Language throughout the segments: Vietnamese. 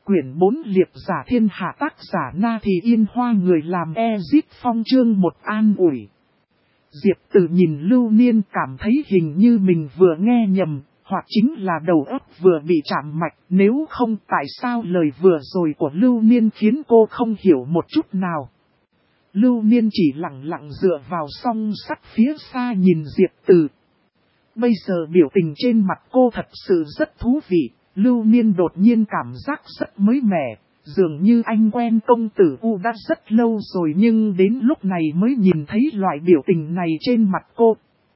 Quyển 4 Liệp giả thiên hạ, tác giả Na Thì Yên Hoa, người làm Ezit Phong, chương 1 an ủi. Diệp Tử nhìn Lưu Niên cảm thấy hình như mình vừa nghe nhầm, hoặc chính là đầu óc vừa bị chạm mạch, nếu không tại sao lời vừa rồi của Lưu Niên khiến cô không hiểu một chút nào. Lưu Niên chỉ lặng lặng dựa vào song sắt phía xa nhìn Diệp Tử. Bây giờ biểu tình trên mặt cô thật sự rất thú vị. Lưu Niên đột nhiên cảm giác rất mới mẻ, dường như anh quen công tử U đã rất lâu rồi nhưng đến lúc này mới nhìn thấy loại biểu tình này trên mặt cô.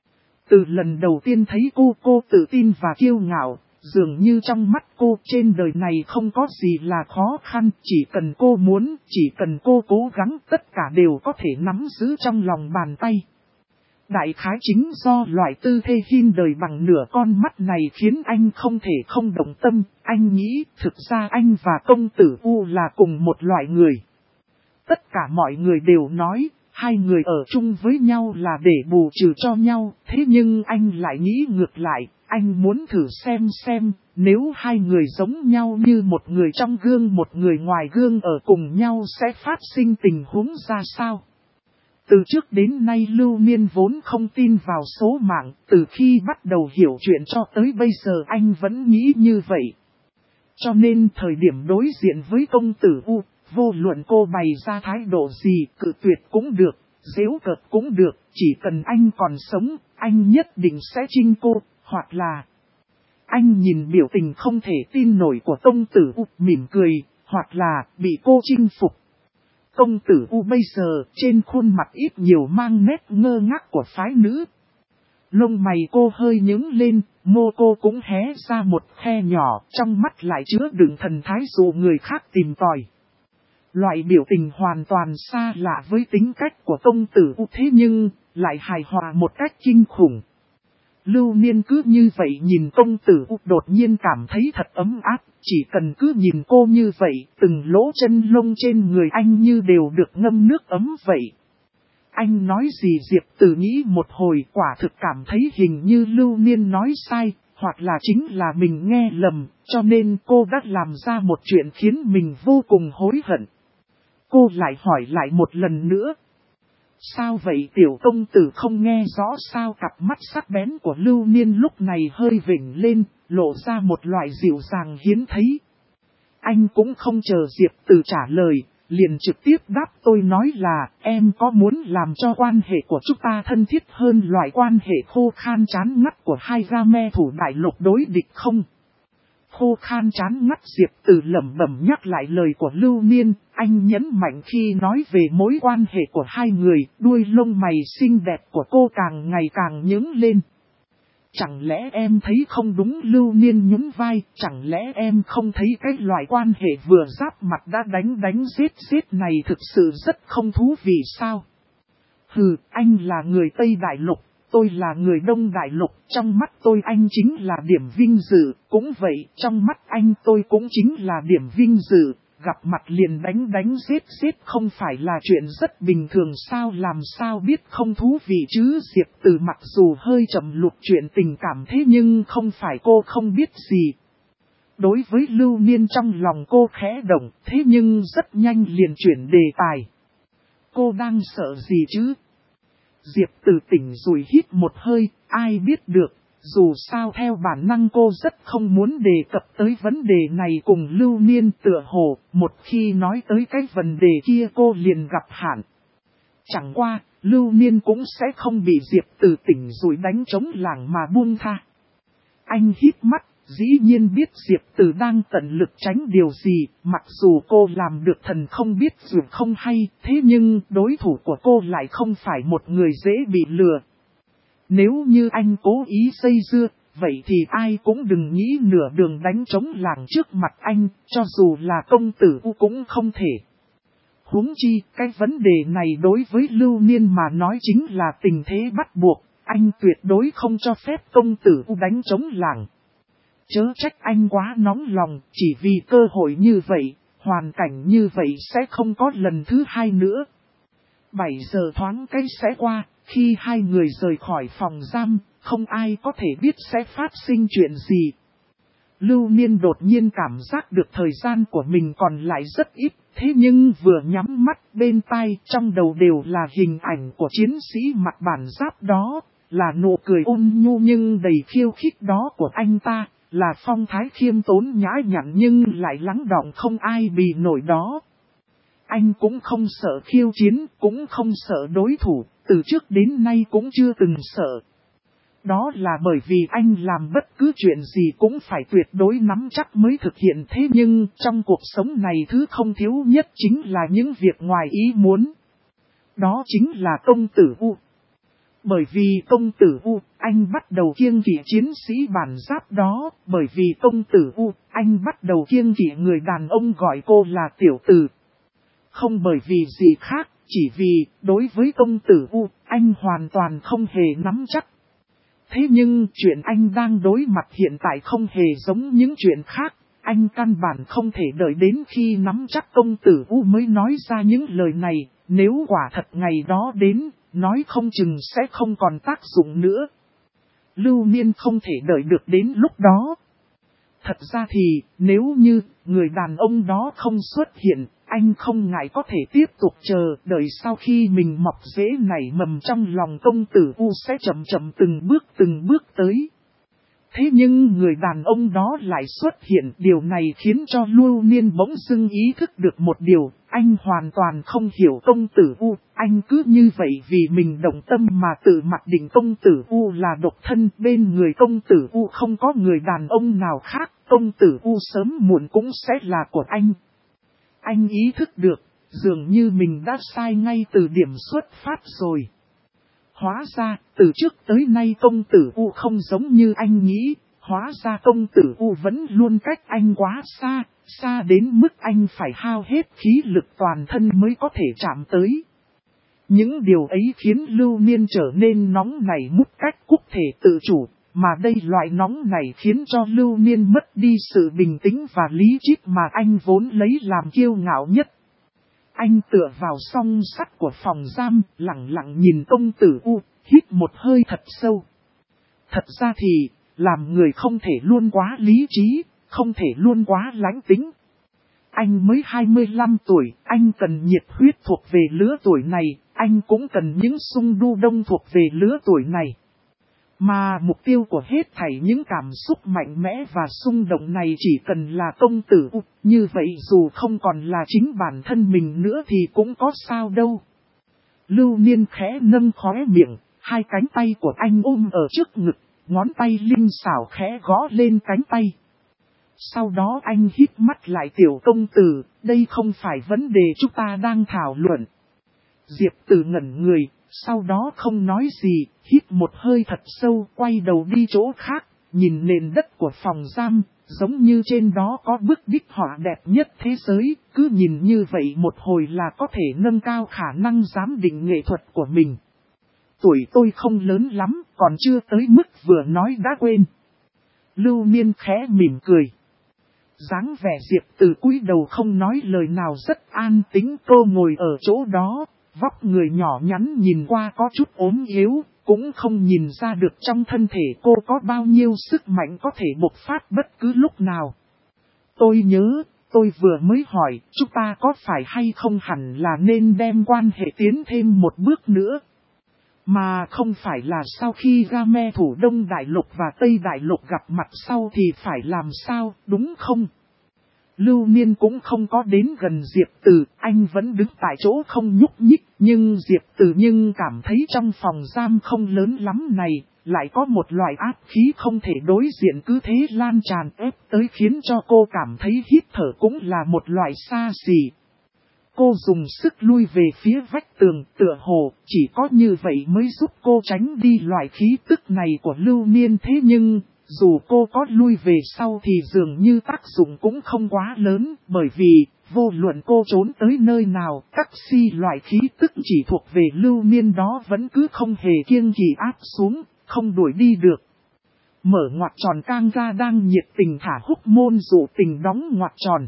Từ lần đầu tiên thấy cô tự tin và kiêu ngạo, dường như trong mắt cô trên đời này không có gì là khó khăn, chỉ cần cô muốn, chỉ cần cô cố gắng tất cả đều có thể nắm giữ trong lòng bàn tay. Đại khái chính do loại tư thế hiên đời bằng nửa con mắt này khiến anh không thể không động tâm, anh nghĩ thực ra anh và công tử U là cùng một loại người. Tất cả mọi người đều nói, hai người ở chung với nhau là để bù trừ cho nhau, thế nhưng anh lại nghĩ ngược lại, anh muốn thử xem, nếu hai người giống nhau như một người trong gương một người ngoài gương ở cùng nhau sẽ phát sinh tình huống ra sao. Từ trước đến nay Lưu Niên vốn không tin vào số mạng, từ khi bắt đầu hiểu chuyện cho tới bây giờ anh vẫn nghĩ như vậy. Cho nên thời điểm đối diện với công tử U, vô luận cô bày ra thái độ gì, cự tuyệt cũng được, giễu cợt cũng được, chỉ cần anh còn sống, anh nhất định sẽ chinh cô, hoặc là anh nhìn biểu tình không thể tin nổi của công tử U mỉm cười, hoặc là bị cô chinh phục. Công tử U bây giờ trên khuôn mặt ít nhiều mang nét ngơ ngác của phái nữ. Lông mày cô hơi nhướng lên, môi cô cũng hé ra một khe nhỏ, trong mắt lại chứa đựng thần thái dụ người khác tìm tòi. Loại biểu tình hoàn toàn xa lạ với tính cách của công tử U thế nhưng lại hài hòa một cách kinh khủng. Lưu Niên cứ như vậy nhìn công tử U đột nhiên cảm thấy thật ấm áp, chỉ cần cứ nhìn cô như vậy, từng lỗ chân lông trên người anh như đều được ngâm nước ấm vậy. Anh nói gì Diệp Tử nghĩ một hồi quả thực cảm thấy hình như Lưu Niên nói sai, hoặc là chính là mình nghe lầm, cho nên cô đã làm ra một chuyện khiến mình vô cùng hối hận. Cô lại hỏi lại một lần nữa. Sao vậy tiểu công tử không nghe rõ sao? Cặp mắt sắc bén của Lưu Niên lúc này hơi vểnh lên, lộ ra một loại dịu dàng hiếm thấy. Anh cũng không chờ Diệp Tử trả lời, liền trực tiếp đáp tôi nói là em có muốn làm cho quan hệ của chúng ta thân thiết hơn loại quan hệ khô khan chán ngắt của hai game thủ đại lục đối địch không? Khô khan chán ngắt Diệp Tử lẩm bẩm nhắc lại lời của Lưu Niên, anh nhấn mạnh khi nói về mối quan hệ của hai người, đuôi lông mày xinh đẹp của cô càng ngày càng nhướng lên. Chẳng lẽ em thấy không đúng? Lưu Niên nhún vai, chẳng lẽ em không thấy cái loại quan hệ vừa giáp mặt đã đánh giết này thực sự rất không thú vị sao? Hừ, anh là người Tây Đại Lục, tôi là người Đông Đại Lục, trong mắt tôi anh chính là điểm vinh dự, cũng vậy, trong mắt anh tôi cũng chính là điểm vinh dự, gặp mặt liền đánh giết không phải là chuyện rất bình thường sao, làm sao biết không thú vị chứ? Diệp Tử mặc dù hơi chậm lụt chuyện tình cảm thế nhưng không phải cô không biết gì. Đối với Lưu Niên trong lòng cô khẽ động, thế nhưng rất nhanh liền chuyển đề tài. Cô đang sợ gì chứ? Diệp Tử tỉnh rồi hít một hơi, ai biết được, dù sao theo bản năng cô rất không muốn đề cập tới vấn đề này cùng Lưu Niên, tựa hồ, một khi nói tới cái vấn đề kia cô liền gặp hạn. Chẳng qua, Lưu Niên cũng sẽ không bị Diệp Tử tỉnh rồi đánh trống lảng mà buông tha. Anh hít mắt, dĩ nhiên biết Diệp Tử đang tận lực tránh điều gì, mặc dù cô làm được thần không biết dường không hay, thế nhưng đối thủ của cô lại không phải một người dễ bị lừa. Nếu như anh cố ý dây dưa, vậy thì ai cũng đừng nghĩ nửa đường đánh trống lảng trước mặt anh, cho dù là công tử U cũng không thể. Huống chi, cái vấn đề này đối với Lưu Niên mà nói chính là tình thế bắt buộc, anh tuyệt đối không cho phép công tử U đánh trống lảng. Chớ trách anh quá nóng lòng, chỉ vì cơ hội như vậy, hoàn cảnh như vậy sẽ không có lần thứ hai nữa. 7 giờ thoáng cái sẽ qua, khi hai người rời khỏi phòng giam, không ai có thể biết sẽ phát sinh chuyện gì. Lưu Niên đột nhiên cảm giác được thời gian của mình còn lại rất ít, thế nhưng vừa nhắm mắt bên tai trong đầu đều là hình ảnh của chiến sĩ mặc bản giáp đó, là nụ cười ôn nhu nhưng đầy khiêu khích đó của anh ta, là phong thái khiêm tốn nhã nhặn nhưng lại lắng đọng không ai bì nổi đó. Anh cũng không sợ khiêu chiến, cũng không sợ đối thủ, từ trước đến nay cũng chưa từng sợ. Đó là bởi vì anh làm bất cứ chuyện gì cũng phải tuyệt đối nắm chắc mới thực hiện, thế nhưng trong cuộc sống này thứ không thiếu nhất chính là những việc ngoài ý muốn. Đó chính là công tử U. Bởi vì công tử U, anh bắt đầu kiêng kỵ chiến sĩ bản giáp đó, bởi vì công tử U, anh bắt đầu kiêng kỵ người đàn ông gọi cô là tiểu tử. Không bởi vì gì khác, chỉ vì, đối với công tử U, anh hoàn toàn không hề nắm chắc. Thế nhưng, chuyện anh đang đối mặt hiện tại không hề giống những chuyện khác, anh căn bản không thể đợi đến khi nắm chắc công tử U mới nói ra những lời này, nếu quả thật ngày đó đến, nói không chừng sẽ không còn tác dụng nữa. Lưu Niên không thể đợi được đến lúc đó. Thật ra thì, nếu như người đàn ông đó không xuất hiện, anh không ngại có thể tiếp tục chờ, đợi sau khi mình mọc rễ nảy mầm trong lòng công tử U sẽ chậm chậm từng bước tới. Thế nhưng người đàn ông đó lại xuất hiện, điều này khiến cho Lưu Niên bỗng dưng ý thức được một điều, anh hoàn toàn không hiểu công tử U, anh cứ như vậy vì mình động tâm mà tự mặc định công tử U là độc thân, bên người công tử U không có người đàn ông nào khác, công tử U sớm muộn cũng sẽ là của anh. Anh ý thức được, dường như mình đã sai ngay từ điểm xuất phát rồi. Hóa ra, từ trước tới nay công tử U không giống như anh nghĩ, hóa ra công tử U vẫn luôn cách anh quá xa, xa đến mức anh phải hao hết khí lực toàn thân mới có thể chạm tới. Những điều ấy khiến Lưu Niên trở nên nóng nảy một cách quốc thể tự chủ, mà đây loại nóng này khiến cho Lưu Niên mất đi sự bình tĩnh và lý trí mà anh vốn lấy làm kiêu ngạo nhất. Anh tựa vào song sắt của phòng giam, lặng lặng nhìn công tử U, hít một hơi thật sâu. Thật ra thì, làm người không thể luôn quá lý trí, không thể luôn quá lãnh tính. Anh mới 25 tuổi, anh cần nhiệt huyết thuộc về lứa tuổi này, anh cũng cần những xung đu đông thuộc về lứa tuổi này. Mà mục tiêu của hết thảy những cảm xúc mạnh mẽ và xung động này chỉ cần là công tử U, như vậy dù không còn là chính bản thân mình nữa thì cũng có sao đâu. Lưu Niên khẽ nâng khóe miệng, hai cánh tay của anh ôm ở trước ngực, ngón tay linh xảo khẽ gõ lên cánh tay. Sau đó anh hít mắt lại, tiểu công tử, đây không phải vấn đề chúng ta đang thảo luận. Diệp Tử ngẩn người, sau đó không nói gì, hít một hơi thật sâu, quay đầu đi chỗ khác, nhìn nền đất của phòng giam, giống như trên đó có bức bích họa đẹp nhất thế giới, cứ nhìn như vậy một hồi là có thể nâng cao khả năng giám định nghệ thuật của mình. Tuổi tôi không lớn lắm, còn chưa tới mức vừa nói đã quên. Lưu Niên khẽ mỉm cười. Dáng vẻ Diệp Tử cúi đầu không nói lời nào, rất an tĩnh. Cô ngồi ở chỗ đó, vóc người nhỏ nhắn nhìn qua có chút ốm yếu, cũng không nhìn ra được trong thân thể cô có bao nhiêu sức mạnh có thể bộc phát bất cứ lúc nào. Tôi nhớ, tôi vừa mới hỏi, chúng ta có phải hay không hẳn là nên đem quan hệ tiến thêm một bước nữa. Mà không phải là sau khi Game thủ Đông Đại Lục và Tây Đại Lục gặp mặt sau thì phải làm sao, đúng không? Lưu Niên cũng không có đến gần Diệp Tử, anh vẫn đứng tại chỗ không nhúc nhích, nhưng Diệp Tử cảm thấy trong phòng giam không lớn lắm này, lại có một loại áp khí không thể đối diện cứ thế lan tràn ép tới khiến cho cô cảm thấy hít thở cũng là một loại xa xỉ. Cô dùng sức lui về phía vách tường, tựa hồ, chỉ có như vậy mới giúp cô tránh đi loại khí tức này của Lưu Niên. Thế nhưng, dù cô có lui về sau thì dường như tác dụng cũng không quá lớn, bởi vì, vô luận cô trốn tới nơi nào, taxi loại khí tức chỉ thuộc về Lưu Niên đó vẫn cứ không hề kiêng kỵ áp xuống, không đuổi đi được. Mở ngoặc tròn, Cang Ra đang nhiệt tình thả húc môn dụ tình đóng ngoặc tròn.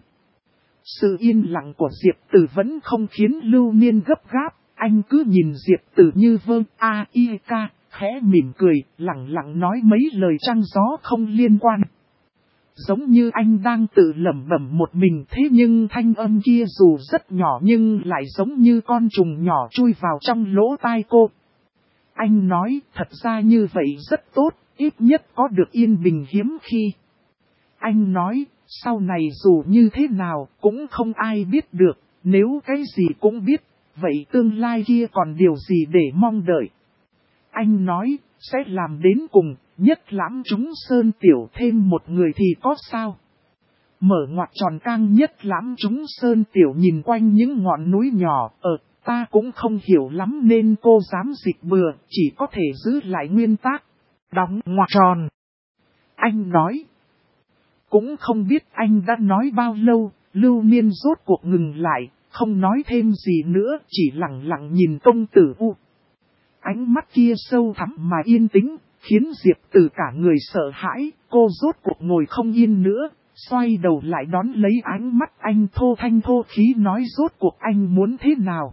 Sự yên lặng của Diệp Tử vẫn không khiến Lưu Niên gấp gáp, anh cứ nhìn Diệp Tử như vơ khẽ mỉm cười, lặng lặng nói mấy lời trăng gió không liên quan. giống như anh đang tự lẩm bẩm một mình, thế nhưng thanh âm kia dù rất nhỏ nhưng lại giống như con trùng nhỏ chui vào trong lỗ tai cô. Anh nói, thật ra như vậy rất tốt, ít nhất có được yên bình hiếm khi. Anh nói, sau này dù như thế nào cũng không ai biết được, nếu cái gì cũng biết, vậy tương lai kia còn điều gì để mong đợi. Anh nói, sẽ làm đến cùng, nhất lãm chúng sơn tiểu thêm một người thì có sao. Mở ngoặc tròn cang nhất lãm chúng sơn tiểu nhìn quanh những ngọn núi nhỏ, ta cũng không hiểu lắm nên cô dám dịch bừa, chỉ có thể giữ lại nguyên tắc. Đóng ngoặc tròn. Anh nói. Cũng không biết anh đã nói bao lâu, Lưu Niên rốt cuộc ngừng lại, không nói thêm gì nữa, chỉ lặng lặng nhìn công tử U. Ánh mắt kia sâu thẳm mà yên tĩnh, khiến Diệp Tử cả người sợ hãi, cô rốt cuộc ngồi không yên nữa, xoay đầu lại đón lấy ánh mắt anh thô thanh thô khí nói rốt cuộc anh muốn thế nào.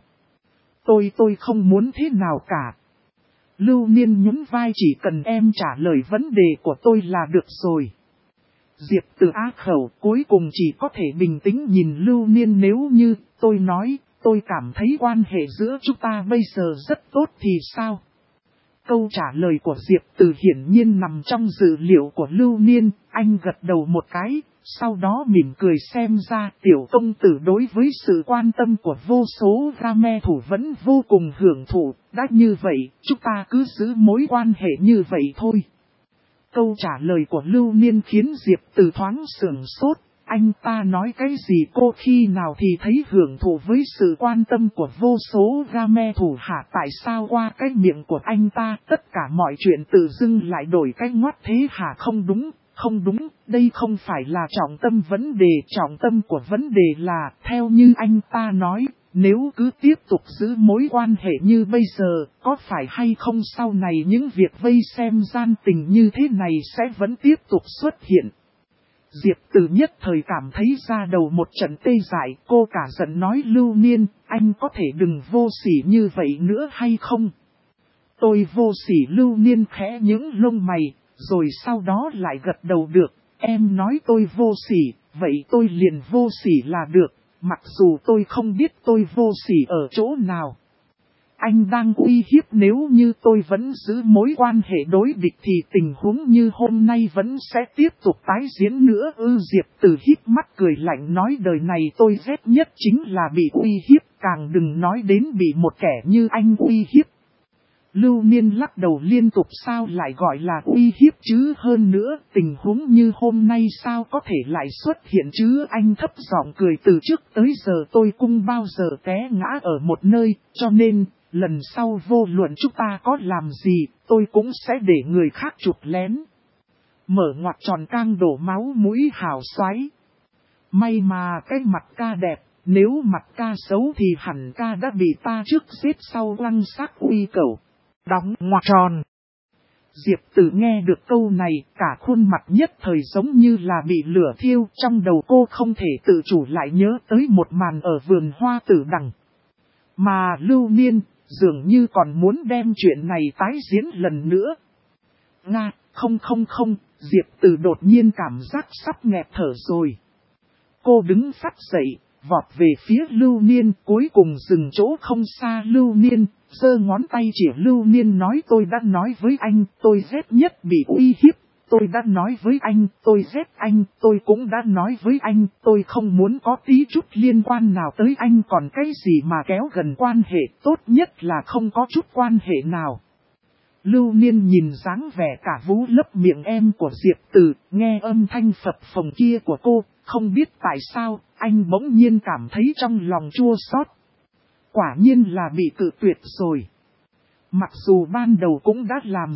Tôi không muốn thế nào cả. Lưu Niên nhún vai chỉ cần em trả lời vấn đề của tôi là được rồi. Diệp Tử á khẩu cuối cùng chỉ có thể bình tĩnh nhìn Lưu Niên nếu như tôi nói, tôi cảm thấy quan hệ giữa chúng ta bây giờ rất tốt thì sao? Câu trả lời của Diệp Tử hiển nhiên nằm trong dữ liệu của Lưu Niên, anh gật đầu một cái, sau đó mỉm cười xem ra tiểu công tử đối với sự quan tâm của vô số Rame thủ vẫn vô cùng hưởng thụ, đã như vậy, chúng ta cứ giữ mối quan hệ như vậy thôi. Câu trả lời của Lưu Niên khiến Diệp Tử thoáng sửng sốt, anh ta nói cái gì cô khi nào thì thấy hưởng thụ với sự quan tâm của vô số Rame thủ hạ tại sao qua cái miệng của anh ta tất cả mọi chuyện tự dưng lại đổi cái ngoắt thế hả không đúng, đây không phải là trọng tâm vấn đề, trọng tâm của vấn đề là theo như anh ta nói. Nếu cứ tiếp tục giữ mối quan hệ như bây giờ, có phải hay không sau này những việc vây xem gian tình như thế này sẽ vẫn tiếp tục xuất hiện? Diệp Tử nhất thời cảm thấy ra đầu một trận tê dại, cô cả giận nói Lưu Niên, anh có thể đừng vô sỉ như vậy nữa hay không? Tôi vô sỉ Lưu Niên khẽ những lông mày, rồi sau đó lại gật đầu được, em nói tôi vô sỉ, vậy tôi liền vô sỉ là được. Mặc dù tôi không biết tôi vô sỉ ở chỗ nào. Anh đang uy hiếp nếu như tôi vẫn giữ mối quan hệ đối địch thì tình huống như hôm nay vẫn sẽ tiếp tục tái diễn nữa Diệp Tử hít mắt cười lạnh nói đời này tôi ghét nhất chính là bị uy hiếp, càng đừng nói đến bị một kẻ như anh uy hiếp. Lưu Niên lắc đầu liên tục sao lại gọi là uy hiếp chứ hơn nữa tình huống như hôm nay sao có thể lại xuất hiện chứ anh thấp giọng cười từ trước tới giờ tôi không bao giờ té ngã ở một nơi cho nên lần sau vô luận chúng ta có làm gì tôi cũng sẽ để người khác chụp lén. Mở ngoặc tròn cang đổ máu mũi hào xoáy. May mà cái mặt ca đẹp, nếu mặt ca xấu thì hẳn ca đã bị ta trước giết sau lăng xác uy cầu. Đóng ngoặc tròn. Diệp Tử nghe được câu này, cả khuôn mặt nhất thời giống như là bị lửa thiêu, trong đầu cô không thể tự chủ lại nhớ tới một màn ở vườn hoa tử đằng. Mà Lưu Niên, dường như còn muốn đem chuyện này tái diễn lần nữa. Không, Diệp Tử đột nhiên cảm giác sắp nghẹt thở rồi. Cô đứng phát dậy, vọt về phía Lưu Niên, cuối cùng dừng chỗ không xa Lưu Niên, giơ ngón tay chỉ Lưu Niên nói tôi đã nói với anh, tôi ghét nhất bị uy hiếp, tôi đã nói với anh, tôi ghét anh, tôi cũng đã nói với anh, tôi không muốn có tí chút liên quan nào tới anh còn cái gì mà kéo gần quan hệ, tốt nhất là không có chút quan hệ nào. Lưu Niên nhìn dáng vẻ cả vú lấp miệng em của Diệp Tử, nghe âm thanh phập phồng kia của cô, không biết tại sao, anh bỗng nhiên cảm thấy trong lòng chua xót. Quả nhiên là bị cự tuyệt rồi. Mặc dù ban đầu cũng đã làm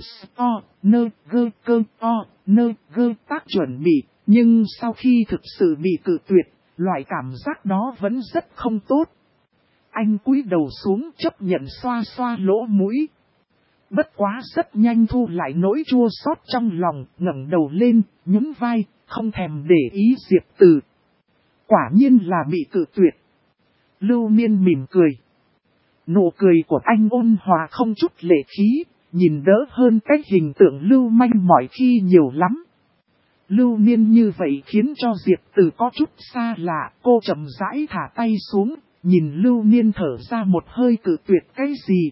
tác chuẩn bị, nhưng sau khi thực sự bị cự tuyệt, loại cảm giác đó vẫn rất không tốt. Anh cúi đầu xuống chấp nhận xoa xoa lỗ mũi. Bất quá rất nhanh thu lại nỗi chua xót trong lòng, ngẩng đầu lên, nhún vai, không thèm để ý Diệp Tử. Quả nhiên là bị cự tuyệt. Lưu Niên mỉm cười. Nụ cười của anh ôn hòa không chút lệ khí, nhìn đỡ hơn cái hình tượng lưu manh mỏi khi nhiều lắm. Lưu Niên như vậy khiến cho Diệp Từ có chút xa lạ, cô chậm rãi thả tay xuống, nhìn Lưu Niên thở ra một hơi cự tuyệt cái gì.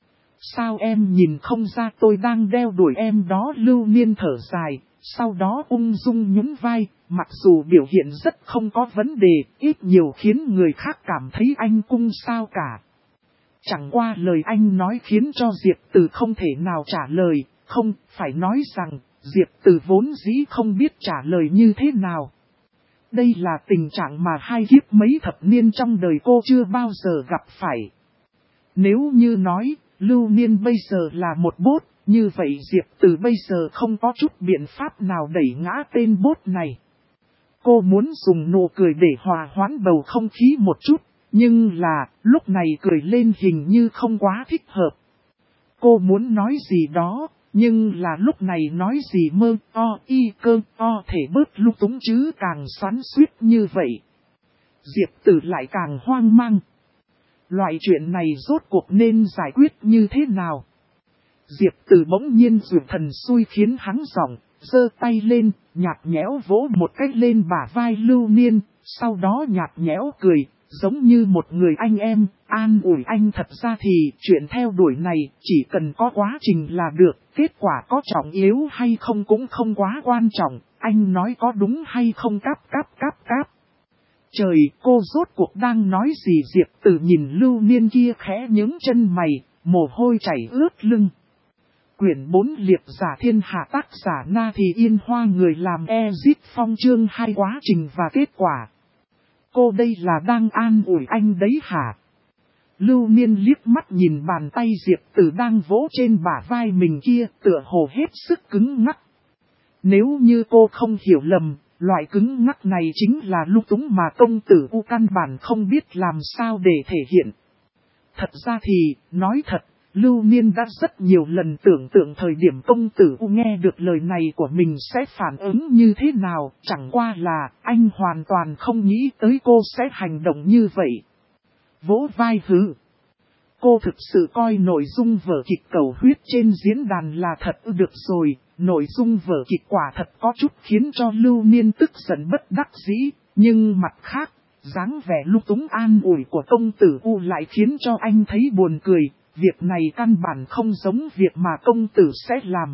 Sao em nhìn không ra tôi đang đeo đuổi em đó? Lưu Niên thở dài, sau đó ung dung nhún vai, mặc dù biểu hiện rất không có vấn đề, ít nhiều khiến người khác cảm thấy anh cung sao cả. Chẳng qua lời anh nói khiến cho Diệp Từ không thể nào trả lời, không, phải nói rằng, Diệp Từ vốn dĩ không biết trả lời như thế nào. Đây là tình trạng mà hai kiếp mấy thập niên trong đời cô chưa bao giờ gặp phải. Nếu như nói, Lưu Niên bây giờ là một bốt, như vậy Diệp Từ bây giờ không có chút biện pháp nào đẩy ngã tên bốt này. Cô muốn dùng nụ cười để hòa hoãn bầu không khí một chút, nhưng là, lúc này cười lên hình như không quá thích hợp. Cô muốn nói gì đó, nhưng là lúc này nói gì mơ o y cơ o thể bớt lung túng chứ càng xoắn xuýt như vậy. Diệp Tử lại càng hoang mang. Loại chuyện này rốt cuộc nên giải quyết như thế nào? Diệp Tử bỗng nhiên rủ thần xui khiến hắn giọng, giơ tay lên, nhạt nhẽo vỗ một cách lên bả vai Lưu Niên, sau đó nhạt nhẽo cười, giống như một người anh em, an ủi anh. Thật ra thì chuyện theo đuổi này chỉ cần có quá trình là được, kết quả có trọng yếu hay không cũng không quá quan trọng, anh nói có đúng hay không? Cáp. Trời, cô rốt cuộc đang nói gì? Diệp Tử nhìn Lưu Niên kia khẽ nhướng chân mày, mồ hôi chảy ướt lưng. Quyển 4 liệp giả thiên hạ, tác giả Na Thì Yên Hoa, người làm Ezit Phong, chương 2 quá trình và kết quả. Cô đây là đang an ủi anh đấy hả? Lưu Niên liếc mắt nhìn bàn tay Diệp Tử đang vỗ trên bả vai mình kia, tựa hồ hết sức cứng ngắc. Nếu như cô không hiểu lầm, loại cứng ngắc này chính là lung túng mà công tử U căn bản không biết làm sao để thể hiện. Thật ra thì, nói thật, Lưu Niên đã rất nhiều lần tưởng tượng thời điểm công tử U nghe được lời này của mình sẽ phản ứng như thế nào, chẳng qua là anh hoàn toàn không nghĩ tới cô sẽ hành động như vậy. Vỗ vai hứ. Cô thực sự coi nội dung vở kịch cầu huyết trên diễn đàn là thật được rồi, nội dung vở kịch quả thật có chút khiến cho Lưu Niên tức giận bất đắc dĩ, nhưng mặt khác, dáng vẻ lung túng an ủi của công tử U lại khiến cho anh thấy buồn cười, việc này căn bản không giống việc mà công tử sẽ làm.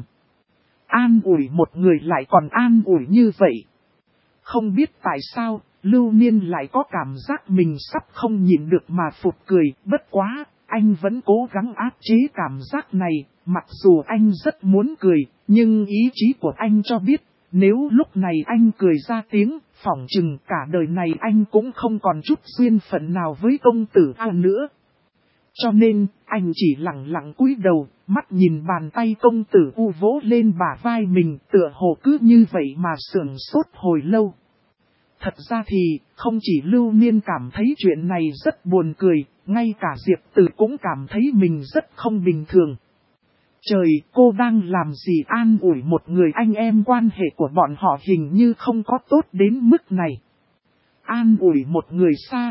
An ủi một người lại còn an ủi như vậy. Không biết tại sao, Lưu Niên lại có cảm giác mình sắp không nhịn được mà phụt cười, bất quá. Anh vẫn cố gắng áp chế cảm giác này, mặc dù anh rất muốn cười, nhưng ý chí của anh cho biết, nếu lúc này anh cười ra tiếng, phỏng chừng cả đời này anh cũng không còn chút duyên phận nào với công tử A nữa. Cho nên, anh chỉ lặng lặng cúi đầu, mắt nhìn bàn tay công tử U vỗ lên bả vai mình, tựa hồ cứ như vậy mà sửng sốt hồi lâu. Thật ra thì, không chỉ Lưu Niên cảm thấy chuyện này rất buồn cười, ngay cả Diệp Tử cũng cảm thấy mình rất không bình thường. Trời, cô đang làm gì an ủi một người anh em, quan hệ của bọn họ hình như không có tốt đến mức này. An ủi một người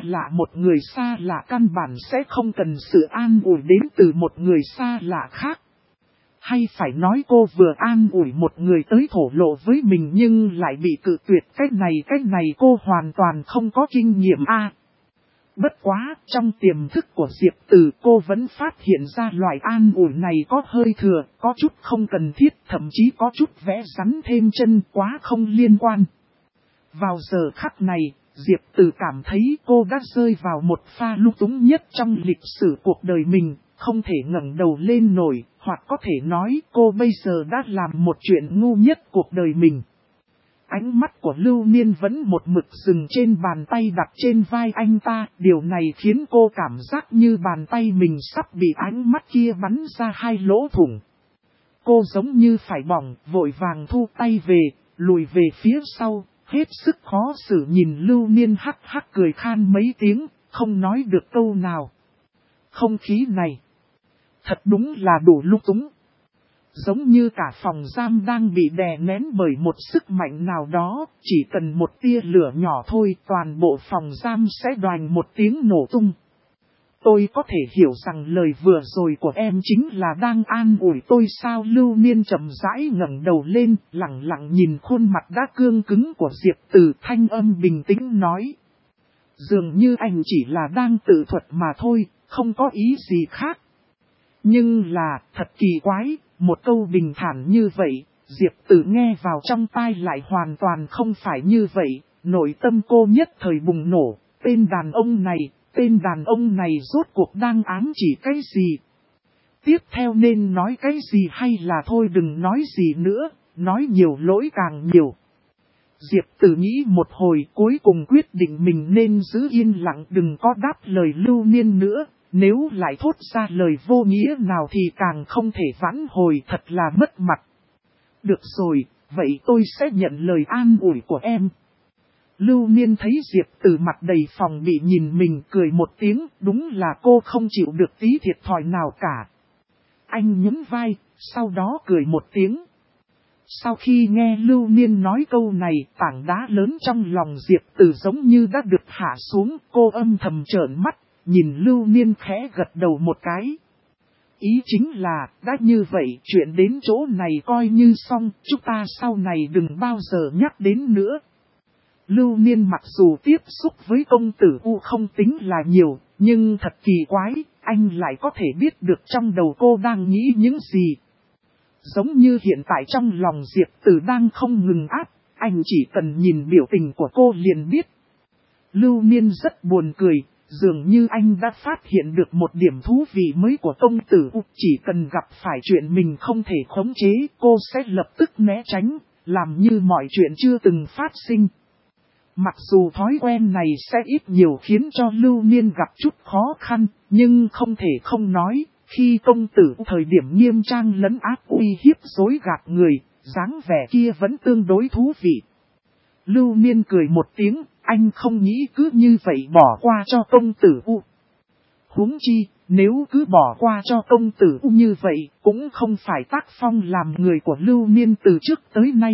xa lạ căn bản sẽ không cần sự an ủi đến từ một người xa lạ khác. Hay phải nói cô vừa an ủi một người tới thổ lộ với mình nhưng lại bị cự tuyệt, cái này cô hoàn toàn không có kinh nghiệm a. Bất quá, trong tiềm thức của Diệp Tử cô vẫn phát hiện ra loại an ủi này có hơi thừa, có chút không cần thiết, thậm chí có chút vẽ rắn thêm chân, quá không liên quan. Vào giờ khắc này, Diệp Tử cảm thấy cô đã rơi vào một pha lung túng nhất trong lịch sử cuộc đời mình, không thể ngẩng đầu lên nổi, hoặc có thể nói cô bây giờ đã làm một chuyện ngu nhất cuộc đời mình. Ánh mắt của Lưu Niên vẫn một mực dừng trên bàn tay đặt trên vai anh ta, điều này khiến cô cảm giác như bàn tay mình sắp bị ánh mắt kia bắn ra hai lỗ thủng. Cô giống như phải bỏng, vội vàng thu tay về, lùi về phía sau, hết sức khó xử nhìn Lưu Niên hắc hắc cười khan mấy tiếng, không nói được câu nào. Không khí này, thật đúng là đủ lung túng. Giống như cả phòng giam đang bị đè nén bởi một sức mạnh nào đó, chỉ cần một tia lửa nhỏ thôi toàn bộ phòng giam sẽ đoành một tiếng nổ tung. Tôi có thể hiểu rằng lời vừa rồi của em chính là đang an ủi tôi sao? Lưu Niên chậm rãi ngẩng đầu lên, lặng lặng nhìn khuôn mặt đã cương cứng của Diệp Từ, thanh âm bình tĩnh nói. Dường như anh chỉ là đang tự thuật mà thôi, không có ý gì khác. Nhưng là, thật kỳ quái, một câu bình thản như vậy, Diệp Từ nghe vào trong tai lại hoàn toàn không phải như vậy, nội tâm cô nhất thời bùng nổ, tên đàn ông này rốt cuộc đang ám chỉ cái gì? Tiếp theo nên nói cái gì hay là thôi đừng nói gì nữa, nói nhiều lỗi càng nhiều. Diệp Từ nghĩ một hồi cuối cùng quyết định mình nên giữ yên lặng đừng có đáp lời Lưu Niên nữa, nếu lại thốt ra lời vô nghĩa nào thì càng không thể vãn hồi thật là mất mặt. Được rồi, vậy tôi sẽ nhận lời an ủi của em. Lưu Niên thấy Diệp Từ mặt đầy phòng bị nhìn mình cười một tiếng, đúng là cô không chịu được tí thiệt thòi nào cả. Anh nhún vai, sau đó cười một tiếng. Sau khi nghe Lưu Niên nói câu này, tảng đá lớn trong lòng Diệp Từ giống như đã được hạ xuống, cô âm thầm trợn mắt, nhìn Lưu Niên khẽ gật đầu một cái. Ý chính là, đã như vậy, chuyện đến chỗ này coi như xong, chúng ta sau này đừng bao giờ nhắc đến nữa. Lưu Niên mặc dù tiếp xúc với công tử U không tính là nhiều, nhưng thật kỳ quái, anh lại có thể biết được trong đầu cô đang nghĩ những gì. Giống như hiện tại trong lòng Diệp Từ đang không ngừng áp, anh chỉ cần nhìn biểu tình của cô liền biết. Lưu Niên rất buồn cười, dường như anh đã phát hiện được một điểm thú vị mới của công tử U. Chỉ cần gặp phải chuyện mình không thể khống chế, cô sẽ lập tức né tránh, làm như mọi chuyện chưa từng phát sinh. Mặc dù thói quen này sẽ ít nhiều khiến cho Lưu Niên gặp chút khó khăn, nhưng không thể không nói, khi công tử thời điểm nghiêm trang lấn áp uy hiếp dối gạt người, dáng vẻ kia vẫn tương đối thú vị. Lưu Niên cười một tiếng, anh không nghĩ cứ như vậy bỏ qua cho công tử U. Huống chi, nếu cứ bỏ qua cho công tử U như vậy, cũng không phải tác phong làm người của Lưu Niên từ trước tới nay.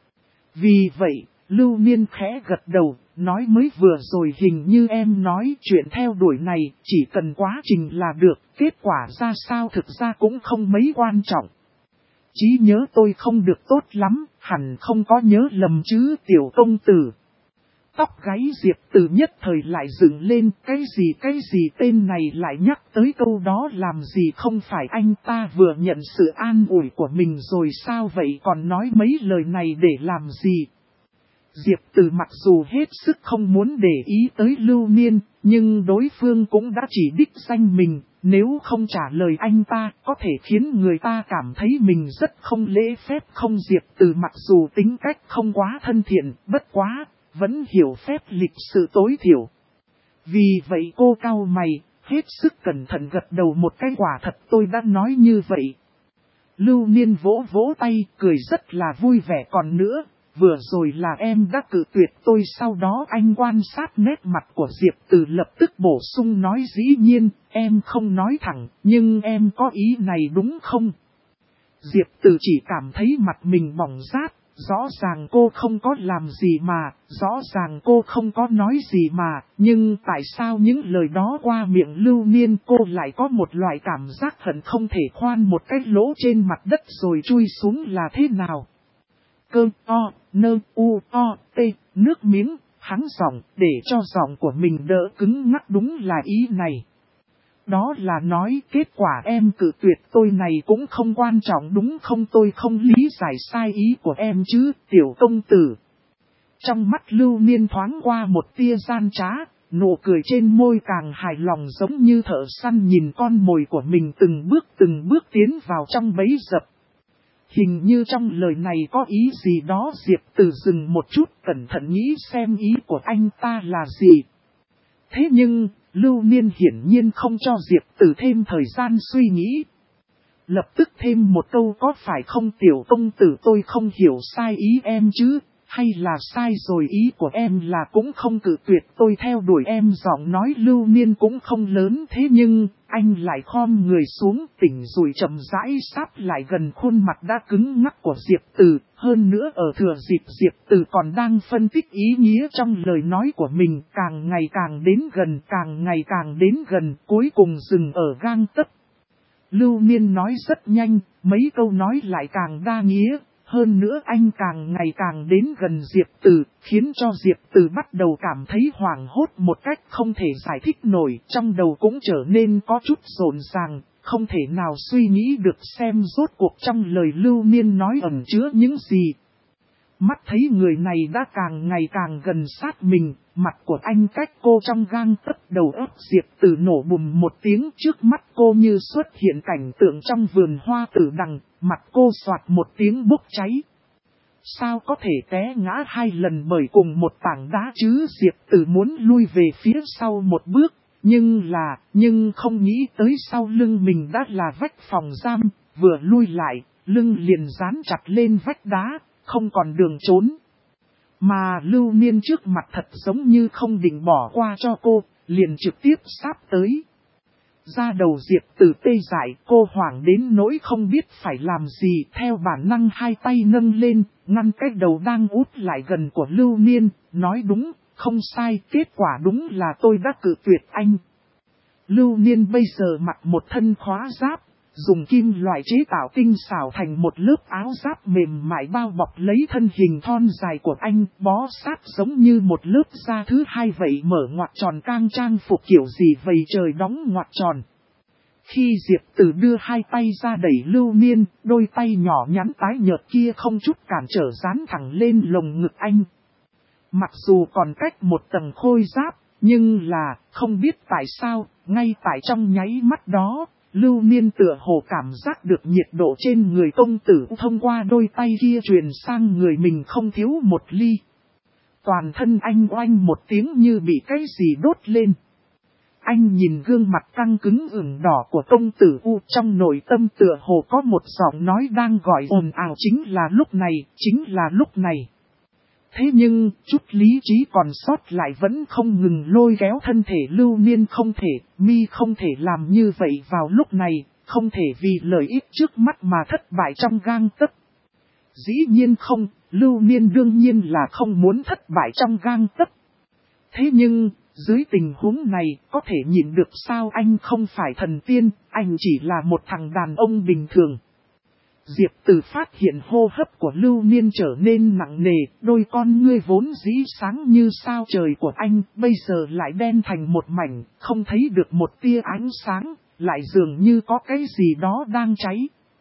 Vì vậy, Lưu Niên khẽ gật đầu, nói mới vừa rồi hình như em nói chuyện theo đuổi này, chỉ cần quá trình là được, kết quả ra sao thực ra cũng không mấy quan trọng. Trí nhớ tôi không được tốt lắm, hẳn không có nhớ lầm chứ tiểu công tử. Tóc gáy Diệp Từ nhất thời lại dựng lên, cái gì tên này lại nhắc tới câu đó làm gì, không phải anh ta vừa nhận sự an ủi của mình rồi sao vậy còn nói mấy lời này để làm gì. Diệp Từ mặc dù hết sức không muốn để ý tới Lưu Niên, nhưng đối phương cũng đã chỉ đích danh mình, nếu không trả lời anh ta có thể khiến người ta cảm thấy mình rất không lễ phép không. Diệp Từ mặc dù tính cách không quá thân thiện, bất quá, vẫn hiểu phép lịch sự tối thiểu. Vì vậy cô cau mày, hết sức cẩn thận gật đầu một cái quả thật tôi đã nói như vậy. Lưu Niên vỗ vỗ tay, cười rất là vui vẻ còn nữa. Vừa rồi là em đã cự tuyệt tôi sau đó anh quan sát nét mặt của Diệp Từ lập tức bổ sung nói dĩ nhiên, em không nói thẳng, nhưng em có ý này đúng không? Diệp Từ chỉ cảm thấy mặt mình bỏng rát, rõ ràng cô không có làm gì mà, rõ ràng cô không có nói gì mà, nhưng tại sao những lời đó qua miệng Lưu Niên cô lại có một loại cảm giác hận không thể khoan một cái lỗ trên mặt đất rồi chui xuống là thế nào? Cơ o, nơ u o, t, nước miếng, hắn giọng, để cho giọng của mình đỡ cứng ngắc đúng là ý này. Đó là nói kết quả em cự tuyệt tôi này cũng không quan trọng đúng không, tôi không lý giải sai ý của em chứ, tiểu công tử. Trong mắt Lưu Niên thoáng qua một tia gian trá, nụ cười trên môi càng hài lòng giống như thợ săn nhìn con mồi của mình từng bước tiến vào trong bẫy dập. Hình như trong lời này có ý gì đó. Diệp Từ dừng một chút cẩn thận nghĩ xem ý của anh ta là gì. Thế nhưng, Lưu Niên hiển nhiên không cho Diệp Từ thêm thời gian suy nghĩ. Lập tức thêm một câu có phải không tiểu công tử tôi không hiểu sai ý em chứ, Hay là sai rồi, ý của em là cũng không cự tuyệt tôi theo đuổi em. Giọng nói Lưu Niên cũng không lớn, thế nhưng anh lại khom người xuống, tỉnh rủi chậm rãi sáp lại gần khuôn mặt đã cứng ngắc của Diệp Từ. Hơn nữa ở thừa dịp Diệp Từ còn đang phân tích ý nghĩa trong lời nói của mình, càng ngày càng đến gần, càng ngày càng đến gần, cuối cùng dừng ở gang tấc. Lưu Niên nói rất nhanh, mấy câu nói lại càng đa nghĩa. Hơn nữa anh càng ngày càng đến gần Diệp Từ, khiến cho Diệp Từ bắt đầu cảm thấy hoảng hốt một cách không thể giải thích nổi, trong đầu cũng trở nên có chút rộn ràng, không thể nào suy nghĩ được xem rốt cuộc trong lời Lưu Niên nói ẩn chứa những gì. Mắt thấy người này đã càng ngày càng gần sát mình, mặt của anh cách cô trong gang tấc, đầu óc Diệp Từ nổ bùm một tiếng, trước mắt cô như xuất hiện cảnh tượng trong vườn hoa tử đằng, mặt cô xoạt một tiếng bốc cháy. Sao có thể té ngã 2 lần bởi cùng một tảng đá chứ? Diệp Từ muốn lui về phía sau một bước, nhưng không nghĩ tới sau lưng mình đã là vách phòng giam, vừa lui lại, lưng liền dán chặt lên vách đá. Không còn đường trốn. Mà Lưu Niên trước mặt thật giống như không định bỏ qua cho cô, liền trực tiếp sáp tới. Da đầu Diệp Từ tê dại, cô hoảng đến nỗi không biết phải làm gì, theo bản năng 2 tay nâng lên, ngăn cái đầu đang út lại gần của Lưu Niên, nói đúng, không sai, kết quả đúng là tôi đã cự tuyệt anh. Lưu Niên bây giờ mặc một thân khóa giáp, dùng kim loại chế tạo tinh xảo thành một lớp áo giáp mềm mại bao bọc lấy thân hình thon dài của anh, bó sát giống như một lớp da thứ 2 vậy, mở ngoặc tròn cang trang phục kiểu gì vầy trời đóng ngoặc tròn. Khi Diệp Từ đưa 2 tay ra đẩy Lưu Niên, đôi tay nhỏ nhắn tái nhợt kia không chút cản trở dán thẳng lên lồng ngực anh. Mặc dù còn cách một tầng khôi giáp, nhưng là không biết tại sao, ngay tại trong nháy mắt đó, Lưu Niên tựa hồ cảm giác được nhiệt độ trên người công tử thông qua đôi tay kia truyền sang người mình không thiếu một ly. Toàn thân anh oanh một tiếng như bị cái gì đốt lên. Anh nhìn gương mặt căng cứng ửng đỏ của công tử U, trong nội tâm tựa hồ có một giọng nói đang gọi ồn ào, chính là lúc này, chính là lúc này. Thế nhưng, chút lý trí còn sót lại vẫn không ngừng lôi kéo thân thể Lưu Niên, không thể làm như vậy vào lúc này, không thể vì lợi ích trước mắt mà thất bại trong gang tấc. Dĩ nhiên không, Lưu Niên đương nhiên là không muốn thất bại trong gang tấc. Thế nhưng, dưới tình huống này, có thể nhịn được sao? Anh không phải thần tiên, anh chỉ là một thằng đàn ông bình thường. Diệp Từ phát hiện hô hấp của Lưu Niên trở nên nặng nề, đôi con ngươi vốn dĩ sáng như sao trời của anh, bây giờ lại đen thành một mảnh, không thấy được một tia ánh sáng, lại dường như có cái gì đó đang cháy.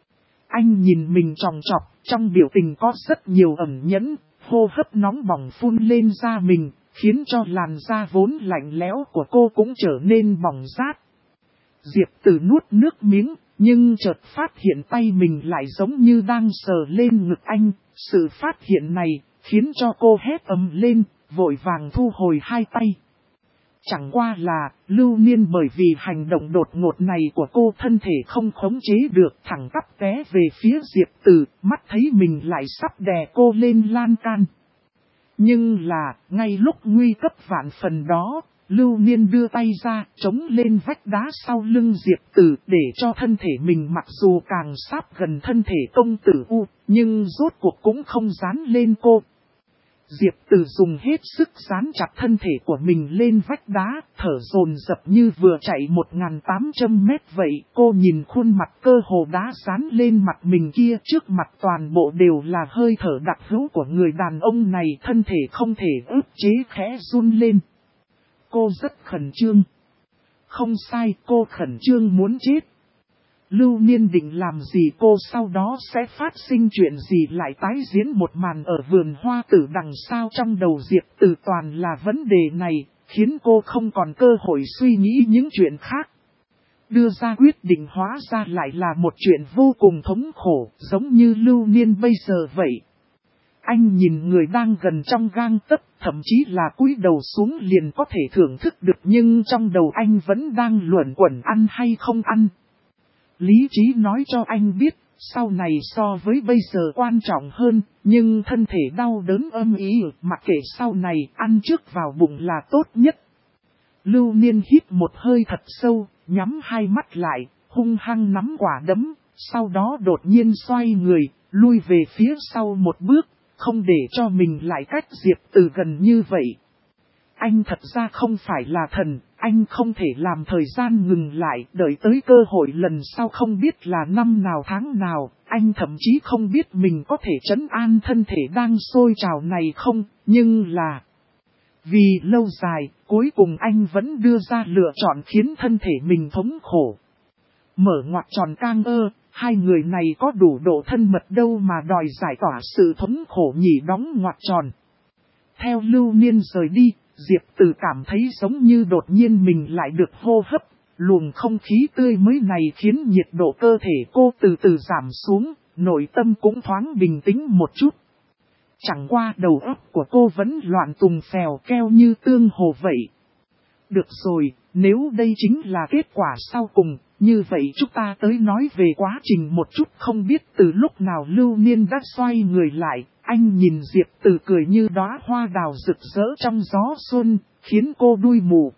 Anh nhìn mình tròng trọc, trong biểu tình có rất nhiều ẩn nhẫn, hô hấp nóng bỏng phun lên da mình, khiến cho làn da vốn lạnh lẽo của cô cũng trở nên bỏng rát. Diệp Từ nuốt nước miếng, nhưng chợt phát hiện tay mình lại giống như đang sờ lên ngực anh. Sự phát hiện này khiến cho cô hét ầm lên, vội vàng thu hồi 2 tay. Chẳng qua là, Lưu Niên bởi vì hành động đột ngột này của cô thân thể không khống chế được, thẳng tắp té về phía Diệp Từ, mắt thấy mình lại sắp đè cô lên lan can. Nhưng là, ngay lúc nguy cấp vạn phần đó, Lưu Niên đưa tay ra, chống lên vách đá sau lưng Diệp Từ, để cho thân thể mình mặc dù càng sáp gần thân thể công tử U, nhưng rốt cuộc cũng không dán lên cô. Diệp Từ dùng hết sức dán chặt thân thể của mình lên vách đá, thở dồn dập như vừa chạy 1.800 mét vậy. Cô nhìn khuôn mặt cơ hồ đá dán lên mặt mình kia, trước mặt toàn bộ đều là hơi thở đặc hữu của người đàn ông này, thân thể không thể ức chế khẽ run lên. Cô rất khẩn trương. Không sai, cô khẩn trương muốn chết. Lưu Niên định làm gì cô, sau đó sẽ phát sinh chuyện gì, lại tái diễn một màn ở vườn hoa tử đằng sao? Trong đầu Diệp Từ toàn là vấn đề này, khiến cô không còn cơ hội suy nghĩ những chuyện khác. Đưa ra quyết định hóa ra lại là một chuyện vô cùng thống khổ, giống như Lưu Niên bây giờ vậy. Anh nhìn người đang gần trong gang tấc, thậm chí là cúi đầu xuống liền có thể thưởng thức được, nhưng trong đầu anh vẫn đang luẩn quẩn ăn hay không ăn. Lý trí nói cho anh biết, sau này so với bây giờ quan trọng hơn, nhưng thân thể đau đớn âm ý, mặc kệ sau này ăn trước vào bụng là tốt nhất. Lưu Niên hít một hơi thật sâu, nhắm hai mắt lại, hung hăng nắm quả đấm, sau đó đột nhiên xoay người, lui về phía sau một bước, không để cho mình lại cách Diệp Từ gần như vậy. Anh thật ra không phải là thần, anh không thể làm thời gian ngừng lại, đợi tới cơ hội lần sau không biết là năm nào tháng nào, anh thậm chí không biết mình có thể trấn an thân thể đang sôi trào này không, nhưng là... Vì lâu dài, cuối cùng anh vẫn đưa ra lựa chọn khiến thân thể mình thống khổ. Mở ngoặc tròn cang ơ, hai người này có đủ độ thân mật đâu mà đòi giải tỏa sự thống khổ nhỉ, đóng ngoặc tròn. Theo Lưu Niên rời đi, Diệp Từ cảm thấy giống như đột nhiên mình lại được hô hấp, luồng không khí tươi mới này khiến nhiệt độ cơ thể cô từ từ giảm xuống, nội tâm cũng thoáng bình tĩnh một chút. Chẳng qua đầu óc của cô vẫn loạn tùng phèo keo như tương hồ vậy. Được rồi, nếu đây chính là kết quả sau cùng, như vậy chúng ta tới nói về quá trình một chút. Không biết từ lúc nào Lưu Niên đã xoay người lại, anh nhìn Diệp Từ cười như đóa hoa đào rực rỡ trong gió xuân, khiến cô đuôi mù.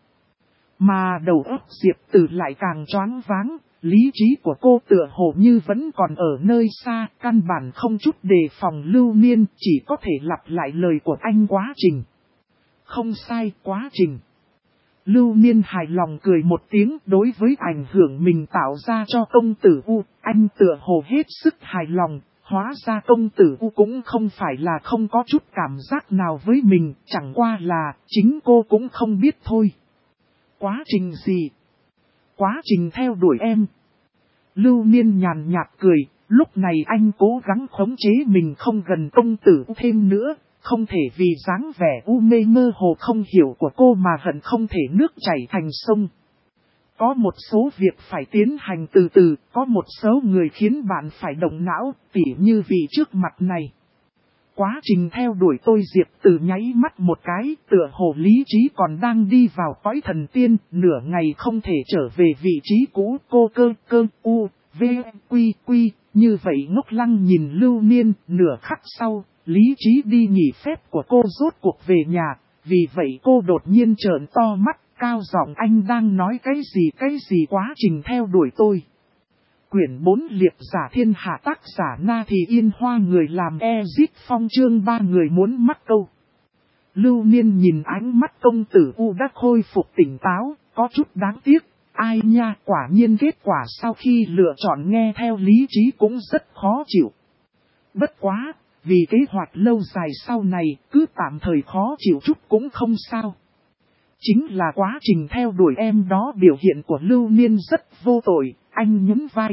Mà đầu óc Diệp Từ lại càng choáng váng, lý trí của cô tựa hồ như vẫn còn ở nơi xa, căn bản không chút đề phòng Lưu Niên, chỉ có thể lặp lại lời của anh quá trình. Không sai, quá trình. Lưu Niên hài lòng cười một tiếng, đối với ảnh hưởng mình tạo ra cho công tử U, anh tựa hồ hết sức hài lòng, hóa ra công tử U cũng không phải là không có chút cảm giác nào với mình, chẳng qua là chính cô cũng không biết thôi. Quá trình gì? Quá trình theo đuổi em. Lưu Niên nhàn nhạt cười, lúc này anh cố gắng khống chế mình không gần công tử U thêm nữa. Không thể vì dáng vẻ u mê mơ hồ không hiểu của cô mà hận không thể nước chảy thành sông. Có một số việc phải tiến hành từ từ, có một số người khiến bạn phải động não, tỉ như vị trước mặt này. Quá trình theo đuổi tôi Diệp Từ nháy mắt một cái, tựa hồ lý trí còn đang đi vào cõi thần tiên, nửa ngày không thể trở về vị trí cũ. Cô cơ u, v, quy, như vậy ngốc lăng nhìn Lưu Niên. Nửa khắc sau, lý trí đi nghỉ phép của cô rốt cuộc về nhà, vì vậy cô đột nhiên trợn to mắt, cao giọng: anh đang nói cái gì quá trình theo đuổi tôi. Quyển 4 liệp giả thiên hạ, tác giả Na Thì Yên Hoa, người làm Ezit Phong, chương 3 người muốn mắc câu. Lưu Niên nhìn ánh mắt công tử U đã khôi phục tỉnh táo, có chút đáng tiếc. Ai nha, quả nhiên kết quả sau khi lựa chọn nghe theo lý trí cũng rất khó chịu. Bất quá, vì kế hoạch lâu dài sau này, cứ tạm thời khó chịu chút cũng không sao. Chính là quá trình theo đuổi em đó. Biểu hiện của Lưu Niên rất vô tội, anh nhún vai.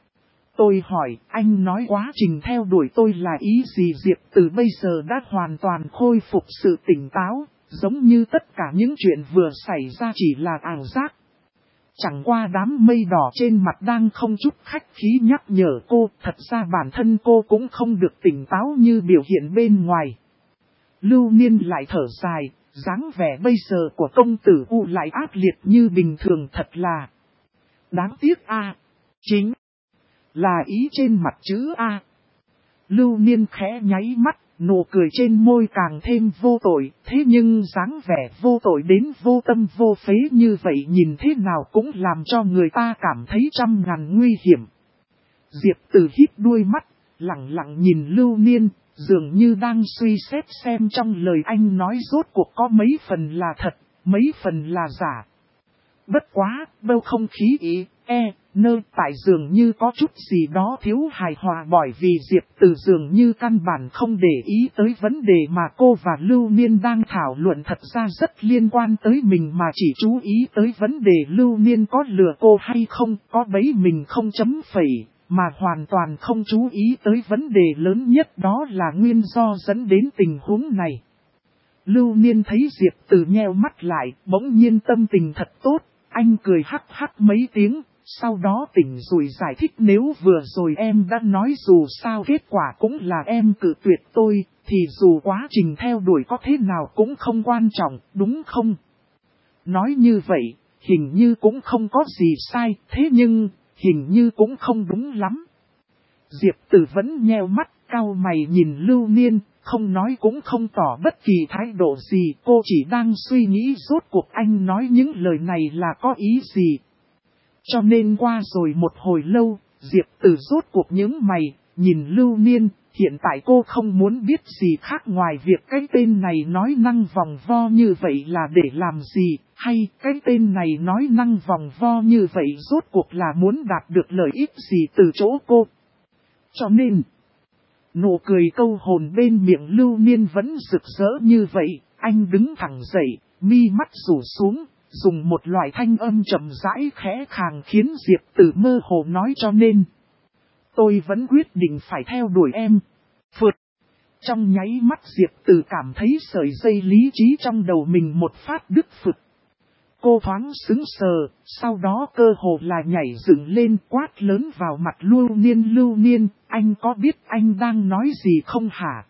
Tôi hỏi, anh nói quá trình theo đuổi tôi là ý gì? Diệp Từ bây giờ đã hoàn toàn khôi phục sự tỉnh táo, giống như tất cả những chuyện vừa xảy ra chỉ là ảo giác. Chẳng qua đám mây đỏ trên mặt đang không chút khách khí nhắc nhở cô, thật ra bản thân cô cũng không được tỉnh táo như biểu hiện bên ngoài. Lưu Niên lại thở dài, dáng vẻ bây giờ của công tử U lại ác liệt như bình thường, thật là đáng tiếc a. Chính là ý trên mặt chữ A. Lưu Niên khẽ nháy mắt, nụ cười trên môi càng thêm vô tội, thế nhưng dáng vẻ vô tội đến vô tâm vô phế như vậy nhìn thế nào cũng làm cho người ta cảm thấy trăm ngàn nguy hiểm. Diệp Từ hít đuôi mắt, lặng lặng nhìn Lưu Niên, dường như đang suy xét xem trong lời anh nói rốt cuộc có mấy phần là thật, mấy phần là giả. Bất quá, bầu không khí tại dường như có chút gì đó thiếu hài hòa, bởi vì Diệp Từ dường như căn bản không để ý tới vấn đề mà cô và Lưu Niên đang thảo luận thật ra rất liên quan tới mình, mà chỉ chú ý tới vấn đề Lưu Niên có lừa cô hay không, có bẫy mình không chấm phẩy, mà hoàn toàn không chú ý tới vấn đề lớn nhất, đó là nguyên do dẫn đến tình huống này. Lưu Niên thấy Diệp Từ nheo mắt lại, bỗng nhiên tâm tình thật tốt. Anh cười hắc hắc mấy tiếng, sau đó tỉnh rồi giải thích: nếu vừa rồi em đã nói dù sao kết quả cũng là em cự tuyệt tôi, thì dù quá trình theo đuổi có thế nào cũng không quan trọng, đúng không? Nói như vậy, hình như cũng không có gì sai, thế nhưng, hình như cũng không đúng lắm. Diệp Tử vẫn nheo mắt, cau mày nhìn Lưu Niên, không nói cũng không tỏ bất kỳ thái độ gì. Cô chỉ đang suy nghĩ rốt cuộc anh nói những lời này là có ý gì. Cho nên qua rồi một hồi lâu, Diệp Tử rốt cuộc những mày, nhìn Lưu Niên. Hiện tại cô không muốn biết gì khác ngoài việc cái tên này nói năng vòng vo như vậy là để làm gì, hay cái tên này nói năng vòng vo như vậy rốt cuộc là muốn đạt được lợi ích gì từ chỗ cô. Cho nên, nụ cười câu hồn bên miệng Lưu Niên vẫn rực rỡ như vậy, anh đứng thẳng dậy, mi mắt rủ xuống, dùng một loại thanh âm trầm rãi khẽ khàng khiến Diệp Tử mơ hồ nói cho nên. Tôi vẫn quyết định phải theo đuổi em. Phượt. Trong nháy mắt Diệp Tử cảm thấy sợi dây lý trí trong đầu mình một phát đứt phực. Cô thoáng sững sờ, sau đó cơ hồ là nhảy dựng lên quát lớn vào mặt Lưu Niên, anh có biết anh đang nói gì không hả?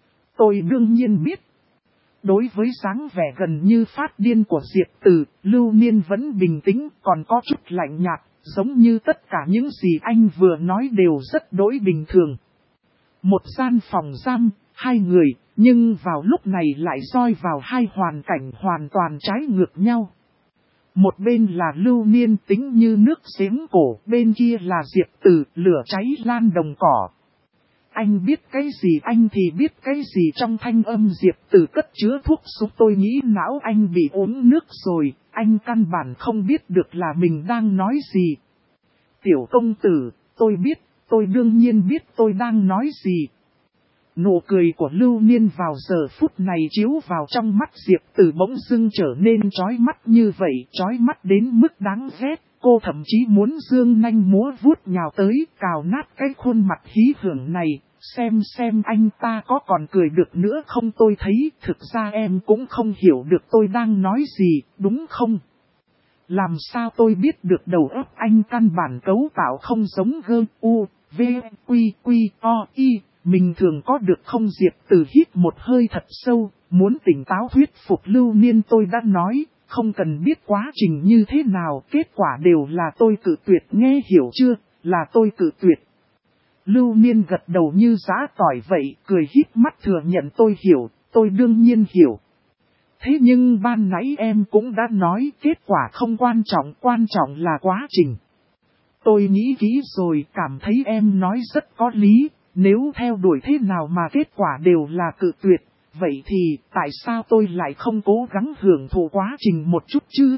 Tôi đương nhiên biết. Đối với dáng vẻ gần như phát điên của Diệp Tử, Lưu Niên vẫn bình tĩnh, còn có chút lạnh nhạt, giống như tất cả những gì anh vừa nói đều rất đối bình thường. Một gian phòng giam, hai người, nhưng vào lúc này lại rơi vào hai hoàn cảnh hoàn toàn trái ngược nhau. Một bên là Lưu Niên tính như nước giếng cổ, bên kia là Diệp Tử, lửa cháy lan đồng cỏ. Anh biết cái gì anh thì biết cái gì trong thanh âm Diệp Tử cất chứa thuốc súng. Tôi nghĩ não anh bị uống nước rồi, anh căn bản không biết được là mình đang nói gì. Tiểu công tử, tôi biết, tôi đương nhiên biết tôi đang nói gì. Nụ cười của Lưu Niên vào giờ phút này chiếu vào trong mắt Diệp Tử bỗng dưng trở nên chói mắt như vậy, chói mắt đến mức đáng ghét. Cô thậm chí muốn giương nanh múa vuốt nhào tới, cào nát cái khuôn mặt hí hưởng này, xem anh ta có còn cười được nữa không. Tôi thấy thực ra em cũng không hiểu được tôi đang nói gì, đúng không? Làm sao tôi biết được đầu óc anh căn bản cấu tạo không giống gơ, u, v, quy, o, y. Mình thường có được không? Diệp Tử hít một hơi thật sâu, muốn tỉnh táo thuyết phục Lưu Niên. Tôi đã nói, không cần biết quá trình như thế nào, kết quả đều là tôi cự tuyệt, nghe hiểu chưa, là tôi cự tuyệt. Lưu Niên gật đầu như giã tỏi vậy, cười híp mắt thừa nhận tôi hiểu, tôi đương nhiên hiểu. Thế nhưng ban nãy em cũng đã nói kết quả không quan trọng là quá trình. Tôi nghĩ kỹ rồi, cảm thấy em nói rất có lý. Nếu theo đuổi thế nào mà kết quả đều là cự tuyệt, vậy thì tại sao tôi lại không cố gắng hưởng thụ quá trình một chút chứ?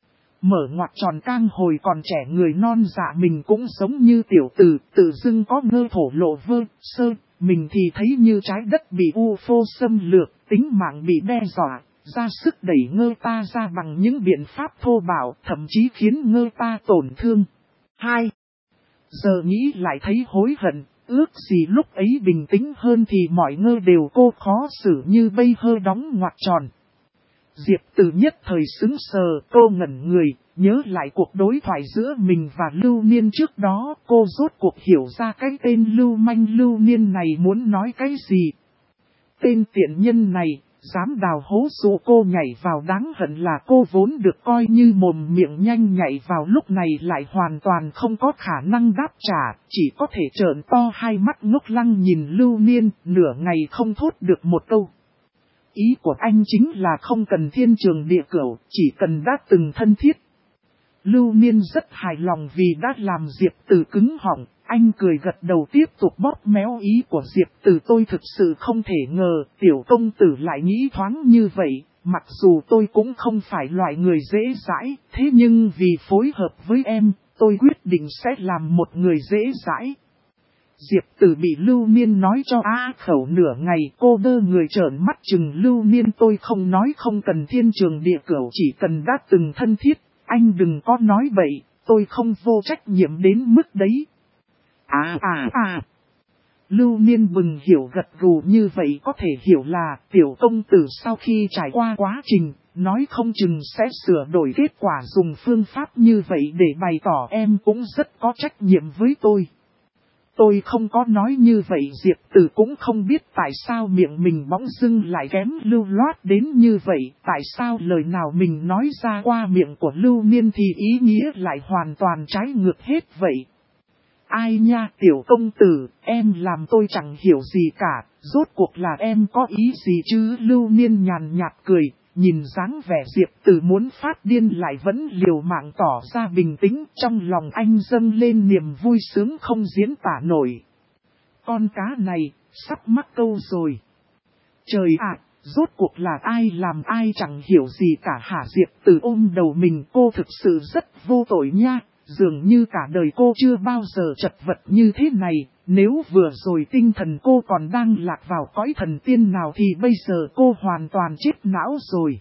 Mở ngoặc tròn cang hồi còn trẻ người non dạ mình cũng giống như tiểu tử, tự dưng có ngơ thổ lộ vơ, sơ, mình thì thấy như trái đất bị UFO xâm lược, tính mạng bị đe dọa, ra sức đẩy ngơ ta ra bằng những biện pháp thô bạo, thậm chí khiến ngơ ta tổn thương. 2. Giờ nghĩ lại thấy hối hận. Ước gì lúc ấy bình tĩnh hơn thì mọi ngơ đều cô khó xử như bây hơ đóng ngoặc tròn. Diệp Tử nhất thời sững sờ, cô ngẩn người, nhớ lại cuộc đối thoại giữa mình và Lưu Niên trước đó, cô rốt cuộc hiểu ra cái tên Lưu Manh Lưu Niên này muốn nói cái gì. Tên tiện nhân này, dám đào hố dụ cô nhảy vào, đáng hận là cô vốn được coi như mồm miệng nhanh nhạy vào lúc này lại hoàn toàn không có khả năng đáp trả, chỉ có thể trợn to hai mắt ngốc lăng nhìn Lưu Niên, nửa ngày không thốt được một câu. Ý của anh chính là không cần thiên trường địa cửu, chỉ cần đã từng thân thiết. Lưu Niên rất hài lòng vì đã làm Diệp Tử cứng họng, anh cười gật đầu tiếp tục bóp méo ý của Diệp Tử. Tôi thực sự không thể ngờ tiểu công tử lại nghĩ thoáng như vậy, mặc dù tôi cũng không phải loại người dễ dãi, thế nhưng vì phối hợp với em, tôi quyết định sẽ làm một người dễ dãi. Diệp Tử bị Lưu Niên nói cho á khẩu nửa ngày, cô đơ người trợn mắt chừng Lưu Niên. Tôi không nói không cần thiên trường địa cửu, chỉ cần đã từng thân thiết, anh đừng có nói bậy, tôi không vô trách nhiệm đến mức đấy. Lưu Niên bừng hiểu gật gù như vậy có thể hiểu là tiểu công tử sau khi trải qua quá trình, nói không chừng sẽ sửa đổi kết quả dùng phương pháp như vậy để bày tỏ em cũng rất có trách nhiệm với tôi. Tôi không có nói như vậy. Diệp Tử cũng không biết tại sao miệng mình bỗng dưng lại kém lưu loát đến như vậy, tại sao lời nào mình nói ra qua miệng của Lưu Niên thì ý nghĩa lại hoàn toàn trái ngược hết vậy. Ai nha tiểu công tử, em làm tôi chẳng hiểu gì cả, rốt cuộc là em có ý gì chứ? Lưu Niên nhàn nhạt cười, nhìn dáng vẻ Diệp Tử muốn phát điên lại vẫn liều mạng tỏ ra bình tĩnh, trong lòng anh dâng lên niềm vui sướng không diễn tả nổi. Con cá này, sắp mắc câu rồi. Trời ạ, rốt cuộc là ai làm ai chẳng hiểu gì cả hả? Diệp Tử ôm đầu mình, cô thực sự rất vô tội nha. Dường như cả đời cô chưa bao giờ chật vật như thế này, nếu vừa rồi tinh thần cô còn đang lạc vào cõi thần tiên nào thì bây giờ cô hoàn toàn chết não rồi.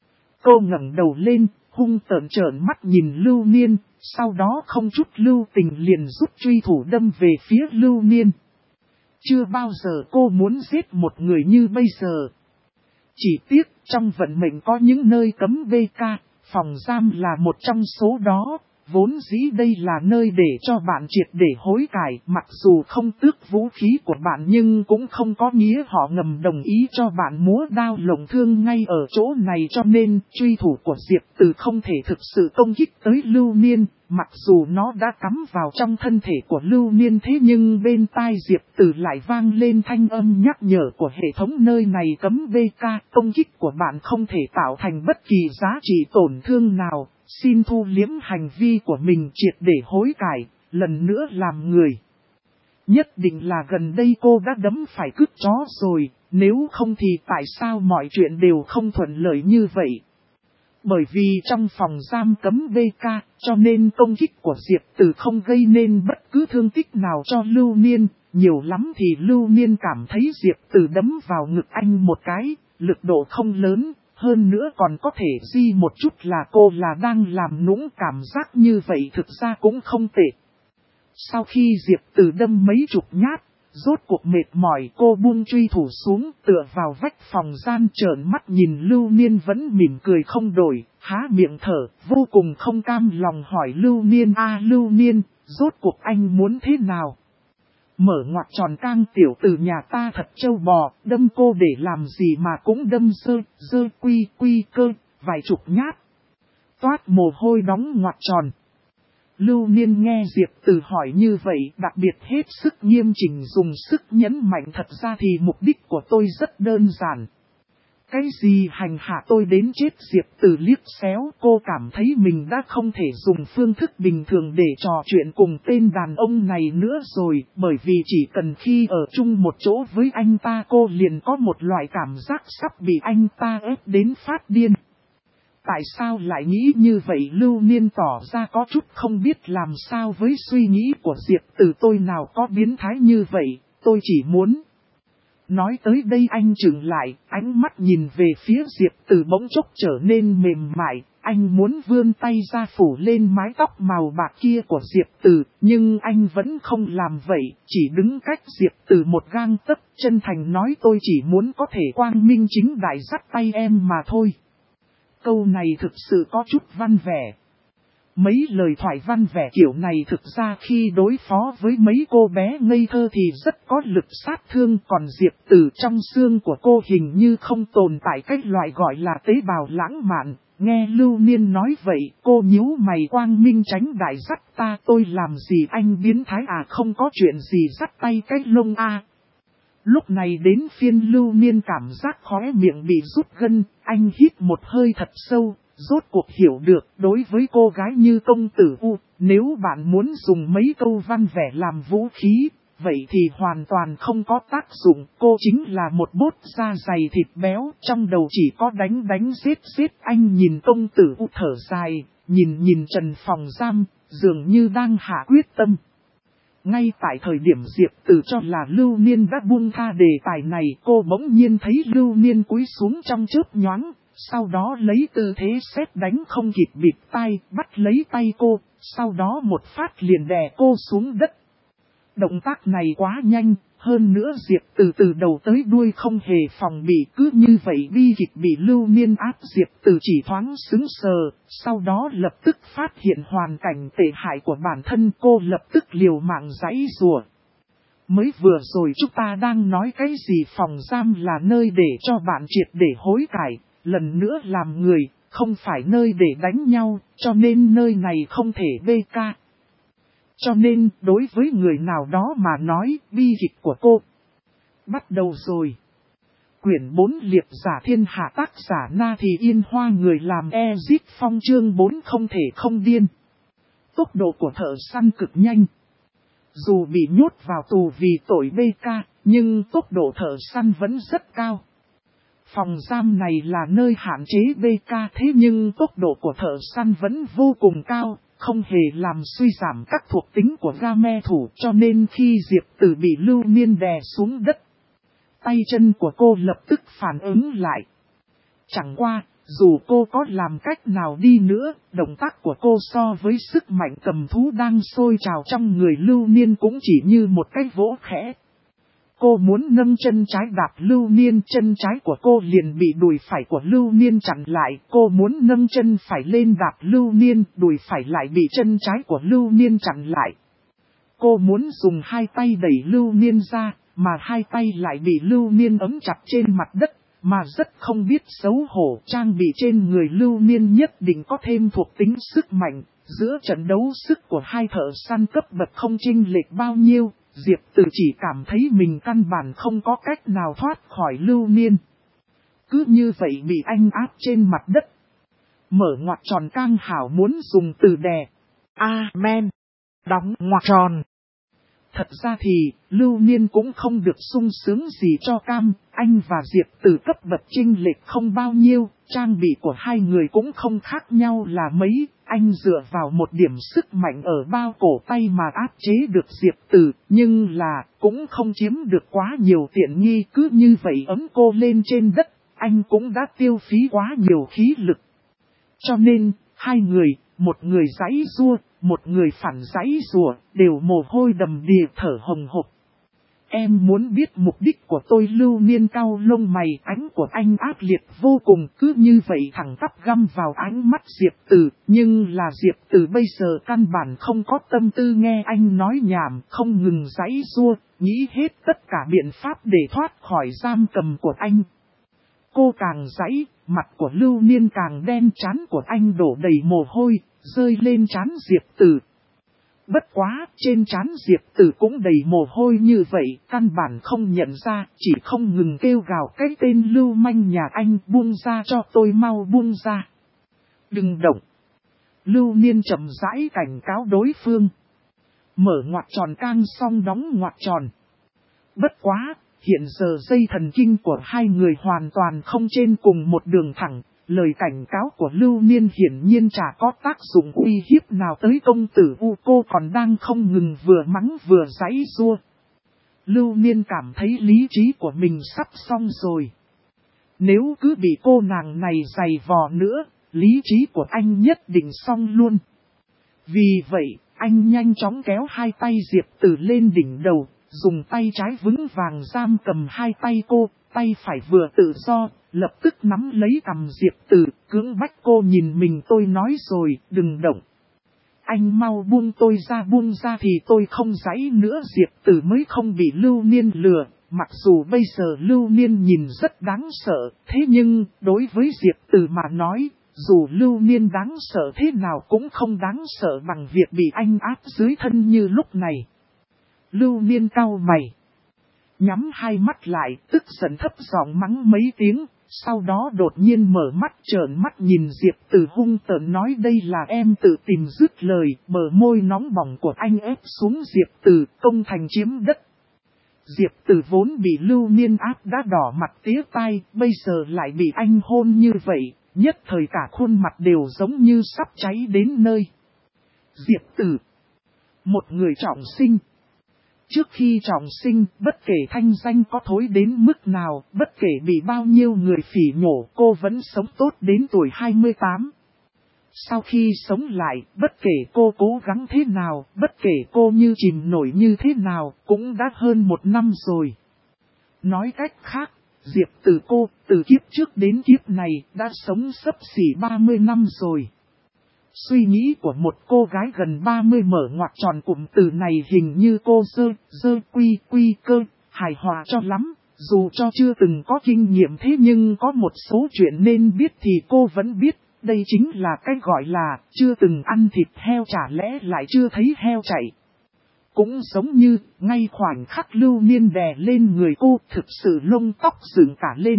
Cô ngẩng đầu lên, hung tợn trợn mắt nhìn Lưu Niên, sau đó không chút lưu tình liền rút truy thủ đâm về phía Lưu Niên. Chưa bao giờ cô muốn giết một người như bây giờ. Chỉ tiếc trong vận mệnh có những nơi cấm BK, phòng giam là một trong số đó. Vốn dĩ đây là nơi để cho bạn triệt để hối cải, mặc dù không tước vũ khí của bạn nhưng cũng không có nghĩa họ ngầm đồng ý cho bạn múa đao lồng thương ngay ở chỗ này, cho nên truy thủ của Diệp Tử không thể thực sự công kích tới Lưu Niên, mặc dù nó đã cắm vào trong thân thể của Lưu Niên thế nhưng bên tai Diệp Tử lại vang lên thanh âm nhắc nhở của hệ thống nơi này cấm BK, công kích của bạn không thể tạo thành bất kỳ giá trị tổn thương nào. Xin thu liếm hành vi của mình triệt để hối cải, lần nữa làm người. Nhất định là gần đây cô đã đấm phải cứt chó rồi, nếu không thì tại sao mọi chuyện đều không thuận lợi như vậy? Bởi vì trong phòng giam cấm BK, cho nên công kích của Diệp Tử không gây nên bất cứ thương tích nào cho Lưu Niên. Nhiều lắm thì Lưu Niên cảm thấy Diệp Tử đấm vào ngực anh một cái, lực độ không lớn. Hơn nữa còn có thể di một chút là cô là đang làm nũng, cảm giác như vậy thực ra cũng không tệ. Sau khi Diệp Tử đâm mấy chục nhát, rốt cuộc mệt mỏi cô buông truy thủ xuống tựa vào vách phòng gian trợn mắt nhìn Lưu Niên vẫn mỉm cười không đổi, há miệng thở, vô cùng không cam lòng hỏi Lưu Niên Lưu Niên, rốt cuộc anh muốn thế nào? Mở ngoặc tròn cang tiểu tử nhà ta thật trâu bò, đâm cô để làm gì mà cũng đâm dơ quy cơ, vài chục nhát. Toát mồ hôi đóng ngoặc tròn. Lưu Niên nghe Diệp Tử hỏi như vậy đặc biệt hết sức nghiêm chỉnh dùng sức nhấn mạnh thật ra thì mục đích của tôi rất đơn giản. Cái gì hành hạ tôi đến chết? Diệp Tử liếc xéo, cô cảm thấy mình đã không thể dùng phương thức bình thường để trò chuyện cùng tên đàn ông này nữa rồi, bởi vì chỉ cần khi ở chung một chỗ với anh ta cô liền có một loại cảm giác sắp bị anh ta ép đến phát điên. Tại sao lại nghĩ như vậy? Lưu Niên tỏ ra có chút không biết làm sao với suy nghĩ của Diệp Tử. Tôi nào có biến thái như vậy, tôi chỉ muốn... Nói tới đây anh chừng lại, ánh mắt nhìn về phía Diệp Tử bỗng chốc trở nên mềm mại, anh muốn vươn tay ra phủ lên mái tóc màu bạc kia của Diệp Tử, nhưng anh vẫn không làm vậy, chỉ đứng cách Diệp Tử một gang tấc, chân thành nói tôi chỉ muốn có thể quang minh chính đại dắt tay em mà thôi. Câu này thực sự có chút văn vẻ. Mấy lời thoại văn vẻ kiểu này thực ra khi đối phó với mấy cô bé ngây thơ thì rất có lực sát thương, còn Diệp Tử trong xương của cô hình như không tồn tại cái loại gọi là tế bào lãng mạn. Nghe Lưu Niên nói vậy, cô nhíu mày quang minh tránh đại dắt ta tôi làm gì anh biến thái à? Không có chuyện gì dắt tay cái lông a. Lúc này đến phiên Lưu Niên cảm giác khóe miệng bị rút gân, anh hít một hơi thật sâu, rốt cuộc hiểu được đối với cô gái như công tử U, nếu bạn muốn dùng mấy câu văn vẻ làm vũ khí, vậy thì hoàn toàn không có tác dụng. Cô chính là một bốt da dày thịt béo, trong đầu chỉ có đánh giết. Anh nhìn công tử U thở dài, nhìn trần phòng giam, dường như đang hạ quyết tâm. Ngay tại thời điểm Diệp Tử cho là Lưu Niên đã buông tha đề tài này, cô bỗng nhiên thấy Lưu Niên cúi xuống trong chớp nhoáng, sau đó lấy tư thế sét đánh không kịp bịt tai, bắt lấy tay cô, sau đó một phát liền đè cô xuống đất. Động tác này quá nhanh, hơn nữa Diệp Tử từ đầu tới đuôi không hề phòng bị, cứ như vậy bi kịch bị Lưu Niên áp. Diệp Tử chỉ thoáng sững sờ, sau đó lập tức phát hiện hoàn cảnh tệ hại của bản thân, cô lập tức liều mạng giãy giụa. Mới vừa rồi chúng ta đang nói cái gì? Phòng giam là nơi để cho bạn triệt để hối cải, lần nữa làm người, không phải nơi để đánh nhau, cho nên nơi này không thể BK. Cho nên, đối với người nào đó mà nói, bi kịch của cô bắt đầu rồi. Quyển 4 Liệp giả thiên hạ, tác giả Na Thì Yên Hoa, người làm Ezit Phong, chương 4 không thể không điên. Tốc độ của thợ săn cực nhanh. Dù bị nhốt vào tù vì tội BK, nhưng tốc độ thợ săn vẫn rất cao. Phòng giam này là nơi hạn chế BK, thế nhưng tốc độ của thợ săn vẫn vô cùng cao, không hề làm suy giảm các thuộc tính của game thủ, cho nên khi Diệp Tử bị Lưu Miên đè xuống đất, tay chân của cô lập tức phản ứng lại. Chẳng qua, dù cô có làm cách nào đi nữa, động tác của cô so với sức mạnh cầm thú đang sôi trào trong người Lưu Niên cũng chỉ như một cái vỗ khẽ. Cô muốn nâng chân trái đạp Lưu Niên, chân trái của cô liền bị đùi phải của Lưu Niên chặn lại. Cô muốn nâng chân phải lên đạp Lưu Niên, đùi phải lại bị chân trái của Lưu Niên chặn lại. Cô muốn dùng hai tay đẩy Lưu Niên ra, mà hai tay lại bị Lưu Niên ấm chặt trên mặt đất, mà rất không biết xấu hổ. Trang bị trên người Lưu Niên nhất định có thêm thuộc tính sức mạnh. Giữa trận đấu sức của hai thợ săn cấp bậc không chênh lệch bao nhiêu, Diệp Tử chỉ cảm thấy mình căn bản không có cách nào thoát khỏi Lưu Niên. Cứ như vậy bị anh áp trên mặt đất. Mở ngoặc tròn, Cang Hảo muốn dùng từ đè. Amen. Đóng ngoặc tròn. Thật ra thì, Lưu Niên cũng không được sung sướng gì cho cam, anh và Diệp Tử cấp bậc chênh lệch không bao nhiêu, trang bị của hai người cũng không khác nhau là mấy, anh dựa vào một điểm sức mạnh ở bao cổ tay mà áp chế được Diệp Tử, nhưng là, cũng không chiếm được quá nhiều tiện nghi, cứ như vậy ấm cô lên trên đất, anh cũng đã tiêu phí quá nhiều khí lực. Cho nên, hai người, một người giãy giụa, một người phản giãy giụa, đều mồ hôi đầm đìa thở hồng hộc. Em muốn biết mục đích của tôi? Lưu Niên cau lông mày, ánh của anh ác liệt vô cùng, cứ như vậy thẳng tắp găm vào ánh mắt Diệp Tử, nhưng là Diệp Tử bây giờ căn bản không có tâm tư nghe anh nói nhảm, không ngừng giãy giụa, nghĩ hết tất cả biện pháp để thoát khỏi giam cầm của anh. Cô càng giãy, mặt của Lưu Niên càng đen, trán của anh đổ đầy mồ hôi, rơi lên trán Diệp Tử. Bất quá, trên trán Diệp Tử cũng đầy mồ hôi như vậy, căn bản không nhận ra, chỉ không ngừng kêu gào cái tên lưu manh nhà anh, buông ra cho tôi, mau buông ra. Đừng động. Lưu Niên chậm rãi cảnh cáo đối phương. Mở ngoặc tròn, Cang xong đóng ngoặc tròn. Bất quá, hiện giờ dây thần kinh của hai người hoàn toàn không trên cùng một đường thẳng. Lời cảnh cáo của Lưu Niên hiển nhiên chả có tác dụng uy hiếp nào tới công tử U, cô còn đang không ngừng vừa mắng vừa giãy giụa. Lưu Niên cảm thấy lý trí của mình sắp xong rồi. Nếu cứ bị cô nàng này giày vò nữa, lý trí của anh nhất định xong luôn. Vì vậy, anh nhanh chóng kéo hai tay Diệp Tử lên đỉnh đầu, dùng tay trái vững vàng giam cầm hai tay cô, tay phải vừa tự do, lập tức nắm lấy cằm Diệp Tử, cưỡng bách cô nhìn mình. Tôi nói rồi, đừng động. Anh mau buông tôi ra, buông ra thì tôi không giãy nữa. Diệp Tử mới không bị Lưu Niên lừa, mặc dù bây giờ Lưu Niên nhìn rất đáng sợ, thế nhưng, đối với Diệp Tử mà nói, dù Lưu Niên đáng sợ thế nào cũng không đáng sợ bằng việc bị anh áp dưới thân như lúc này. Lưu Niên cau mày, nhắm hai mắt lại, tức giận thấp giọng mắng mấy tiếng, sau đó đột nhiên mở mắt trợn mắt nhìn Diệp Tử hung tợn nói đây là em tự tìm. Dứt lời, bờ môi nóng bỏng của anh ép xuống Diệp Tử, công thành chiếm đất. Diệp Tử vốn bị Lưu Niên áp đã đỏ mặt tía tai, bây giờ lại bị anh hôn như vậy, nhất thời cả khuôn mặt đều giống như sắp cháy đến nơi. Diệp Tử, một người trọng sinh. Trước khi trọng sinh, bất kể thanh danh có thối đến mức nào, bất kể bị bao nhiêu người phỉ nhổ, cô vẫn sống tốt đến tuổi 28. Sau khi sống lại, bất kể cô cố gắng thế nào, bất kể cô như chìm nổi như thế nào, cũng đã hơn 1 năm rồi. Nói cách khác, Diệp Tử cô, từ kiếp trước đến kiếp này, đã sống xấp xỉ 30 năm rồi. Suy nghĩ của một cô gái gần 30 mở ngoặc tròn, cụm từ này hình như cô quy cơ, hài hòa cho lắm, dù cho chưa từng có kinh nghiệm thế nhưng có một số chuyện nên biết thì cô vẫn biết, đây chính là cái gọi là chưa từng ăn thịt heo chả lẽ lại chưa thấy heo chạy. Cũng giống như, ngay khoảnh khắc Lưu Niên đè lên người cô thực sự lông tóc dựng cả lên.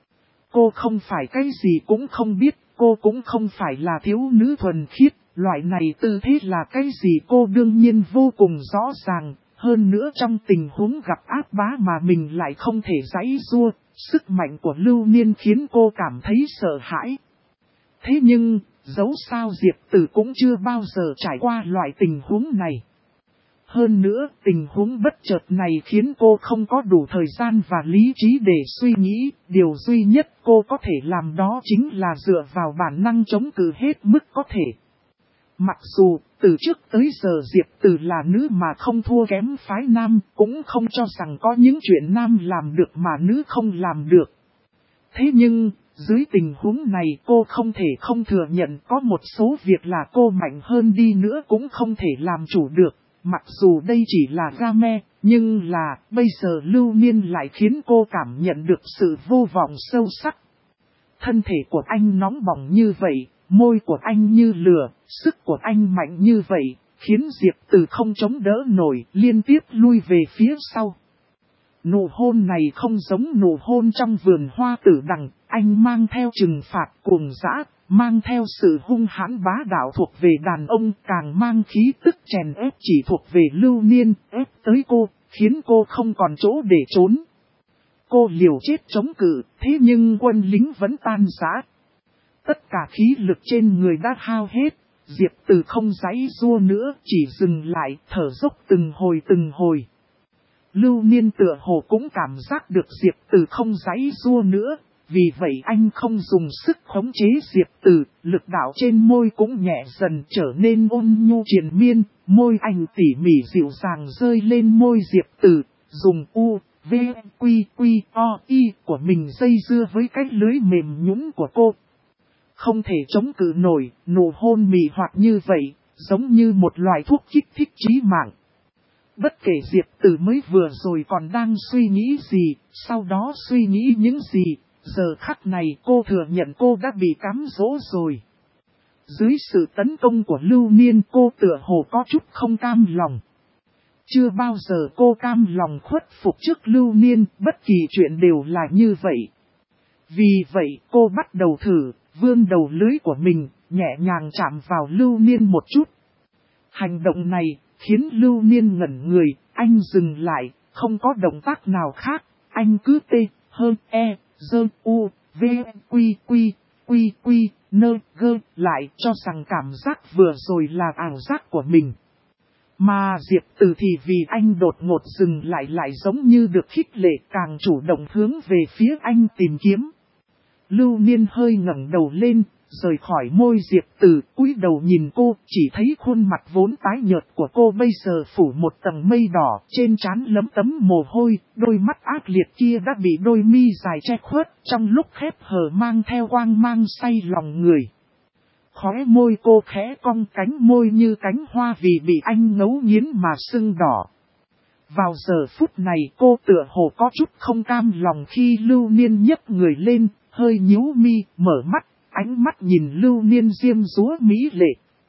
Cô không phải cái gì cũng không biết, cô cũng không phải là thiếu nữ thuần khiết, loại này tư thế là cái gì cô đương nhiên vô cùng rõ ràng, hơn nữa trong tình huống gặp áp bá mà mình lại không thể giãy giụa, sức mạnh của Lưu Niên khiến cô cảm thấy sợ hãi. Thế nhưng, dẫu sao Diệp Tử cũng chưa bao giờ trải qua loại tình huống này. Hơn nữa, tình huống bất chợt này khiến cô không có đủ thời gian và lý trí để suy nghĩ, điều duy nhất cô có thể làm đó chính là dựa vào bản năng chống cự hết mức có thể. Mặc dù, từ trước tới giờ Diệp Tử là nữ mà không thua kém phái nam, cũng không cho rằng có những chuyện nam làm được mà nữ không làm được. Thế nhưng, dưới tình huống này cô không thể không thừa nhận có một số việc là cô mạnh hơn đi nữa cũng không thể làm chủ được. Mặc dù đây chỉ là game, nhưng là bây giờ Lưu Niên lại khiến cô cảm nhận được sự vô vọng sâu sắc. Thân thể của anh nóng bỏng như vậy, môi của anh như lửa, sức của anh mạnh như vậy, khiến Diệp Tử không chống đỡ nổi, liên tiếp lui về phía sau. Nụ hôn này không giống nụ hôn trong vườn hoa tử đằng, anh mang theo trừng phạt cuồng dã, mang theo sự hung hãn bá đạo thuộc về đàn ông, càng mang khí tức chèn ép chỉ thuộc về Lưu Niên, ép tới cô, khiến cô không còn chỗ để trốn. Cô liều chết chống cự, thế nhưng quân lính vẫn tan rã. Tất cả khí lực trên người đã hao hết, Diệp Tử không giãy giụa nữa, chỉ dừng lại, thở dốc từng hồi. Lưu Niên tựa hồ cũng cảm giác được Diệp Tử không giãy giụa nữa, vì vậy anh không dùng sức khống chế Diệp Tử, lực đạo trên môi cũng nhẹ dần trở nên ôn nhu triền miên, môi anh tỉ mỉ dịu dàng rơi lên môi Diệp Tử, dùng u, v, quy, o, y của mình dây dưa với cái lưới mềm nhũn của cô. Không thể chống cự nổi, nụ hôn mị hoặc như vậy, giống như một loại thuốc kích thích chí mạng. Bất kể Diệp Tử mới vừa rồi còn đang suy nghĩ gì, sau đó suy nghĩ những gì, giờ khắc này cô thừa nhận cô đã bị cám dỗ rồi. Dưới sự tấn công của Lưu Niên cô tựa hồ có chút không cam lòng. Chưa bao giờ cô cam lòng khuất phục trước Lưu Niên, bất kỳ chuyện đều là như vậy. Vì vậy cô bắt đầu thử, vươn đầu lưới của mình, nhẹ nhàng chạm vào Lưu Niên một chút. Hành động này khiến Lưu Niên ngẩn người, anh dừng lại, không có động tác nào khác, anh cứ tê, hơn, e, dơ, u, v, quy, nơ, gơ, lại cho rằng cảm giác vừa rồi là ảo giác của mình. Mà Diệp Tử thì vì anh đột ngột dừng lại giống như được khích lệ càng chủ động hướng về phía anh tìm kiếm. Lưu Niên hơi ngẩng đầu lên, rời khỏi môi Diệp Tử, cúi đầu nhìn cô, chỉ thấy khuôn mặt vốn tái nhợt của cô bây giờ phủ một tầng mây đỏ, trên trán lấm tấm mồ hôi, đôi mắt ác liệt kia đã bị đôi mi dài che khuất, trong lúc khép hờ mang theo quang mang say lòng người. Khóe môi cô khẽ cong, cánh môi như cánh hoa vì bị anh ngấu nghiến mà sưng đỏ. Vào giờ phút này cô tựa hồ có chút không cam lòng khi Lưu Niên nhấc người lên, hơi nhíu mi, mở mắt, ánh mắt nhìn Lưu Niên diêm dúa mỹ lệ.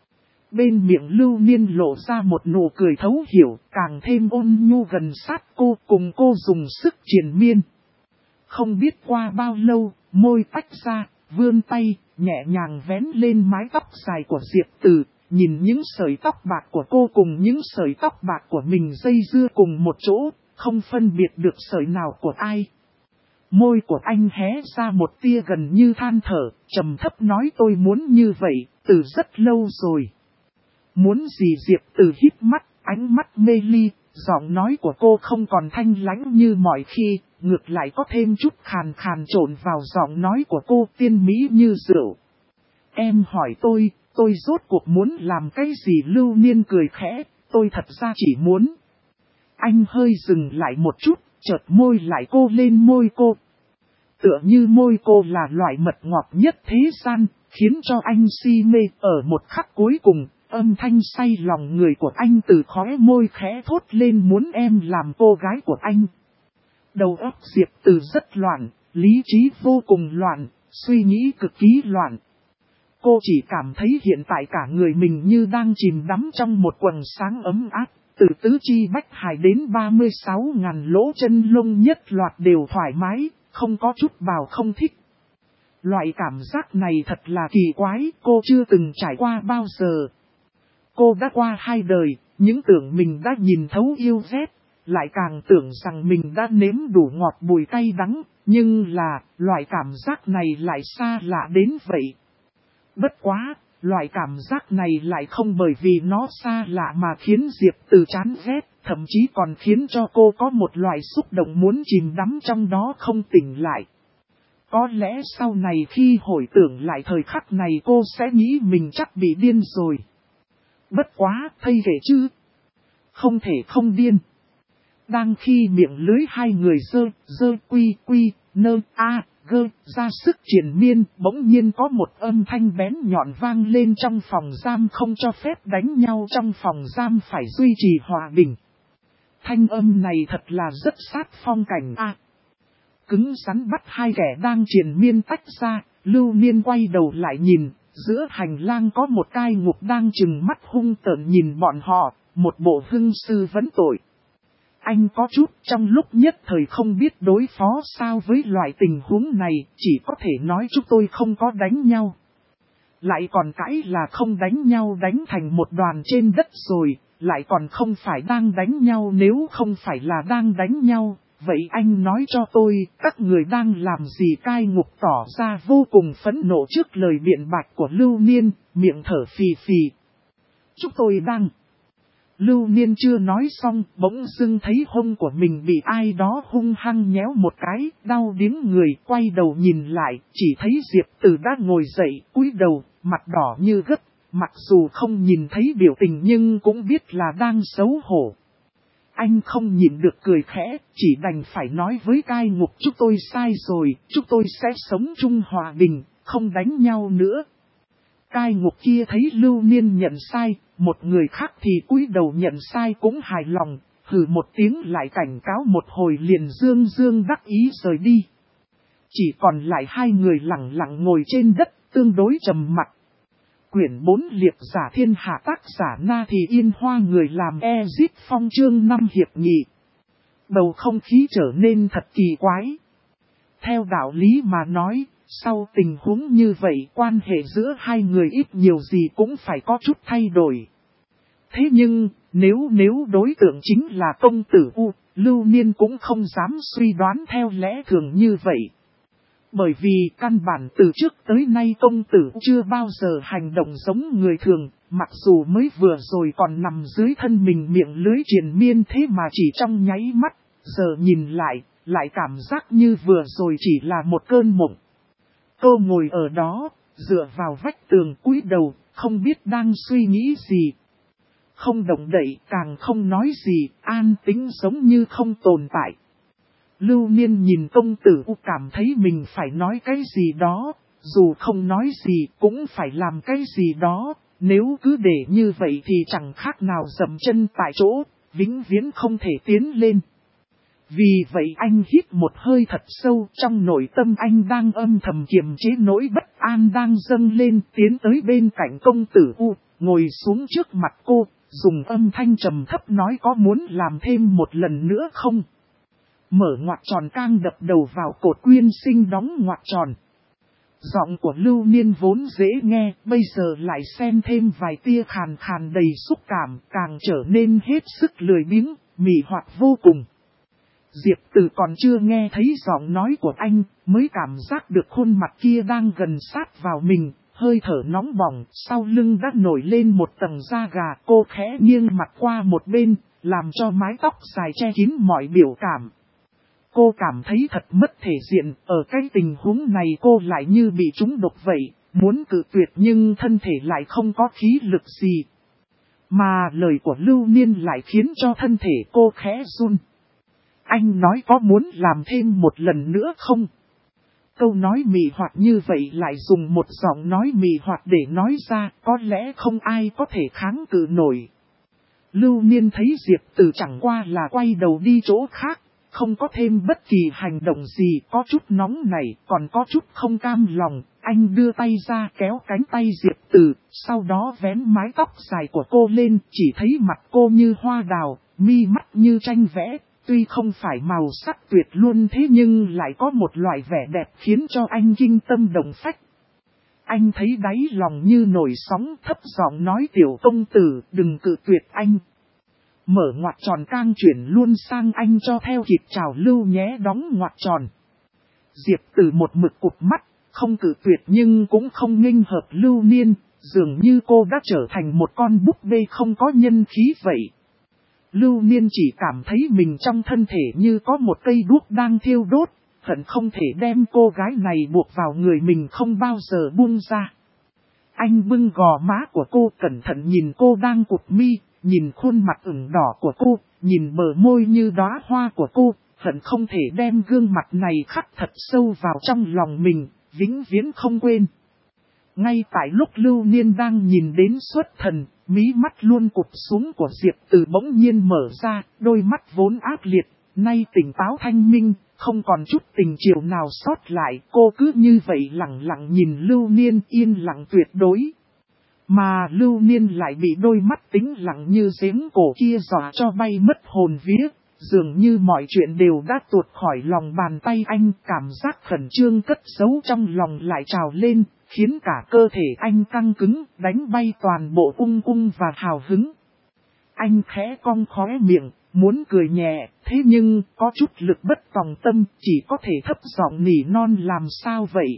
Bên miệng Lưu Niên lộ ra một nụ cười thấu hiểu, càng thêm ôn nhu gần sát cô, cùng cô dùng sức triền miên. Không biết qua bao lâu, môi tách ra, vươn tay, nhẹ nhàng vén lên mái tóc dài của Diệp Tử, nhìn những sợi tóc bạc của cô cùng những sợi tóc bạc của mình dây dưa cùng một chỗ, không phân biệt được sợi nào của ai. Môi của anh hé ra một tia gần như than thở, trầm thấp nói tôi muốn như vậy, từ rất lâu rồi. Muốn gì? Diệp Tử híp mắt, ánh mắt mê ly, giọng nói của cô không còn thanh lãnh như mọi khi, ngược lại có thêm chút khàn khàn trộn vào giọng nói của cô tiên mỹ như rượu. Em hỏi tôi rốt cuộc muốn làm cái gì? Lưu Niên cười khẽ, tôi thật ra chỉ muốn. Anh hơi dừng lại một chút, chợt môi lại cô lên môi cô. Tựa như môi cô là loại mật ngọt nhất thế gian, khiến cho anh si mê. Ở một khắc cuối cùng, âm thanh say lòng người của anh từ khóe môi khẽ thốt lên muốn em làm cô gái của anh. Đầu óc Diệp Tử rất loạn, lý trí vô cùng loạn, suy nghĩ cực kỳ loạn. Cô chỉ cảm thấy hiện tại cả người mình như đang chìm đắm trong một quầng sáng ấm áp, từ tứ chi bách hải đến 36.000 lỗ chân lông nhất loạt đều thoải mái, không có chút bào không thích. Loại cảm giác này thật là kỳ quái, cô chưa từng trải qua bao giờ. Cô đã qua 2 đời, những tưởng mình đã nhìn thấu yêu ghét, lại càng tưởng rằng mình đã nếm đủ ngọt bùi cay đắng, nhưng là, loại cảm giác này lại xa lạ đến vậy. Bất quá, loại cảm giác này lại không bởi vì nó xa lạ mà khiến Diệp Từ chán ghét, thậm chí còn khiến cho cô có một loại xúc động muốn chìm đắm trong đó không tỉnh lại. Có lẽ sau này khi hồi tưởng lại thời khắc này cô sẽ nghĩ mình chắc bị điên rồi. Bất quá, thây kể chứ. Không thể không điên. Đang khi miệng lưới hai người dơ quy, nơ, gơ, ra sức triển miên, bỗng nhiên có một âm thanh bén nhọn vang lên trong phòng giam không cho phép đánh nhau trong phòng giam phải duy trì hòa bình. Thanh âm này thật là rất sát phong cảnh Cứng rắn bắt hai kẻ đang triển miên tách ra, Lưu Niên quay đầu lại nhìn, giữa hành lang có một cai ngục đang trừng mắt hung tợn nhìn bọn họ, một bộ hưng sư vấn tội. Anh có chút trong lúc nhất thời không biết đối phó sao với loại tình huống này, chỉ có thể nói chúng tôi không có đánh nhau. Lại còn cãi là không đánh nhau đánh thành một đoàn trên đất rồi, lại còn không phải đang đánh nhau nếu không phải là đang đánh nhau. Vậy anh nói cho tôi, các người đang làm gì? Cai ngục tỏ ra vô cùng phẫn nộ trước lời biện bạch của Lưu Niên, miệng thở phì phì. Chúng tôi đang... Lưu Niên chưa nói xong, bỗng dưng thấy hông của mình bị ai đó hung hăng nhéo một cái, đau điếng người, quay đầu nhìn lại, chỉ thấy Diệp Từ đã ngồi dậy, cúi đầu, mặt đỏ như gấc, mặc dù không nhìn thấy biểu tình nhưng cũng biết là đang xấu hổ. Anh không nhịn được cười khẽ, chỉ đành phải nói với cai ngục chúng tôi sai rồi, chúng tôi sẽ sống chung hòa bình, không đánh nhau nữa. Cai ngục kia thấy Lưu Niên nhận sai, một người khác thì cúi đầu nhận sai cũng hài lòng, hừ một tiếng lại cảnh cáo một hồi liền dương dương đắc ý rời đi. Chỉ còn lại hai người lặng lặng ngồi trên đất, tương đối trầm mặc. Quyển 4 liệt giả thiên hạ tác giả Na Thì Yên Hoa người làm Ezip Phong chương 5 hiệp nghị. Bầu không khí trở nên thật kỳ quái. Theo đạo lý mà nói, sau tình huống như vậy quan hệ giữa hai người ít nhiều gì cũng phải có chút thay đổi. Thế nhưng, nếu đối tượng chính là công tử U, Lưu Niên cũng không dám suy đoán theo lẽ thường như vậy. Bởi vì căn bản từ trước tới nay công tử chưa bao giờ hành động giống người thường, mặc dù mới vừa rồi còn nằm dưới thân mình miệng lưới triền miên thế mà chỉ trong nháy mắt, giờ nhìn lại cảm giác như vừa rồi chỉ là một cơn mộng. Cô ngồi ở đó, dựa vào vách tường cúi đầu, không biết đang suy nghĩ gì. Không động đậy, càng không nói gì, an tĩnh giống như không tồn tại. Lưu Niên nhìn công tử U cảm thấy mình phải nói cái gì đó, dù không nói gì cũng phải làm cái gì đó, nếu cứ để như vậy thì chẳng khác nào dậm chân tại chỗ, vĩnh viễn không thể tiến lên. Vì vậy anh hít một hơi thật sâu, trong nội tâm anh đang âm thầm kiềm chế nỗi bất an đang dâng lên, tiến tới bên cạnh công tử U, ngồi xuống trước mặt cô, dùng âm thanh trầm thấp nói có muốn làm thêm một lần nữa không? Mở ngoặc tròn cang đập đầu vào cột quyên sinh đóng ngoặc tròn. Giọng của Lưu Niên vốn dễ nghe, bây giờ lại xen thêm vài tia khàn khàn đầy xúc cảm, càng trở nên hết sức lười biếng, mị hoặc vô cùng. Diệp Từ còn chưa nghe thấy giọng nói của anh, mới cảm giác được khuôn mặt kia đang gần sát vào mình, hơi thở nóng bỏng, sau lưng đã nổi lên một tầng da gà. Cô khẽ nghiêng mặt qua một bên, làm cho mái tóc dài che kín mọi biểu cảm. Cô cảm thấy thật mất thể diện, ở cái tình huống này cô lại như bị trúng độc vậy, muốn cự tuyệt nhưng thân thể lại không có khí lực gì. Mà lời của Lưu Niên lại khiến cho thân thể cô khẽ run. Anh nói có muốn làm thêm một lần nữa không? Câu nói mị hoặc như vậy lại dùng một giọng nói mị hoặc để nói ra, có lẽ không ai có thể kháng cự nổi. Lưu Niên thấy Diệp Từ chẳng qua là quay đầu đi chỗ khác, không có thêm bất kỳ hành động gì, có chút nóng này, còn có chút không cam lòng, Anh đưa tay ra kéo cánh tay Diệp Từ, sau đó vén mái tóc dài của cô lên, chỉ thấy mặt cô như hoa đào, mi mắt như tranh vẽ, tuy không phải màu sắc tuyệt luôn thế nhưng lại có một loại vẻ đẹp khiến cho anh kinh tâm động phách. Anh thấy đáy lòng như nổi sóng, thấp giọng nói tiểu công tử đừng cự tuyệt anh. Mở ngoặc tròn cang chuyển luôn sang anh cho theo kịp chào lưu nhé đóng ngoặc tròn. Diệp Từ một mực cụp mắt, không cự tuyệt nhưng cũng không nghênh hợp Lưu Niên, dường như cô đã trở thành một con búp bê không có nhân khí vậy. Lưu Niên chỉ cảm thấy mình trong thân thể như có một cây đuốc đang thiêu đốt, hận không thể đem cô gái này buộc vào người mình không bao giờ buông ra. Anh bưng gò má của cô cẩn thận nhìn cô đang cụp mi, nhìn khuôn mặt ửng đỏ của cô, nhìn bờ môi như đóa hoa của cô, hận không thể đem gương mặt này khắc thật sâu vào trong lòng mình, vĩnh viễn không quên. Ngay tại lúc Lưu Niên đang nhìn đến xuất thần, mí mắt luôn cụp xuống của Diệp Từ bỗng nhiên mở ra, đôi mắt vốn ác liệt, nay tỉnh táo thanh minh, không còn chút tình chiều nào sót lại, cô cứ như vậy lặng lặng nhìn Lưu Niên yên lặng tuyệt đối. Mà Lưu Niên lại bị đôi mắt tĩnh lặng như giếng cổ kia dọa cho bay mất hồn vía, dường như mọi chuyện đều đã tuột khỏi lòng bàn tay anh, cảm giác khẩn trương cất giấu trong lòng lại trào lên, khiến cả cơ thể anh căng cứng, đánh bay toàn bộ ung và hào hứng. Anh khẽ cong khóe miệng, muốn cười nhẹ, thế nhưng có chút lực bất tòng tâm, chỉ có thể thấp giọng nỉ non làm sao vậy.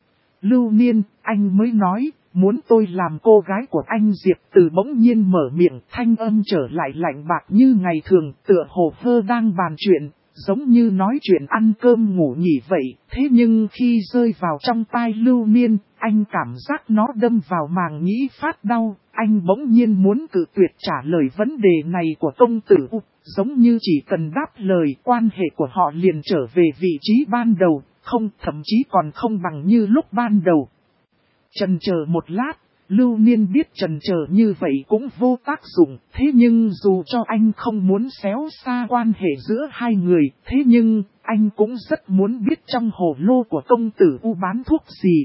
Lưu Niên, anh mới nói, muốn tôi làm cô gái của anh. Diệp Từ bỗng nhiên mở miệng, thanh âm trở lại lạnh bạc như ngày thường, tựa hồ hơ đang bàn chuyện, giống như nói chuyện ăn cơm ngủ nghỉ vậy. Thế nhưng khi rơi vào trong tai Lưu Niên, anh cảm giác nó đâm vào màng nhĩ phát đau. Anh bỗng nhiên muốn cự tuyệt trả lời vấn đề này của công tử U, giống như chỉ cần đáp lời quan hệ của họ liền trở về vị trí ban đầu, không, thậm chí còn không bằng như lúc ban đầu. Chần chờ một lát, Lưu Niên biết chần chờ như vậy cũng vô tác dụng, thế nhưng dù cho anh không muốn xéo xa quan hệ giữa hai người, thế nhưng anh cũng rất muốn biết trong hồ lô của công tử U bán thuốc gì.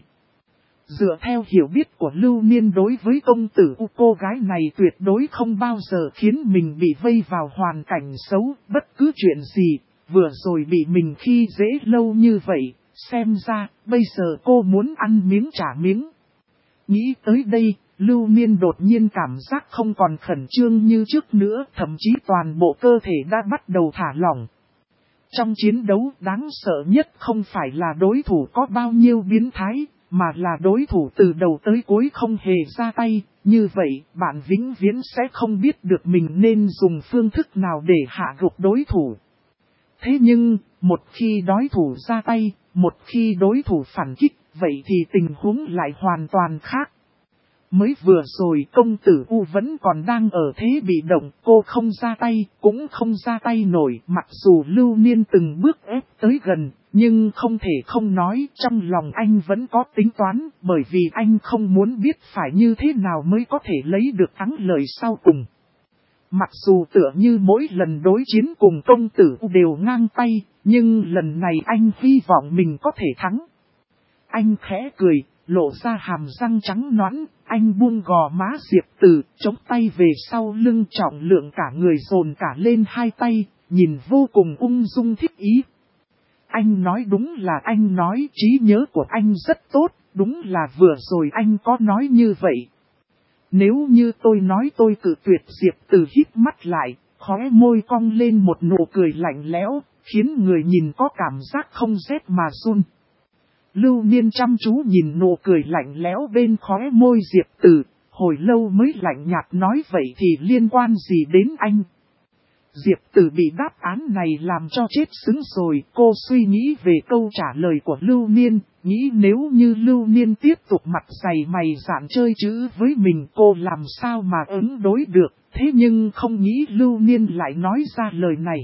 Dựa theo hiểu biết của Lưu Niên đối với công tử U, cô gái này tuyệt đối không bao giờ khiến mình bị vây vào hoàn cảnh xấu, bất cứ chuyện gì, vừa rồi bị mình khi dễ lâu như vậy, xem ra bây giờ cô muốn ăn miếng trả miếng. Nghĩ tới đây, Lưu Niên đột nhiên cảm giác không còn khẩn trương như trước nữa, thậm chí toàn bộ cơ thể đã bắt đầu thả lỏng. Trong chiến đấu đáng sợ nhất không phải là đối thủ có bao nhiêu biến thái, mà là đối thủ từ đầu tới cuối không hề ra tay, như vậy bạn vĩnh viễn sẽ không biết được mình nên dùng phương thức nào để hạ gục đối thủ. Thế nhưng, một khi đối thủ ra tay, một khi đối thủ phản kích, vậy thì tình huống lại hoàn toàn khác. Mới vừa rồi công tử U vẫn còn đang ở thế bị động, cô không ra tay, cũng không ra tay nổi, mặc dù Lưu Niên từng bước ép tới gần, nhưng không thể không nói trong lòng anh vẫn có tính toán, bởi vì anh không muốn biết phải như thế nào mới có thể lấy được thắng lợi sau cùng. Mặc dù tựa như mỗi lần đối chiến cùng công tử U đều ngang tay, nhưng lần này anh hy vọng mình có thể thắng. Anh khẽ cười, lộ ra hàm răng trắng nõn, anh buông gò má Diệp Từ, chống tay về sau lưng, trọng lượng cả người dồn cả lên hai tay, nhìn vô cùng ung dung thích ý. Anh nói đúng là anh nói, trí nhớ của anh rất tốt, đúng là vừa rồi anh có nói như vậy. Nếu như tôi nói tôi cự tuyệt. Diệp Từ hít mắt lại, khóe môi cong lên một nụ cười lạnh lẽo, khiến người nhìn có cảm giác không rét mà run. Lưu Niên chăm chú nhìn nụ cười lạnh lẽo bên khóe môi Diệp Từ, hồi lâu mới lạnh nhạt nói vậy thì liên quan gì đến anh? Diệp Từ bị đáp án này làm cho chết sững rồi, cô suy nghĩ về câu trả lời của Lưu Niên, nghĩ nếu như Lưu Niên tiếp tục mặt dày mày dạn chơi chữ với mình cô làm sao mà ứng đối được, thế nhưng không nghĩ Lưu Niên lại nói ra lời này.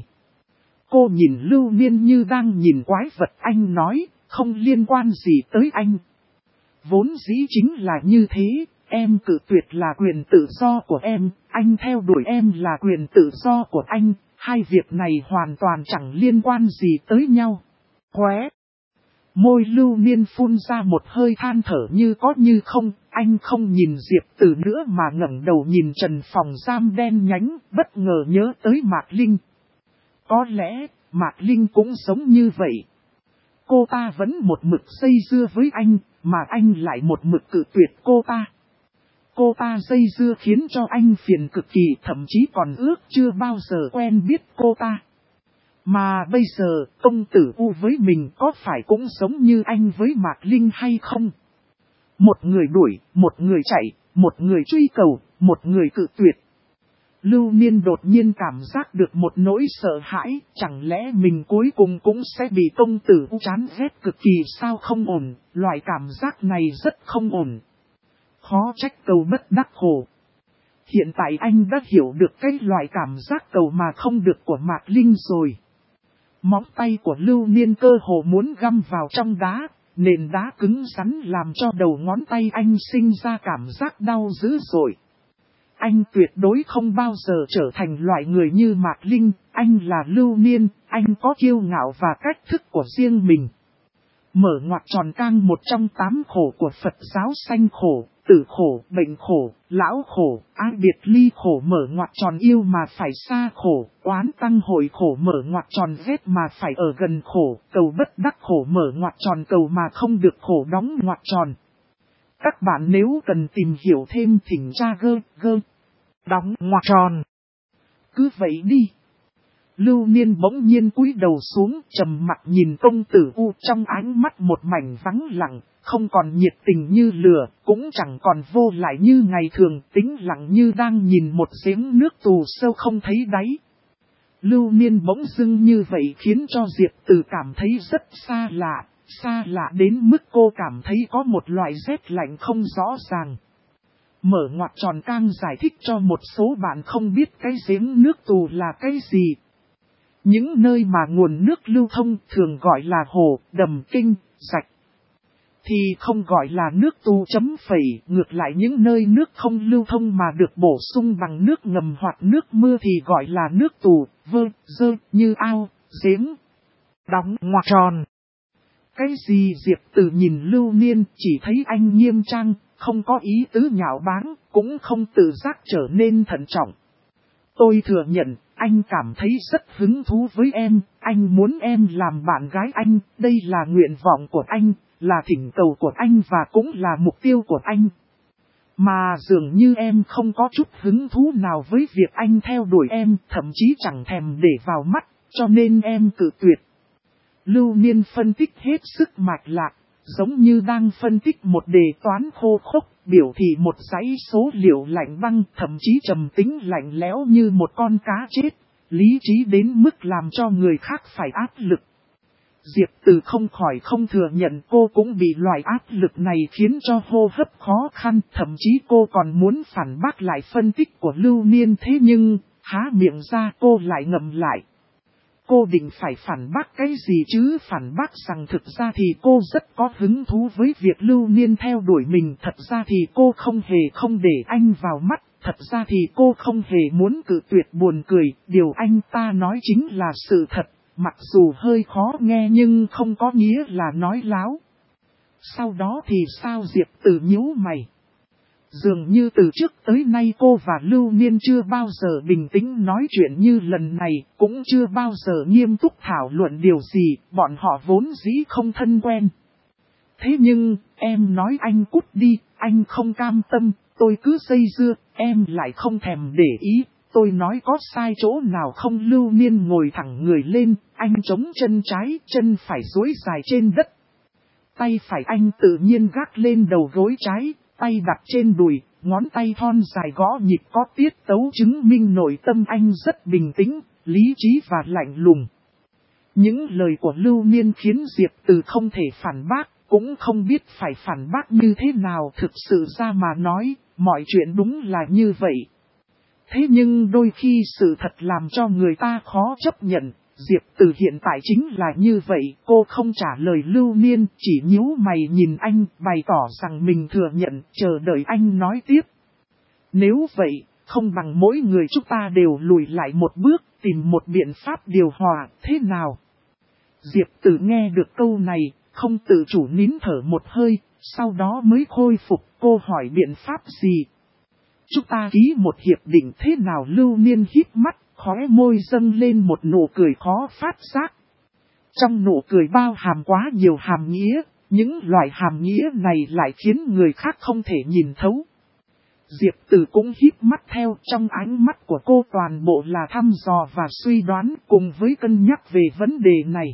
Cô nhìn Lưu Niên như đang nhìn quái vật, anh nói, không liên quan gì tới anh. Vốn dĩ chính là như thế, em cự tuyệt là quyền tự do của em, anh theo đuổi em là quyền tự do của anh, hai việc này hoàn toàn chẳng liên quan gì tới nhau. Khóe Môi Lưu Niên phun ra một hơi than thở như có như không, anh không nhìn Diệp Tử nữa mà ngẩng đầu nhìn trần phòng giam đen nhánh, bất ngờ nhớ tới Mạc Linh. Có lẽ, Mạc Linh cũng giống như vậy. Cô ta vẫn một mực dây dưa với anh, mà anh lại một mực cự tuyệt cô ta. Cô ta dây dưa khiến cho anh phiền cực kỳ, thậm chí còn ước chưa bao giờ quen biết cô ta. Mà bây giờ, công tử U với mình có phải cũng giống như anh với Mạc Linh hay không? Một người đuổi, một người chạy, một người truy cầu, một người cự tuyệt. Lưu Niên đột nhiên cảm giác được một nỗi sợ hãi, chẳng lẽ mình cuối cùng cũng sẽ bị công tử U chán ghét cực kỳ sao không ổn, loại cảm giác này rất không ổn. Khó trách cầu bất đắc khổ. Hiện tại anh đã hiểu được cái loại cảm giác cầu mà không được của Mạc Linh rồi. Móng tay của Lưu Niên cơ hồ muốn găm vào trong đá, nền đá cứng rắn làm cho đầu ngón tay anh sinh ra cảm giác đau dữ dội. Anh tuyệt đối không bao giờ trở thành loại người như Mạc Linh, anh là Lưu Niên, anh có kiêu ngạo và cách thức của riêng mình. Mở ngoặc tròn cang một trong 8 khổ của Phật giáo sanh khổ, tử khổ, bệnh khổ, lão khổ, ái biệt ly khổ mở ngoặc tròn yêu mà phải xa khổ, oán tăng hội khổ mở ngoặc tròn ghét mà phải ở gần khổ, cầu bất đắc khổ mở ngoặc tròn cầu mà không được khổ đóng ngoặc tròn. Các bạn nếu cần tìm hiểu thêm thỉnh tra đóng ngoặc tròn. Cứ vậy đi. Lưu Niên bỗng nhiên cúi đầu xuống trầm mặt nhìn công tử U trong ánh mắt một mảnh vắng lặng, không còn nhiệt tình như lửa, cũng chẳng còn vô lại như ngày thường, tĩnh lặng như đang nhìn một giếng nước tù sâu không thấy đáy. Lưu Niên bỗng dưng như vậy khiến cho Diệp Tử cảm thấy rất xa lạ đến mức cô cảm thấy có một loại rét lạnh không rõ ràng. Mở ngoặc tròn cang giải thích cho một số bạn không biết cái giếng nước tù là cái gì. Những nơi mà nguồn nước lưu thông thường gọi là hồ, đầm, kinh, rạch. Thì không gọi là nước tù chấm phẩy, ngược lại những nơi nước không lưu thông mà được bổ sung bằng nước ngầm hoặc nước mưa thì gọi là nước tù, dơ, như ao, giếng. Đóng ngoặc tròn. Cái gì Diệp Tử nhìn Lưu Niên chỉ thấy anh nghiêm trang, không có ý tứ nhạo báng, cũng không tự giác trở nên thận trọng. Tôi thừa nhận, anh cảm thấy rất hứng thú với em, anh muốn em làm bạn gái anh, đây là nguyện vọng của anh, là thỉnh cầu của anh và cũng là mục tiêu của anh. Mà dường như em không có chút hứng thú nào với việc anh theo đuổi em, thậm chí chẳng thèm để vào mắt, cho nên em cự tuyệt. Lưu Niên phân tích hết sức mạch lạc, giống như đang phân tích một đề toán khô khốc, biểu thị một dãy số liệu lạnh băng, thậm chí trầm tính lạnh lẽo như một con cá chết, lý trí đến mức làm cho người khác phải áp lực. Diệp Tử không khỏi không thừa nhận cô cũng bị loại áp lực này khiến cho hô hấp khó khăn, thậm chí cô còn muốn phản bác lại phân tích của Lưu Niên thế nhưng, há miệng ra cô lại ngậm lại. Cô định phải phản bác cái gì chứ phản bác rằng thực ra thì cô rất có hứng thú với việc Lưu Niên theo đuổi mình. Thật ra thì cô không hề không để anh vào mắt. Thật ra thì cô không hề muốn cự tuyệt buồn cười. Điều anh ta nói chính là sự thật. Mặc dù hơi khó nghe nhưng không có nghĩa là nói láo. Sau đó thì sao Diệp Tử nhíu mày. Dường như từ trước tới nay cô và Lưu Niên chưa bao giờ bình tĩnh nói chuyện như lần này, cũng chưa bao giờ nghiêm túc thảo luận điều gì, bọn họ vốn dĩ không thân quen. Thế nhưng, em nói anh cút đi, anh không cam tâm, tôi cứ dây dưa, em lại không thèm để ý, tôi nói có sai chỗ nào không. Lưu Niên ngồi thẳng người lên, anh chống chân trái, chân phải duỗi dài trên đất. Tay phải anh tự nhiên gác lên đầu gối trái. Tay đặt trên đùi, ngón tay thon dài gõ nhịp có tiết tấu chứng minh nội tâm anh rất bình tĩnh, lý trí và lạnh lùng. Những lời của Lưu Niên khiến Diệp Tử không thể phản bác, cũng không biết phải phản bác như thế nào. Thực sự ra mà nói, mọi chuyện đúng là như vậy. Thế nhưng đôi khi sự thật làm cho người ta khó chấp nhận. Diệp Tử hiện tại chính là như vậy, cô không trả lời Lưu Niên, chỉ nhíu mày nhìn anh, bày tỏ rằng mình thừa nhận, chờ đợi anh nói tiếp. Nếu vậy, không bằng mỗi người chúng ta đều lùi lại một bước, tìm một biện pháp điều hòa, thế nào? Diệp Tử nghe được câu này, không tự chủ nín thở một hơi, sau đó mới khôi phục. Cô hỏi biện pháp gì? Chúng ta ký một hiệp định thế nào? Lưu Niên híp mắt, khóe môi dâng lên một nụ cười khó phát giác. Trong nụ cười bao hàm quá nhiều hàm nghĩa, những loại hàm nghĩa này lại khiến người khác không thể nhìn thấu. Diệp Tử cũng híp mắt theo, trong ánh mắt của cô toàn bộ là thăm dò và suy đoán cùng với cân nhắc về vấn đề này.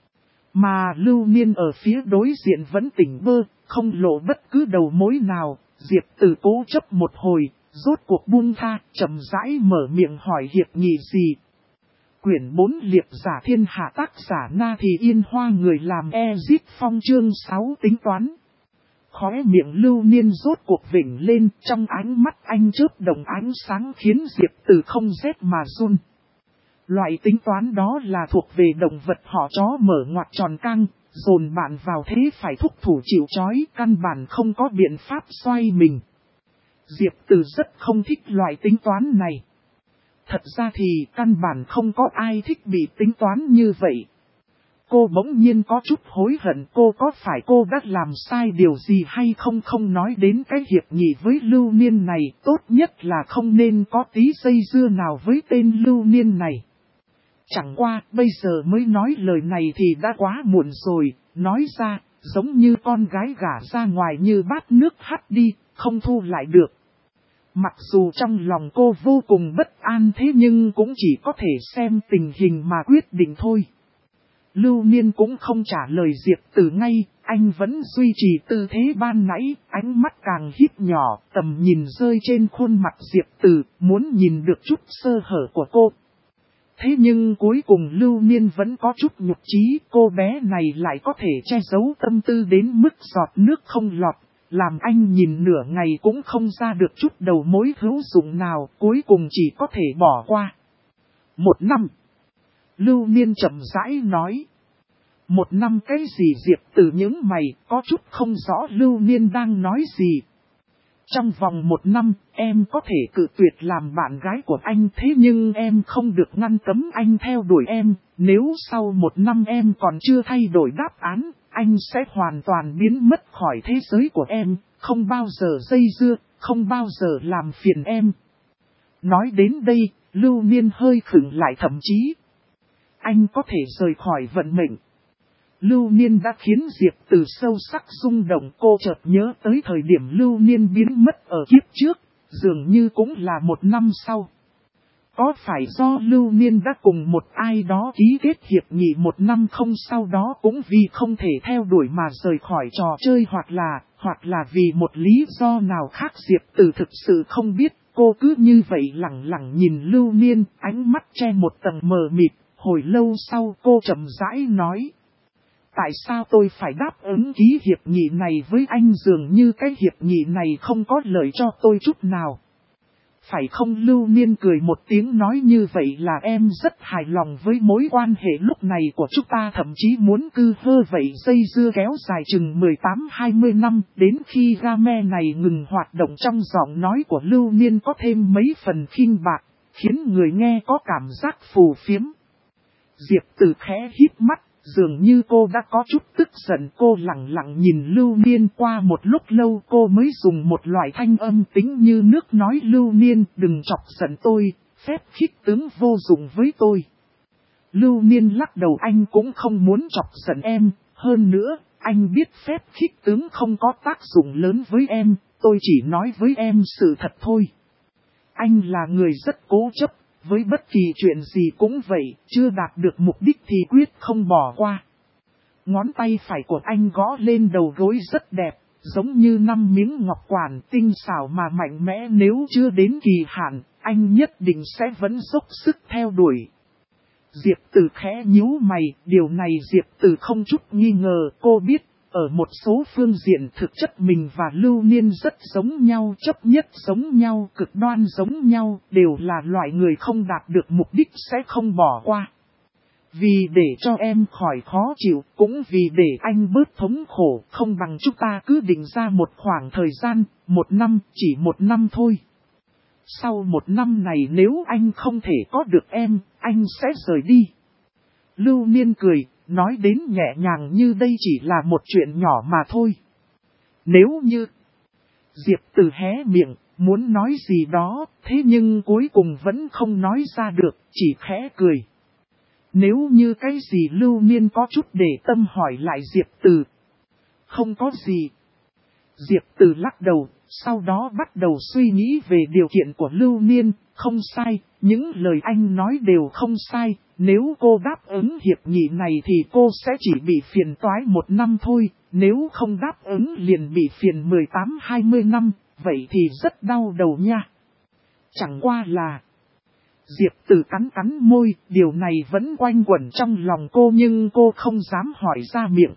Mà Lưu Niên ở phía đối diện vẫn tỉnh bơ, không lộ bất cứ đầu mối nào. Diệp Tử cố chấp một hồi, rốt cuộc buông tha, chậm rãi mở miệng hỏi hiệp nghị gì. Quyển 4 Liệp giả thiên hạ, tác giả Na Thì Yên Hoa, người làm Ezit Phong, chương 6 tính toán. Khóe miệng Lưu Niên rốt cuộc vỉnh lên, trong ánh mắt anh chớp đồng ánh sáng khiến Diệp Tử không rét mà run. Loại tính toán đó là thuộc về động vật họ chó mở ngoặc tròn căng, dồn bạn vào thế phải thúc thủ chịu trói, căn bản không có biện pháp xoay mình. Diệp Tử rất không thích loại tính toán này. Thật ra thì căn bản không có ai thích bị tính toán như vậy. Cô bỗng nhiên có chút hối hận, cô có phải cô đã làm sai điều gì hay không? Không nói đến cái hiệp nghị với Lưu Niên này, tốt nhất là không nên có tí dây dưa nào với tên Lưu Niên này. Chẳng qua, bây giờ mới nói lời này thì đã quá muộn rồi, nói ra, giống như con gái gả ra ngoài như bát nước hắt đi, không thu lại được. Mặc dù trong lòng cô vô cùng bất an thế nhưng cũng chỉ có thể xem tình hình mà quyết định thôi. Lưu Niên cũng không trả lời Diệp Tử ngay, anh vẫn duy trì tư thế ban nãy, ánh mắt càng híp nhỏ, tầm nhìn rơi trên khuôn mặt Diệp Tử, muốn nhìn được chút sơ hở của cô. Thế nhưng cuối cùng Lưu Niên vẫn có chút nhục chí, cô bé này lại có thể che giấu tâm tư đến mức giọt nước không lọt, làm anh nhìn nửa ngày cũng không ra được chút đầu mối hữu dụng nào, cuối cùng chỉ có thể bỏ qua. 1 năm. Lưu Niên chậm rãi nói. 1 năm cái gì? Diệp Tử những mày, có chút không rõ Lưu Niên đang nói gì. Trong vòng 1 năm, em có thể cự tuyệt làm bạn gái của anh, thế nhưng em không được ngăn cấm anh theo đuổi em. Nếu sau 1 năm em còn chưa thay đổi đáp án, anh sẽ hoàn toàn biến mất khỏi thế giới của em, không bao giờ dây dưa, không bao giờ làm phiền em. Nói đến đây, Lưu Niên hơi khựng lại, thậm chí anh có thể rời khỏi vận mệnh. Lưu Niên đã khiến Diệp Tử sâu sắc rung động, cô chợt nhớ tới thời điểm Lưu Niên biến mất ở kiếp trước, dường như cũng là 1 năm sau. Có phải do Lưu Niên đã cùng một ai đó ký kết hiệp nghị 1 năm không, sau đó cũng vì không thể theo đuổi mà rời khỏi trò chơi, hoặc là vì một lý do nào khác? Diệp Tử thực sự không biết, cô cứ như vậy lẳng lặng nhìn Lưu Niên, ánh mắt che một tầng mờ mịt, hồi lâu sau cô chậm rãi nói. Tại sao tôi phải đáp ứng ký hiệp nghị này với anh? Dường như cái hiệp nghị này không có lợi cho tôi chút nào. Phải không? Lưu Niên cười một tiếng nói, như vậy là em rất hài lòng với mối quan hệ lúc này của chúng ta, thậm chí muốn cứ hơ vậy dây dưa kéo dài chừng 18-20 năm, đến khi game này ngừng hoạt động. Trong giọng nói của Lưu Niên có thêm mấy phần khinh bạc, khiến người nghe có cảm giác phù phiếm. Diệp Tử khẽ híp mắt. Dường như cô đã có chút tức giận, cô lặng lặng nhìn Lưu Niên. Qua một lúc lâu cô mới dùng một loại thanh âm tính như nước nói, Lưu Niên, đừng chọc giận tôi, phép khích tướng vô dụng với tôi. Lưu Niên lắc đầu, anh cũng không muốn chọc giận em, hơn nữa, anh biết phép khích tướng không có tác dụng lớn với em, tôi chỉ nói với em sự thật thôi. Anh là người rất cố chấp. Với bất kỳ chuyện gì cũng vậy, chưa đạt được mục đích thì quyết không bỏ qua. Ngón tay phải của anh gõ lên đầu gối rất đẹp, giống như 5 miếng ngọc quản tinh xảo mà mạnh mẽ. Nếu chưa đến kỳ hạn, anh nhất định sẽ vẫn dốc sức theo đuổi. Diệp Tử khẽ nhíu mày, điều này Diệp Tử không chút nghi ngờ. Cô biết, ở một số phương diện thực chất mình và Lưu Niên rất giống nhau, chấp nhất giống nhau, cực đoan giống nhau, đều là loại người không đạt được mục đích sẽ không bỏ qua. Vì để cho em khỏi khó chịu, cũng vì để anh bớt thống khổ, không bằng chúng ta cứ định ra một khoảng thời gian, 1 năm, chỉ 1 năm thôi. Sau 1 năm này nếu anh không thể có được em, anh sẽ rời đi. Lưu Niên cười, nói đến nhẹ nhàng như đây chỉ là một chuyện nhỏ mà thôi. Nếu như Diệp Từ hé miệng, muốn nói gì đó, thế nhưng cuối cùng vẫn không nói ra được, chỉ khẽ cười. Nếu như cái gì Lưu Niên có chút để tâm hỏi lại Diệp Từ. Không có gì. Diệp Từ lắc đầu, sau đó bắt đầu suy nghĩ về điều kiện của Lưu Niên, không sai, những lời anh nói đều không sai, nếu cô đáp ứng hiệp nghị này thì cô sẽ chỉ bị phiền toái 1 năm thôi, nếu không đáp ứng liền bị phiền 18-20 năm, vậy thì rất đau đầu nha. Chẳng qua là Diệp Từ cắn cắn môi, điều này vẫn quanh quẩn trong lòng cô nhưng cô không dám hỏi ra miệng.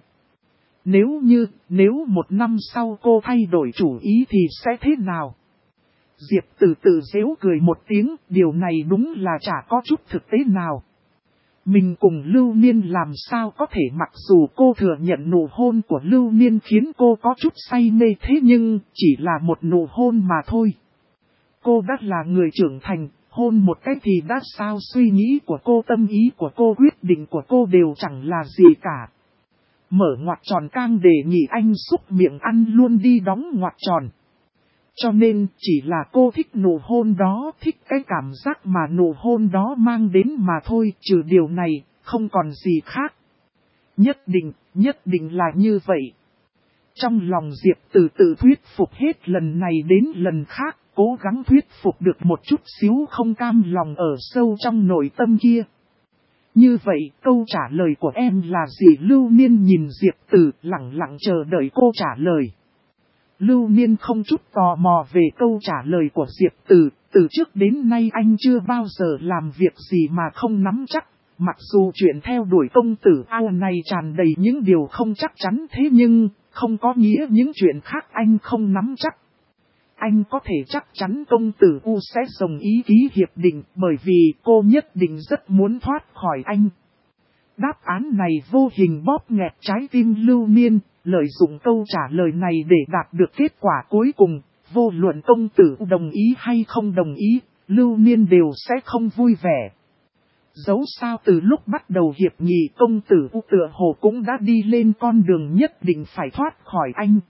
Nếu 1 năm sau cô thay đổi chủ ý thì sẽ thế nào? Diệp Từ tự giễu cười một tiếng, điều này đúng là chả có chút thực tế nào. Mình cùng Lưu Niên làm sao có thể, mặc dù cô thừa nhận nụ hôn của Lưu Niên khiến cô có chút say mê, thế nhưng chỉ là một nụ hôn mà thôi. Cô đã là người trưởng thành, hôn một cách thì đã sao, suy nghĩ của cô, tâm ý của cô, quyết định của cô đều chẳng là gì cả. Mở ngoặc tròn Cang đề nghị anh xúc miệng ăn luôn đi đóng ngoặc tròn. Cho nên chỉ là cô thích nụ hôn đó, thích cái cảm giác mà nụ hôn đó mang đến mà thôi, trừ điều này, không còn gì khác. Nhất định là như vậy. Trong lòng Diệp Từ tự thuyết phục hết lần này đến lần khác, cố gắng thuyết phục được một chút xíu không cam lòng ở sâu trong nội tâm kia. Như vậy, câu trả lời của em là gì? Lưu Niên nhìn Diệp Từ, lặng lặng chờ đợi cô trả lời. Lưu Niên không chút tò mò về câu trả lời của Diệp Từ, từ trước đến nay anh chưa bao giờ làm việc gì mà không nắm chắc. Mặc dù chuyện theo đuổi công tử ao này tràn đầy những điều không chắc chắn, thế nhưng không có nghĩa những chuyện khác anh không nắm chắc. Anh có thể chắc chắn công tử U sẽ đồng ý ký hiệp định, bởi vì cô nhất định rất muốn thoát khỏi anh. Đáp án này vô hình bóp nghẹt trái tim Lưu Niên, lợi dụng câu trả lời này để đạt được kết quả cuối cùng, vô luận công tử đồng ý hay không đồng ý, Lưu Niên đều sẽ không vui vẻ. Dẫu sao từ lúc bắt đầu hiệp nghị, công tử U tựa hồ cũng đã đi lên con đường nhất định phải thoát khỏi anh.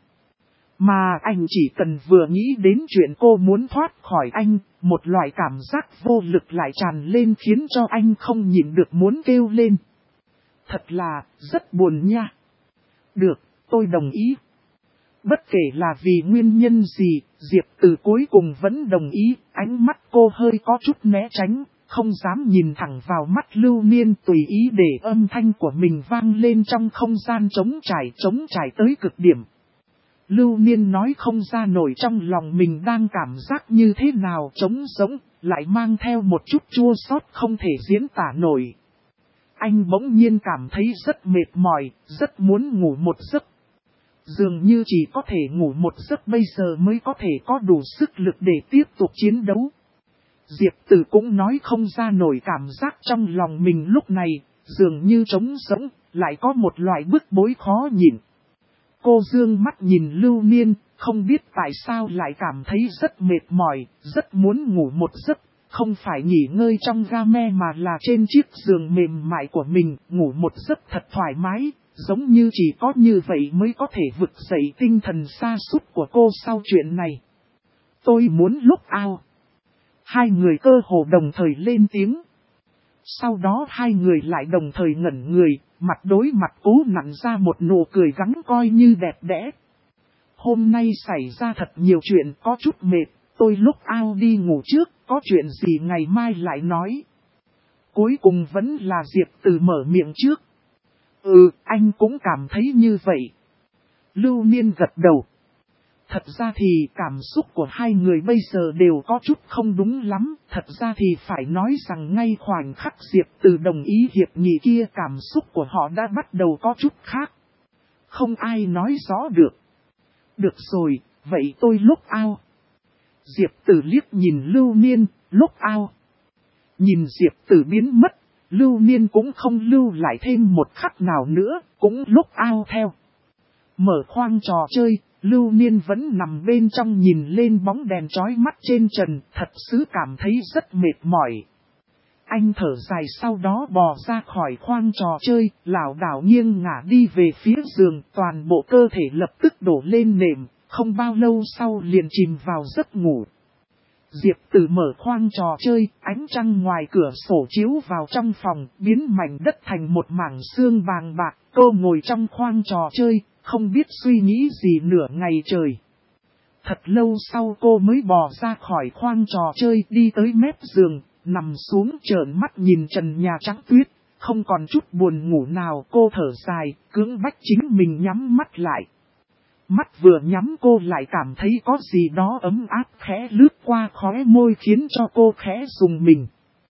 Mà anh chỉ cần vừa nghĩ đến chuyện cô muốn thoát khỏi anh, một loại cảm giác vô lực lại tràn lên khiến cho anh không nhịn được muốn kêu lên. Thật là, rất buồn nha. Được, tôi đồng ý. Bất kể là vì nguyên nhân gì, Diệp Từ cuối cùng vẫn đồng ý, ánh mắt cô hơi có chút né tránh, không dám nhìn thẳng vào mắt Lưu Niên, tùy ý để âm thanh của mình vang lên trong không gian trống trải tới cực điểm. Lưu Niên nói không ra nổi trong lòng mình đang cảm giác như thế nào, trống rỗng, lại mang theo một chút chua xót không thể diễn tả nổi. Anh bỗng nhiên cảm thấy rất mệt mỏi, rất muốn ngủ một giấc. Dường như chỉ có thể ngủ một giấc bây giờ mới có thể có đủ sức lực để tiếp tục chiến đấu. Diệp Từ cũng nói không ra nổi cảm giác trong lòng mình lúc này, dường như trống rỗng, lại có một loại bức bối khó nhịn. Cô dương mắt nhìn Lưu Niên, không biết tại sao lại cảm thấy rất mệt mỏi, rất muốn ngủ một giấc, không phải nghỉ ngơi trong game mà là trên chiếc giường mềm mại của mình, ngủ một giấc thật thoải mái, giống như chỉ có như vậy mới có thể vực dậy tinh thần sa sút của cô sau chuyện này. Tôi muốn lúc ao. Hai người cơ hồ đồng thời lên tiếng. Sau đó hai người lại đồng thời ngẩn người, mặt đối mặt cố nặn ra một nụ cười gắn coi như đẹp đẽ. Hôm nay xảy ra thật nhiều chuyện, có chút mệt, tôi lúc ao đi ngủ trước, có chuyện gì ngày mai lại nói. Cuối cùng vẫn là Diệp Từ mở miệng trước. Anh cũng cảm thấy như vậy. Lưu Niên gật đầu. Thật ra thì cảm xúc của hai người bây giờ đều có chút không đúng lắm. Thật ra thì phải nói rằng ngay khoảnh khắc Diệp Từ đồng ý hiệp nghị kia, cảm xúc của họ đã bắt đầu có chút khác. Không ai nói rõ được. Được rồi, vậy tôi lúc ao. Diệp Từ liếc nhìn Lưu Niên, lúc ao. Nhìn Diệp Từ biến mất, Lưu Niên cũng không lưu lại thêm một khắc nào nữa, cũng lúc ao theo. Mở khoang trò chơi, Lưu Niên vẫn nằm bên trong nhìn lên bóng đèn chói mắt trên trần, thật sự cảm thấy rất mệt mỏi. Anh thở dài sau đó bò ra khỏi khoang trò chơi, lảo đảo nghiêng ngả đi về phía giường, toàn bộ cơ thể lập tức đổ lên nệm, không bao lâu sau liền chìm vào giấc ngủ. Diệp Tử mở khoang trò chơi, ánh trăng ngoài cửa sổ chiếu vào trong phòng, biến mảnh đất thành một mảng xương vàng bạc. Cô ngồi trong khoang trò chơi, không biết suy nghĩ gì nửa ngày trời. Thật lâu sau cô mới bò ra khỏi khoang trò chơi, đi tới mép giường, nằm xuống trợn mắt nhìn trần nhà trắng tuyết. Không còn chút buồn ngủ nào, cô thở dài, cưỡng bách chính mình nhắm mắt lại. Mắt vừa nhắm cô lại cảm thấy có gì đó ấm áp khẽ lướt qua khóe môi khiến cho cô khẽ rùng mình.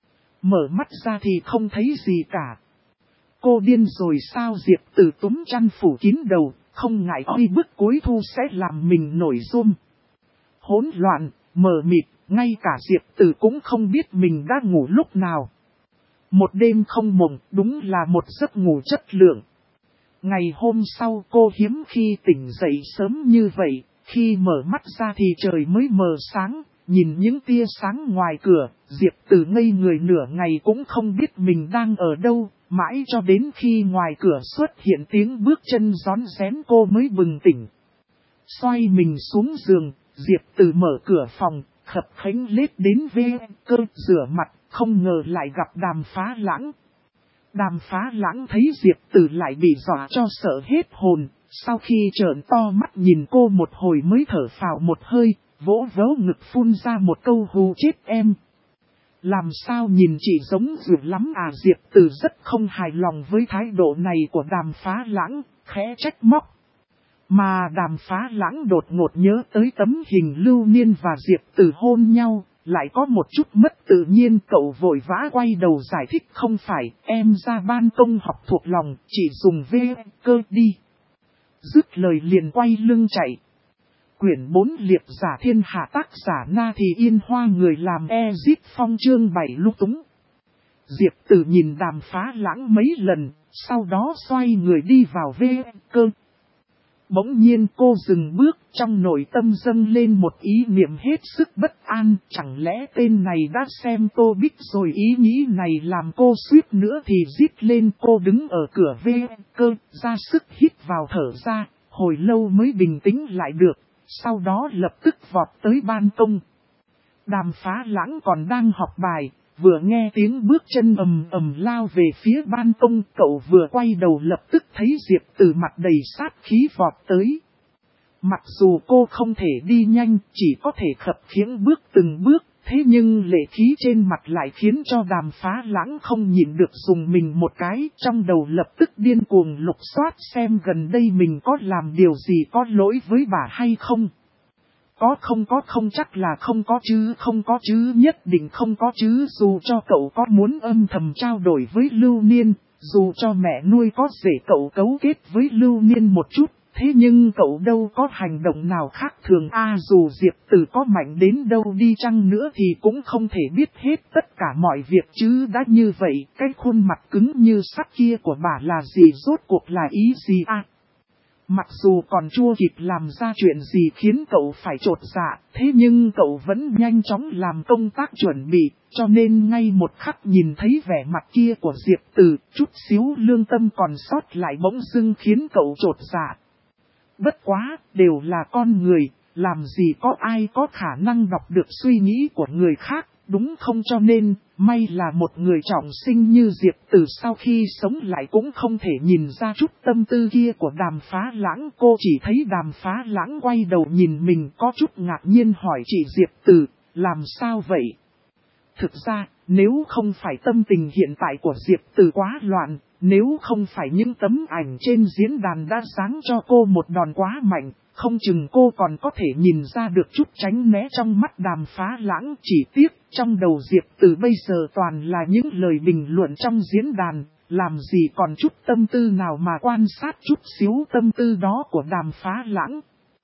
Mở mắt ra thì không thấy gì cả. Cô điên rồi sao? Diệp Tử túm chăn phủ kín đầu, không ngại oi bức cuối thu sẽ làm mình nổi run. Hỗn loạn, mờ mịt, ngay cả Diệp Tử cũng không biết mình đã ngủ lúc nào. Một đêm không mộng, đúng là một giấc ngủ chất lượng. Ngày hôm sau cô hiếm khi tỉnh dậy sớm như vậy, khi mở mắt ra thì trời mới mờ sáng, nhìn những tia sáng ngoài cửa, Diệp Tử ngây người nửa ngày cũng không biết mình đang ở đâu, mãi cho đến khi ngoài cửa xuất hiện tiếng bước chân rón rén cô mới bừng tỉnh. Xoay mình xuống giường, Diệp Tử mở cửa phòng, khập khánh lết đến ve cơ rửa mặt, không ngờ lại gặp Đàm Phá Lãng. Đàm Phá Lãng thấy Diệp Tử lại bị dọa cho sợ hết hồn, sau khi trợn to mắt nhìn cô một hồi mới thở phào một hơi, vỗ vỗ ngực phun ra một câu hù chết em. Làm sao nhìn chị giống dữ lắm à? Diệp Tử rất không hài lòng với thái độ này của Đàm Phá Lãng, khẽ trách móc. Mà Đàm Phá Lãng đột ngột nhớ tới tấm hình Lưu Niên và Diệp Tử hôn nhau, lại có một chút mất tự nhiên. Cậu vội vã quay đầu giải thích không phải, em ra ban công học thuộc lòng, chỉ dùng cơ đi. Dứt lời liền quay lưng chạy. Quyển 4 Liệp Giả Thiên Hạ, tác giả Na Thì Yên Hoa, người làm Ezip Phong, chương 7 lung túng. Diệp Tử nhìn Đàm Phá Lãng mấy lần, sau đó xoay người đi vào cơ. Bỗng nhiên cô dừng bước, trong nội tâm dâng lên một ý niệm hết sức bất an, chẳng lẽ tên này đã xem Tô Bích rồi? Ý nghĩ này làm cô suýt nữa thì rít lên. Cô đứng ở cửa cơ, ra sức hít vào thở ra, hồi lâu mới bình tĩnh lại được, sau đó lập tức vọt tới ban công. Đàm Phá Lãng còn đang học bài, vừa nghe tiếng bước chân ầm ầm lao về phía ban công, cậu vừa quay đầu lập tức thấy Diệp Tử mặt đầy sát khí vọt tới. Mặc dù cô không thể đi nhanh, chỉ có thể khập khiễng bước từng bước, thế nhưng lệ khí trên mặt lại khiến cho Đàm Phá Lãng không nhịn được dùng mình một cái, trong đầu lập tức điên cuồng lục soát xem gần đây mình có làm điều gì có lỗi với bà hay không. Có không chắc là không có chứ nhất định không có chứ. Dù cho cậu có muốn âm thầm trao đổi với Lưu Niên, dù cho mẹ nuôi có rể cậu cấu kết với Lưu Niên một chút, thế nhưng cậu đâu có hành động nào khác thường dù Diệp Tử có mạnh đến đâu đi chăng nữa thì cũng không thể biết hết tất cả mọi việc chứ. Đã như vậy, cái khuôn mặt cứng như sắt kia của bà là gì, rốt cuộc là ý gì Mặc dù còn chưa kịp làm ra chuyện gì khiến cậu phải chột dạ, thế nhưng cậu vẫn nhanh chóng làm công tác chuẩn bị, cho nên ngay một khắc nhìn thấy vẻ mặt kia của Diệp Tử, chút xíu lương tâm còn sót lại bỗng dưng khiến cậu chột dạ. Bất quá, đều là con người, làm gì có ai có khả năng đọc được suy nghĩ của người khác, đúng không? Cho nên, may là một người trọng sinh như Diệp Tử sau khi sống lại cũng không thể nhìn ra chút tâm tư kia của Đàm Phá Lãng. Cô chỉ thấy Đàm Phá Lãng quay đầu nhìn mình có chút ngạc nhiên hỏi chị Diệp Tử, làm sao vậy? Thực ra, nếu không phải tâm tình hiện tại của Diệp Tử quá loạn, nếu không phải những tấm ảnh trên diễn đàn đã sáng cho cô một đòn quá mạnh, không chừng cô còn có thể nhìn ra được chút tránh né trong mắt Đàm Phá Lãng. Chỉ tiếc, trong đầu Diệp Tử bây giờ toàn là những lời bình luận trong diễn đàn, làm gì còn chút tâm tư nào mà quan sát chút xíu tâm tư đó của Đàm Phá Lãng.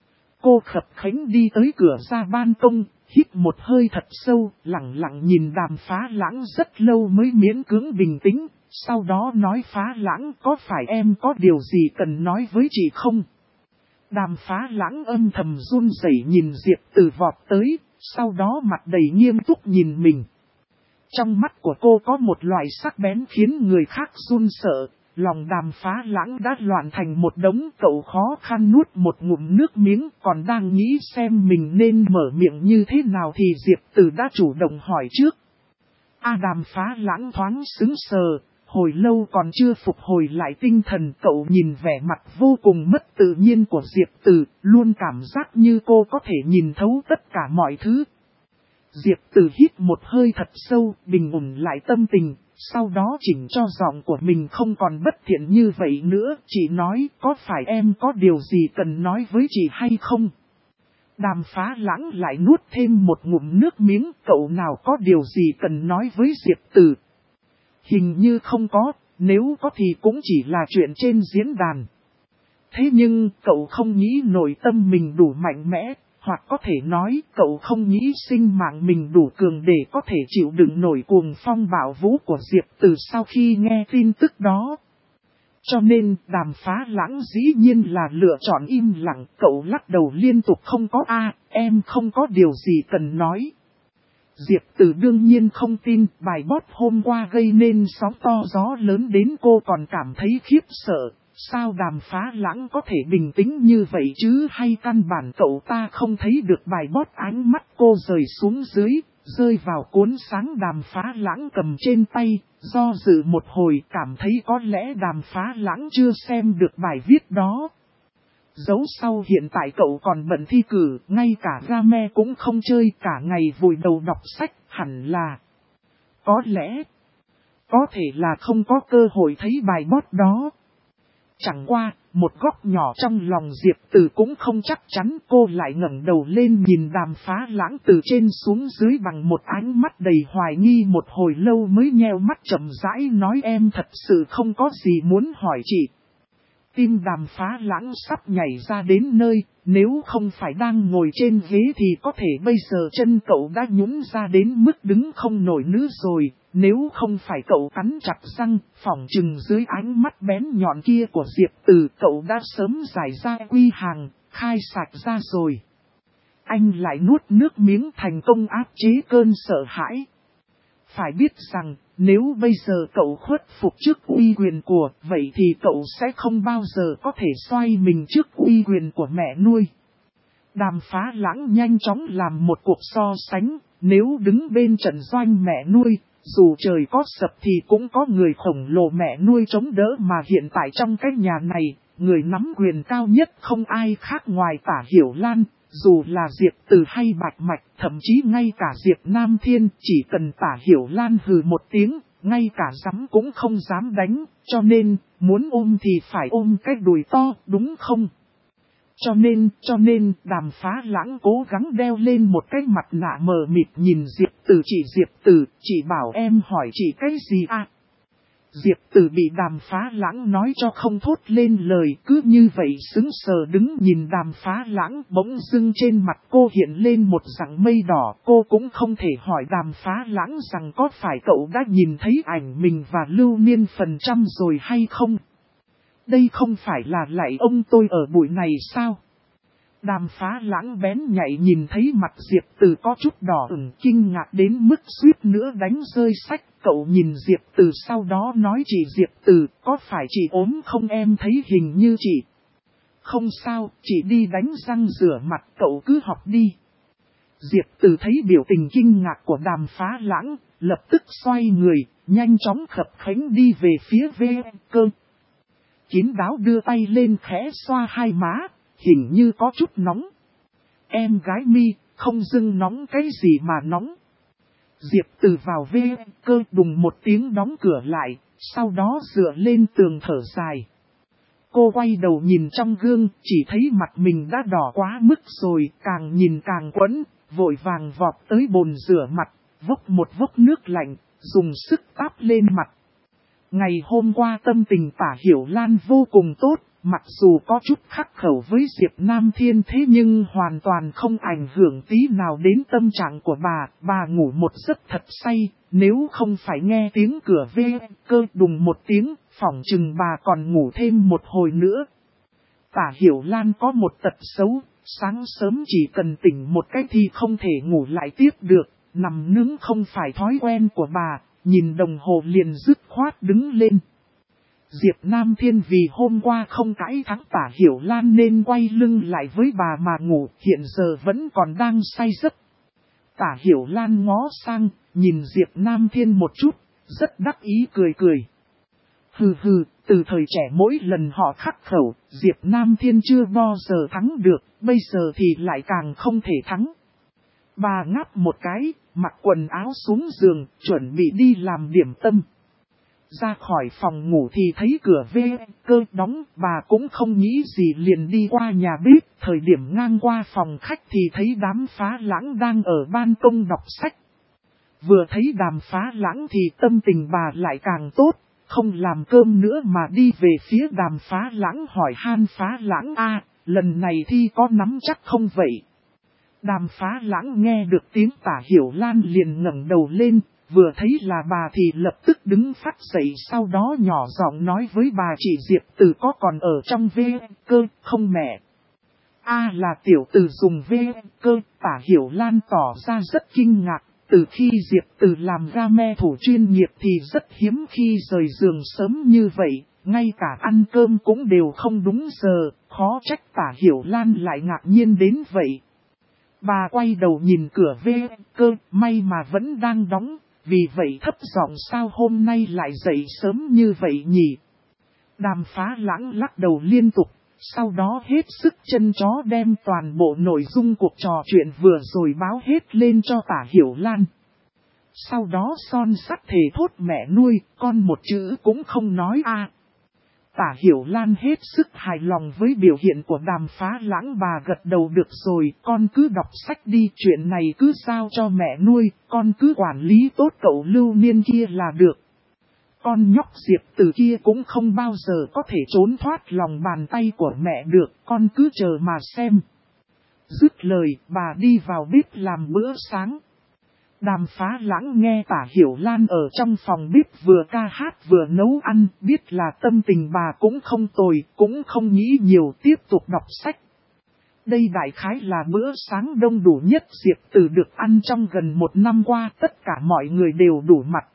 Cô khập khánh đi tới cửa ra ban công, hít một hơi thật sâu, lặng lặng nhìn Đàm Phá Lãng rất lâu mới miễn cưỡng bình tĩnh, sau đó nói: Phá Lãng, có phải em có điều gì cần nói với chị không? Đàm Phá Lãng âm thầm run rẩy nhìn Diệp Tử vọt tới, sau đó mặt đầy nghiêm túc nhìn mình. Trong mắt của cô có một loại sắc bén khiến người khác run sợ, lòng Đàm Phá Lãng đã loạn thành một đống. Cậu khó khăn nuốt một ngụm nước miếng, còn đang nghĩ xem mình nên mở miệng như thế nào thì Diệp Từ đã chủ động hỏi trước. Đàm Phá Lãng thoáng sững sờ, hồi lâu còn chưa phục hồi lại tinh thần. Cậu nhìn vẻ mặt vô cùng mất tự nhiên của Diệp Từ, luôn cảm giác như cô có thể nhìn thấu tất cả mọi thứ. Diệp Từ hít một hơi thật sâu, bình ổn lại tâm tình, sau đó chỉnh cho giọng của mình không còn bất thiện như vậy nữa. Chị nói, có phải em có điều gì cần nói với chị hay không? Đàm Phá Lãng lại nuốt thêm một ngụm nước miếng. Cậu nào có điều gì cần nói với Diệp Từ? Hình như không có, nếu có thì cũng chỉ là chuyện trên diễn đàn. Thế nhưng cậu không nghĩ nội tâm mình đủ mạnh mẽ, hoặc có thể nói cậu không nghĩ sinh mạng mình đủ cường để có thể chịu đựng nổi cuồng phong bạo vũ của Diệp Từ sau khi nghe tin tức đó. Cho nên Đàm Phá Lãng dĩ nhiên là lựa chọn im lặng. Cậu lắc đầu liên tục không có em không có điều gì cần nói. Diệp Từ đương nhiên không tin, bài bót hôm qua gây nên sóng to gió lớn đến cô còn cảm thấy khiếp sợ. Sao Đàm Phá Lãng có thể bình tĩnh như vậy chứ, hay căn bản cậu ta không thấy được bài bót? Ánh mắt cô rời xuống dưới, rơi vào cuốn sáng Đàm Phá Lãng cầm trên tay, do dự một hồi cảm thấy có lẽ Đàm Phá Lãng chưa xem được bài viết đó. Dẫu sau hiện tại cậu còn bận thi cử, ngay cả game cũng không chơi, cả ngày vùi đầu đọc sách, hẳn là có thể là không có cơ hội thấy bài bót đó. Chẳng qua, một góc nhỏ trong lòng Diệp Từ cũng không chắc chắn. Cô lại ngẩng đầu lên nhìn Đàm Phá Lãng từ trên xuống dưới bằng một ánh mắt đầy hoài nghi. Một hồi lâu mới nheo mắt chậm rãi nói, em thật sự không có gì muốn hỏi chị. Tim Đàm Phá Lãng sắp nhảy ra đến nơi, nếu không phải đang ngồi trên ghế thì có thể bây giờ chân cậu đã nhũn ra đến mức đứng không nổi nữa rồi. Nếu không phải cậu cắn chặt răng, phỏng chừng dưới ánh mắt bén nhọn kia của Diệp Từ, cậu đã sớm giải ra quy hàng, khai sạch ra rồi. Anh lại nuốt nước miếng thành công áp chế cơn sợ hãi. Phải biết rằng, nếu bây giờ cậu khuất phục trước uy quyền của, vậy thì cậu sẽ không bao giờ có thể xoay mình trước uy quyền của mẹ nuôi. Đàm Phá Lãng nhanh chóng làm một cuộc so sánh, nếu đứng bên trận doanh mẹ nuôi, dù trời có sập thì cũng có người khổng lồ mẹ nuôi chống đỡ, mà hiện tại trong cái nhà này, người nắm quyền cao nhất không ai khác ngoài Tả Hiểu Lan. Dù là Diệp Từ hay Bạch Mạch, thậm chí ngay cả Diệp Nam Thiên, chỉ cần Tả Hiểu Lan hừ một tiếng, ngay cả giấm cũng không dám đánh, cho nên, muốn ôm thì phải ôm cái đùi to, đúng không? Cho nên, Đàm Phá Lãng cố gắng đeo lên một cái mặt nạ mờ mịt nhìn Diệp Từ. Diệp Từ, chị bảo em hỏi chị cái gì à? Diệp Từ bị Đàm Phá Lãng nói cho không thốt lên lời, cứ như vậy sững sờ đứng nhìn Đàm Phá Lãng. Bỗng dưng trên mặt cô hiện lên một dặng mây đỏ. Cô cũng không thể hỏi Đàm Phá Lãng rằng có phải cậu đã nhìn thấy ảnh mình và Lưu Niên phần trăm rồi hay không? Đây không phải là lại ông tôi ở buổi này sao? Đàm Phá Lãng bén nhạy nhìn thấy mặt Diệp Từ có chút đỏ ửng, kinh ngạc đến mức suýt nữa đánh rơi sách. Cậu nhìn Diệp Từ sau đó nói, chị Diệp Từ, có phải chị ốm không, em thấy hình như chị. Không sao, chị đi đánh răng rửa mặt, cậu cứ học đi. Diệp Từ thấy biểu tình kinh ngạc của Đàm Phá Lãng, lập tức xoay người, nhanh chóng khập khánh đi về phía Cơ. Kín đáo đưa tay lên khẽ xoa hai má, hình như có chút nóng. Em gái mi, không dưng nóng cái gì mà nóng. Diệp Từ vào Cơ đùng một tiếng đóng cửa lại, sau đó dựa lên tường thở dài. Cô quay đầu nhìn trong gương, chỉ thấy mặt mình đã đỏ quá mức rồi, càng nhìn càng quẫn, vội vàng vọt tới bồn rửa mặt, vốc một vốc nước lạnh, dùng sức táp lên mặt. Ngày hôm qua tâm tình Tả Hiểu Lan vô cùng tốt, mặc dù có chút khắc khẩu với Diệp Nam Thiên thế nhưng hoàn toàn không ảnh hưởng tí nào đến tâm trạng của bà ngủ một giấc thật say, nếu không phải nghe tiếng cửa Cơ đùng một tiếng, phỏng chừng bà còn ngủ thêm một hồi nữa. Tả Hiểu Lan có một tật xấu, sáng sớm chỉ cần tỉnh một cái thì không thể ngủ lại tiếp được. nằm nướng không phải thói quen của bà, nhìn đồng hồ liền dứt khoát đứng lên. Diệp Nam Thiên vì hôm qua không cãi thắng Tả Hiểu Lan nên quay lưng lại với bà mà ngủ, hiện giờ vẫn còn đang say giấc. Tả Hiểu Lan ngó sang, nhìn Diệp Nam Thiên một chút, rất đắc ý cười cười. Hừ hừ, từ thời trẻ mỗi lần họ khắc khẩu, Diệp Nam Thiên chưa bao giờ thắng được, bây giờ thì lại càng không thể thắng. Bà ngáp một cái, mặc quần áo xuống giường, chuẩn bị đi làm điểm tâm. Ra khỏi phòng ngủ thì thấy cửa cơ đóng, bà cũng không nghĩ gì liền đi qua nhà bếp, thời điểm ngang qua phòng khách thì thấy Đàm Phá Lãng đang ở ban công đọc sách. Vừa thấy Đàm Phá Lãng thì tâm tình bà lại càng tốt, không làm cơm nữa mà đi về phía Đàm Phá Lãng hỏi han Phá Lãng lần này thi có nắm chắc không vậy? Đàm Phá Lãng nghe được tiếng Tả Hiểu Lan liền ngẩng đầu lên, vừa thấy là bà thì lập tức đứng phát dậy, sau đó nhỏ giọng nói với bà chị Diệp Từ có còn ở trong cơ không mẹ? Là tiểu Từ dùng cơ, Tả Hiểu Lan tỏ ra rất kinh ngạc, từ khi Diệp Từ làm game thủ chuyên nghiệp thì rất hiếm khi rời giường sớm như vậy, ngay cả ăn cơm cũng đều không đúng giờ, khó trách Tả Hiểu Lan lại ngạc nhiên đến vậy. Bà quay đầu nhìn cửa cơ, may mà vẫn đang đóng, vì vậy thấp giọng sao hôm nay lại dậy sớm như vậy nhỉ? Đàm Phá Lãng lắc đầu liên tục, sau đó hết sức chân chó đem toàn bộ nội dung cuộc trò chuyện vừa rồi báo hết lên cho Tả Hiểu Lan. Sau đó son sắt thề thốt mẹ nuôi, con một chữ cũng không nói Tả Hiểu Lan hết sức hài lòng với biểu hiện của Đàm Phá Lãng, bà gật đầu được rồi, con cứ đọc sách đi, chuyện này cứ giao cho mẹ nuôi, con cứ quản lý tốt cậu Lưu Niên kia là được. Con nhóc Diệp Từ kia cũng không bao giờ có thể trốn thoát lòng bàn tay của mẹ được, con cứ chờ mà xem. Dứt lời, bà đi vào bếp làm bữa sáng. Đàm Phá Lãng nghe Tả Hiểu Lan ở trong phòng bếp vừa ca hát vừa nấu ăn, biết là tâm tình bà cũng không tồi, cũng không nghĩ nhiều, tiếp tục đọc sách. Đây đại khái là bữa sáng đông đủ nhất Diệp Từ được ăn trong gần một năm qua, tất cả mọi người đều đủ mặt.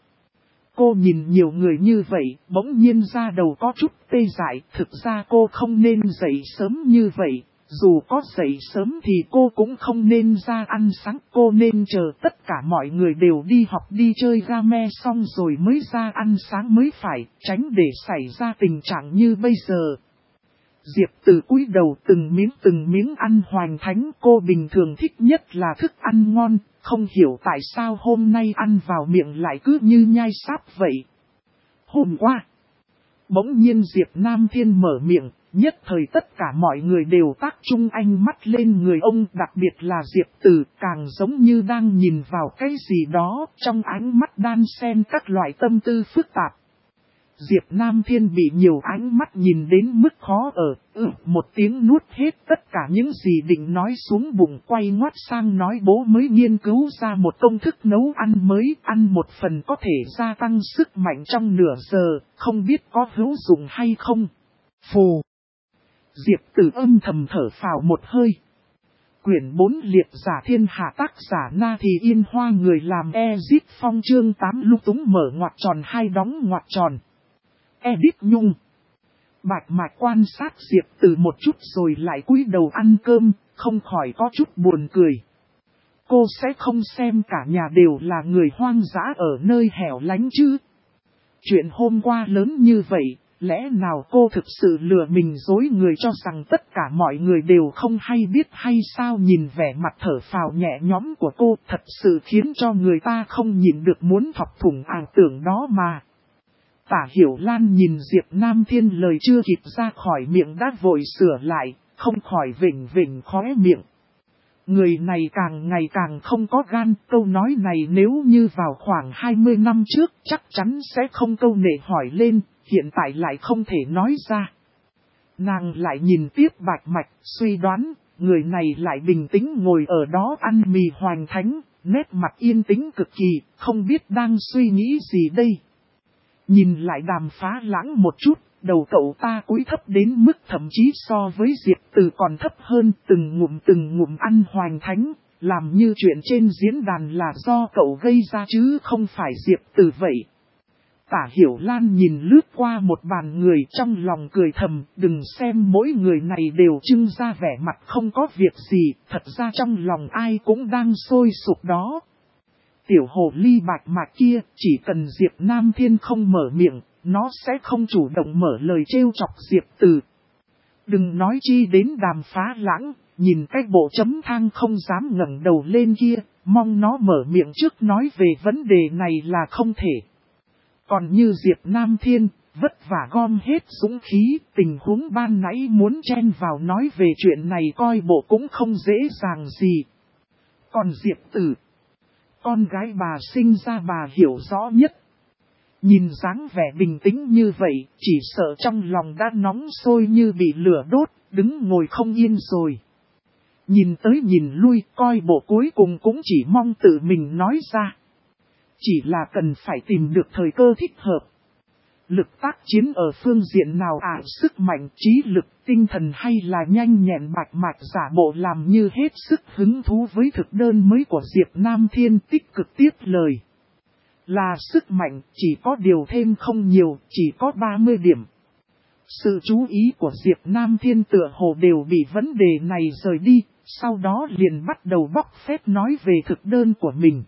Cô nhìn nhiều người như vậy, bỗng nhiên ra đầu có chút tê dại, thực ra cô không nên dậy sớm như vậy. Dù có dậy sớm thì cô cũng không nên ra ăn sáng, cô nên chờ tất cả mọi người đều đi học đi chơi game xong rồi mới ra ăn sáng mới phải, tránh để xảy ra tình trạng như bây giờ. Diệp Từ cúi đầu từng miếng ăn hoành thánh, cô bình thường thích nhất là thức ăn ngon, không hiểu tại sao hôm nay ăn vào miệng lại cứ như nhai sáp vậy. Hôm qua, bỗng nhiên Diệp Nam Thiên mở miệng. Nhất thời tất cả mọi người đều tác trung ánh mắt lên người ông, đặc biệt là Diệp Từ, càng giống như đang nhìn vào cái gì đó, trong ánh mắt đan xen các loại tâm tư phức tạp. Diệp Nam Thiên bị nhiều ánh mắt nhìn đến mức khó ở, một tiếng nuốt hết tất cả những gì định nói xuống bụng, quay ngoắt sang nói bố mới nghiên cứu ra một công thức nấu ăn mới, ăn một phần có thể gia tăng sức mạnh trong nửa giờ, không biết có hữu dụng hay không. Phù! Diệp Từ âm thầm thở phào một hơi. Quyển 4 liệt giả thiên hạ, tác giả Na Thì Yên Hoa, người làm Ezit Phong, chương 8 lung túng mở ngoặc tròn hai đóng ngoặc tròn. Edit Nhung. Bạch Mạch quan sát Diệp Từ một chút rồi lại cúi đầu ăn cơm, không khỏi có chút buồn cười. Cô sẽ không xem cả nhà đều là người hoang dã ở nơi hẻo lánh chứ? Chuyện hôm qua lớn như vậy, lẽ nào cô thực sự lừa mình dối người cho rằng tất cả mọi người đều không hay biết hay sao? Nhìn vẻ mặt thở phào nhẹ nhõm của cô thật sự khiến cho người ta không nhìn được muốn thọc thủng ảo tưởng đó mà. Tả Hiểu Lan nhìn Diệp Nam Thiên lời chưa kịp ra khỏi miệng đã vội sửa lại, không khỏi vểnh khóe miệng. Người này càng ngày càng không có gan, câu nói này nếu như vào khoảng 20 năm trước chắc chắn sẽ không câu nệ hỏi lên, hiện tại lại không thể nói ra. Nàng lại nhìn tiếp Bạch Mạch, suy đoán, người này lại bình tĩnh ngồi ở đó ăn mì hoành thánh, nét mặt yên tĩnh cực kỳ, không biết đang suy nghĩ gì đây. Nhìn lại Đàm Phá Lãng một chút, đầu cậu ta cúi thấp đến mức thậm chí so với Diệp Từ còn thấp hơn, từng ngụm ăn hoành thánh, làm như chuyện trên diễn đàn là do cậu gây ra chứ không phải Diệp Từ vậy. Tả Hiểu Lan nhìn lướt qua một bàn người trong lòng cười thầm, đừng xem mỗi người này đều trưng ra vẻ mặt không có việc gì, thật ra trong lòng ai cũng đang sôi sục đó. Tiểu hồ ly bạch mạc kia, chỉ cần Diệp Nam Thiên không mở miệng, nó sẽ không chủ động mở lời trêu chọc Diệp Từ. Đừng nói chi đến Đàm Phá Lãng, nhìn cái bộ chấm thang không dám ngẩng đầu lên kia, mong nó mở miệng trước nói về vấn đề này là không thể. Còn như Diệp Nam Thiên, vất vả gom hết dũng khí, tình huống ban nãy muốn chen vào nói về chuyện này coi bộ cũng không dễ dàng gì. Còn Diệp Tử, con gái bà sinh ra bà hiểu rõ nhất. Nhìn dáng vẻ bình tĩnh như vậy, chỉ sợ trong lòng đã nóng sôi như bị lửa đốt, đứng ngồi không yên rồi. Nhìn tới nhìn lui, coi bộ cuối cùng cũng chỉ mong tự mình nói ra. Chỉ là cần phải tìm được thời cơ thích hợp. Lực tác chiến ở phương diện nào sức mạnh, trí lực, tinh thần hay là nhanh nhẹn bạch mạch giả bộ làm như hết sức hứng thú với thực đơn mới của Diệp Nam Thiên tích cực tiếp lời. Là sức mạnh, chỉ có điều thêm không nhiều, chỉ có 30 điểm. Sự chú ý của Diệp Nam Thiên tựa hồ đều bị vấn đề này rời đi, sau đó liền bắt đầu bóc phét nói về thực đơn của mình.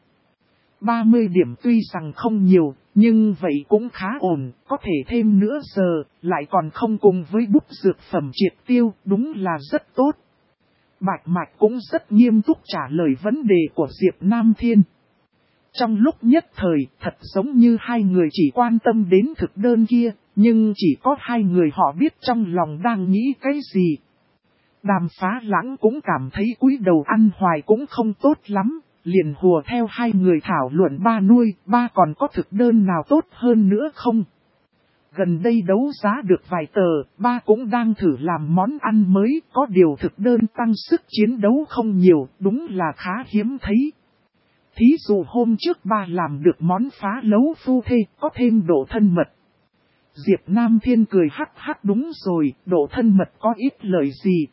30 điểm tuy rằng không nhiều, nhưng vậy cũng khá ổn, có thể thêm nữa giờ, lại còn không cùng với bút dược phẩm triệt tiêu, đúng là rất tốt. Bạch Mạch cũng rất nghiêm túc trả lời vấn đề của Diệp Nam Thiên. Trong lúc nhất thời, thật giống như hai người chỉ quan tâm đến thực đơn kia, nhưng chỉ có hai người họ biết trong lòng đang nghĩ cái gì. Đàm Phá Lãng cũng cảm thấy cúi đầu ăn hoài cũng không tốt lắm, liền hùa theo hai người thảo luận ba nuôi, ba còn có thực đơn nào tốt hơn nữa không? Gần đây đấu giá được vài tờ, ba cũng đang thử làm món ăn mới, có điều thực đơn tăng sức chiến đấu không nhiều, đúng là khá hiếm thấy. Thí dụ hôm trước ba làm được món phá lấu phu thê, có thêm độ thân mật. Diệp Nam Thiên cười hắc hắc, đúng rồi, độ thân mật có ít lời gì.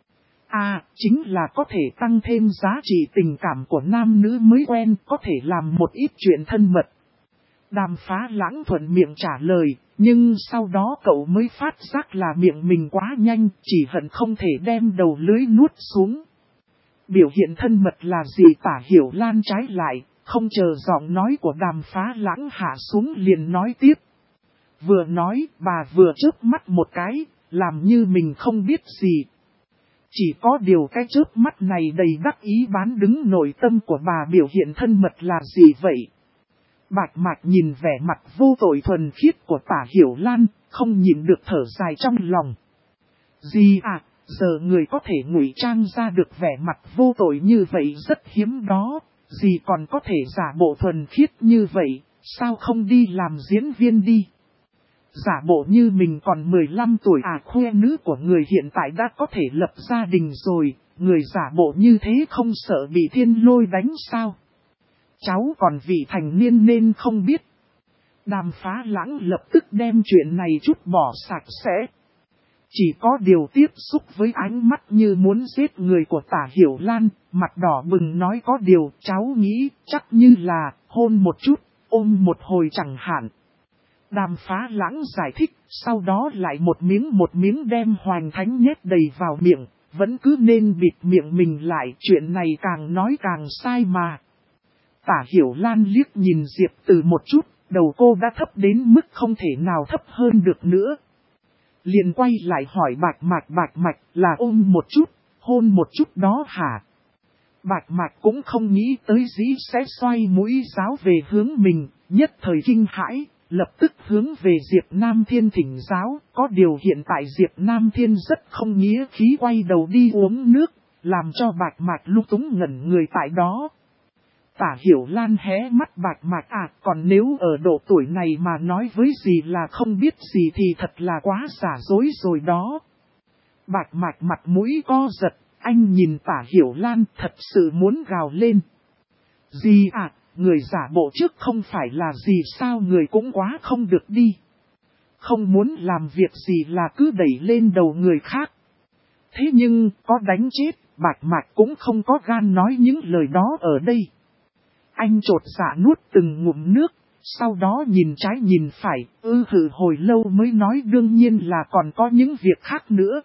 Chính là có thể tăng thêm giá trị tình cảm của nam nữ mới quen, có thể làm một ít chuyện thân mật. Đàm Phá Lãng thuận miệng trả lời, nhưng sau đó cậu mới phát giác là miệng mình quá nhanh, chỉ hận không thể đem đầu lưới nuốt xuống. Biểu hiện thân mật là gì? Tả Hiểu Lan trái lại, không chờ giọng nói của Đàm Phá Lãng hạ xuống liền nói tiếp. Vừa nói, bà vừa chớp mắt một cái, làm như mình không biết gì. Chỉ có điều cái chớp mắt này đầy đắc ý bán đứng nội tâm của bà biểu hiện thân mật là gì vậy? Bạch Mạch nhìn vẻ mặt vô tội thuần khiết của Tả Hiểu Lan, không nhịn được thở dài trong lòng. Gì giờ người có thể ngụy trang ra được vẻ mặt vô tội như vậy rất hiếm đó, gì còn có thể giả bộ thuần khiết như vậy, sao không đi làm diễn viên đi? Giả bộ như mình còn 15 tuổi khoe nữ của người hiện tại đã có thể lập gia đình rồi, người giả bộ như thế không sợ bị thiên lôi đánh sao? Cháu còn vị thành niên nên không biết. Đàm Phá Lãng lập tức đem chuyện này trút bỏ sạch sẽ. Chỉ có điều tiếp xúc với ánh mắt như muốn giết người của Tả Hiểu Lan, mặt đỏ bừng nói có điều cháu nghĩ chắc như là hôn một chút, ôm một hồi chẳng hạn. Đàm Phá Lãng giải thích, sau đó lại một miếng đem Hoành Thánh nhét đầy vào miệng, vẫn cứ nên bịt miệng mình lại, chuyện này càng nói càng sai mà. Tả Hiểu Lan liếc nhìn Diệp Từ một chút, đầu cô đã thấp đến mức không thể nào thấp hơn được nữa. Liền quay lại hỏi Bạch Mạch là ôm một chút, hôn một chút đó hả? Bạch Mạch cũng không nghĩ tới dĩ sẽ xoay mũi giáo về hướng mình, nhất thời kinh hãi, lập tức hướng về Diệp Nam Thiên thỉnh giáo, có điều hiện tại Diệp Nam Thiên rất không nghĩa khí quay đầu đi uống nước, làm cho Bạch Mạch lung túng ngẩn người tại đó. Tả Hiểu Lan hé mắt Bạch Mạch còn nếu ở độ tuổi này mà nói với gì là không biết gì thì thật là quá giả dối rồi đó. Bạch Mạch mặt mũi co giật, anh nhìn Tả Hiểu Lan thật sự muốn gào lên. Gì người giả bộ trước không phải là gì sao, người cũng quá không được đi. Không muốn làm việc gì là cứ đẩy lên đầu người khác. Thế nhưng có đánh chết Bạch Mạch cũng không có gan nói những lời đó ở đây. Anh chột dạ nuốt từng ngụm nước, sau đó nhìn trái nhìn phải, hừ hồi lâu mới nói đương nhiên là còn có những việc khác nữa.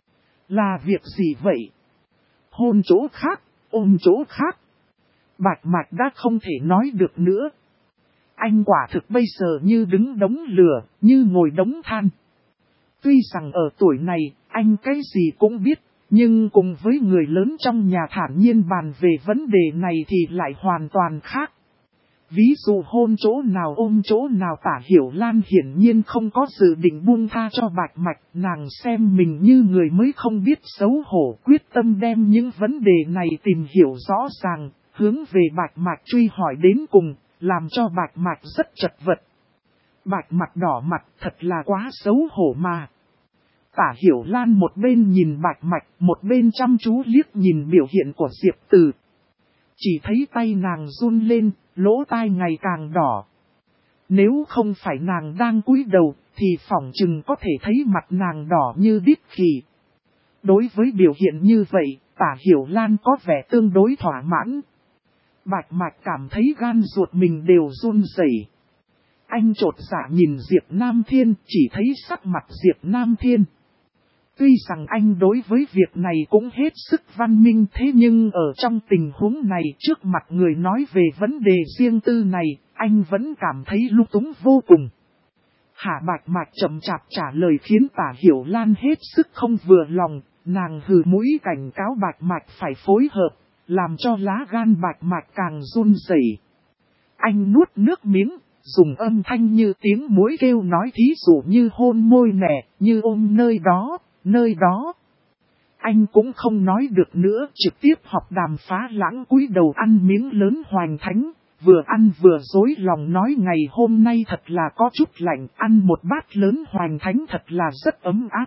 Là việc gì vậy? Hôn chỗ khác, ôm chỗ khác. Bạch Mạch đã không thể nói được nữa. Anh quả thực bây giờ như đứng đống lửa, như ngồi đống than. Tuy rằng ở tuổi này, anh cái gì cũng biết, nhưng cùng với người lớn trong nhà thản nhiên bàn về vấn đề này thì lại hoàn toàn khác. Ví dụ hôn chỗ nào ôm chỗ nào Tả Hiểu Lan hiển nhiên không có dự định buông tha cho Bạch Mạch, nàng xem mình như người mới không biết xấu hổ, quyết tâm đem những vấn đề này tìm hiểu rõ ràng, hướng về Bạch Mạch truy hỏi đến cùng, làm cho Bạch Mạch rất chật vật. Bạch Mạch đỏ mặt, thật là quá xấu hổ mà. Tả Hiểu Lan một bên nhìn Bạch Mạch, một bên chăm chú liếc nhìn biểu hiện của Diệp Từ. Chỉ thấy tay nàng run lên, lỗ tai ngày càng đỏ. Nếu không phải nàng đang cúi đầu, thì phỏng chừng có thể thấy mặt nàng đỏ như đít khỉ. Đối với biểu hiện như vậy, Tả Hiểu Lan có vẻ tương đối thỏa mãn. Bạch Mạch cảm thấy gan ruột mình đều run rẩy. Anh chột dạ nhìn Diệp Nam Thiên, chỉ thấy sắc mặt Diệp Nam Thiên. Tuy rằng anh đối với việc này cũng hết sức văn minh, thế nhưng ở trong tình huống này trước mặt người nói về vấn đề riêng tư này, anh vẫn cảm thấy lung túng vô cùng. Hạ Bạch Mạch chậm chạp trả lời khiến Tả Hiểu Lan hết sức không vừa lòng, nàng hừ mũi cảnh cáo Bạch Mạch phải phối hợp, làm cho lá gan Bạch Mạch càng run rẩy. Anh nuốt nước miếng, dùng âm thanh như tiếng muỗi kêu nói thí dụ như hôn môi nè, như ôm nơi đó. Nơi đó, anh cũng không nói được nữa, trực tiếp học Đàm Phá Lãng cúi đầu ăn miếng lớn hoành thánh, vừa ăn vừa dối lòng nói ngày hôm nay thật là có chút lạnh, ăn một bát lớn hoành thánh thật là rất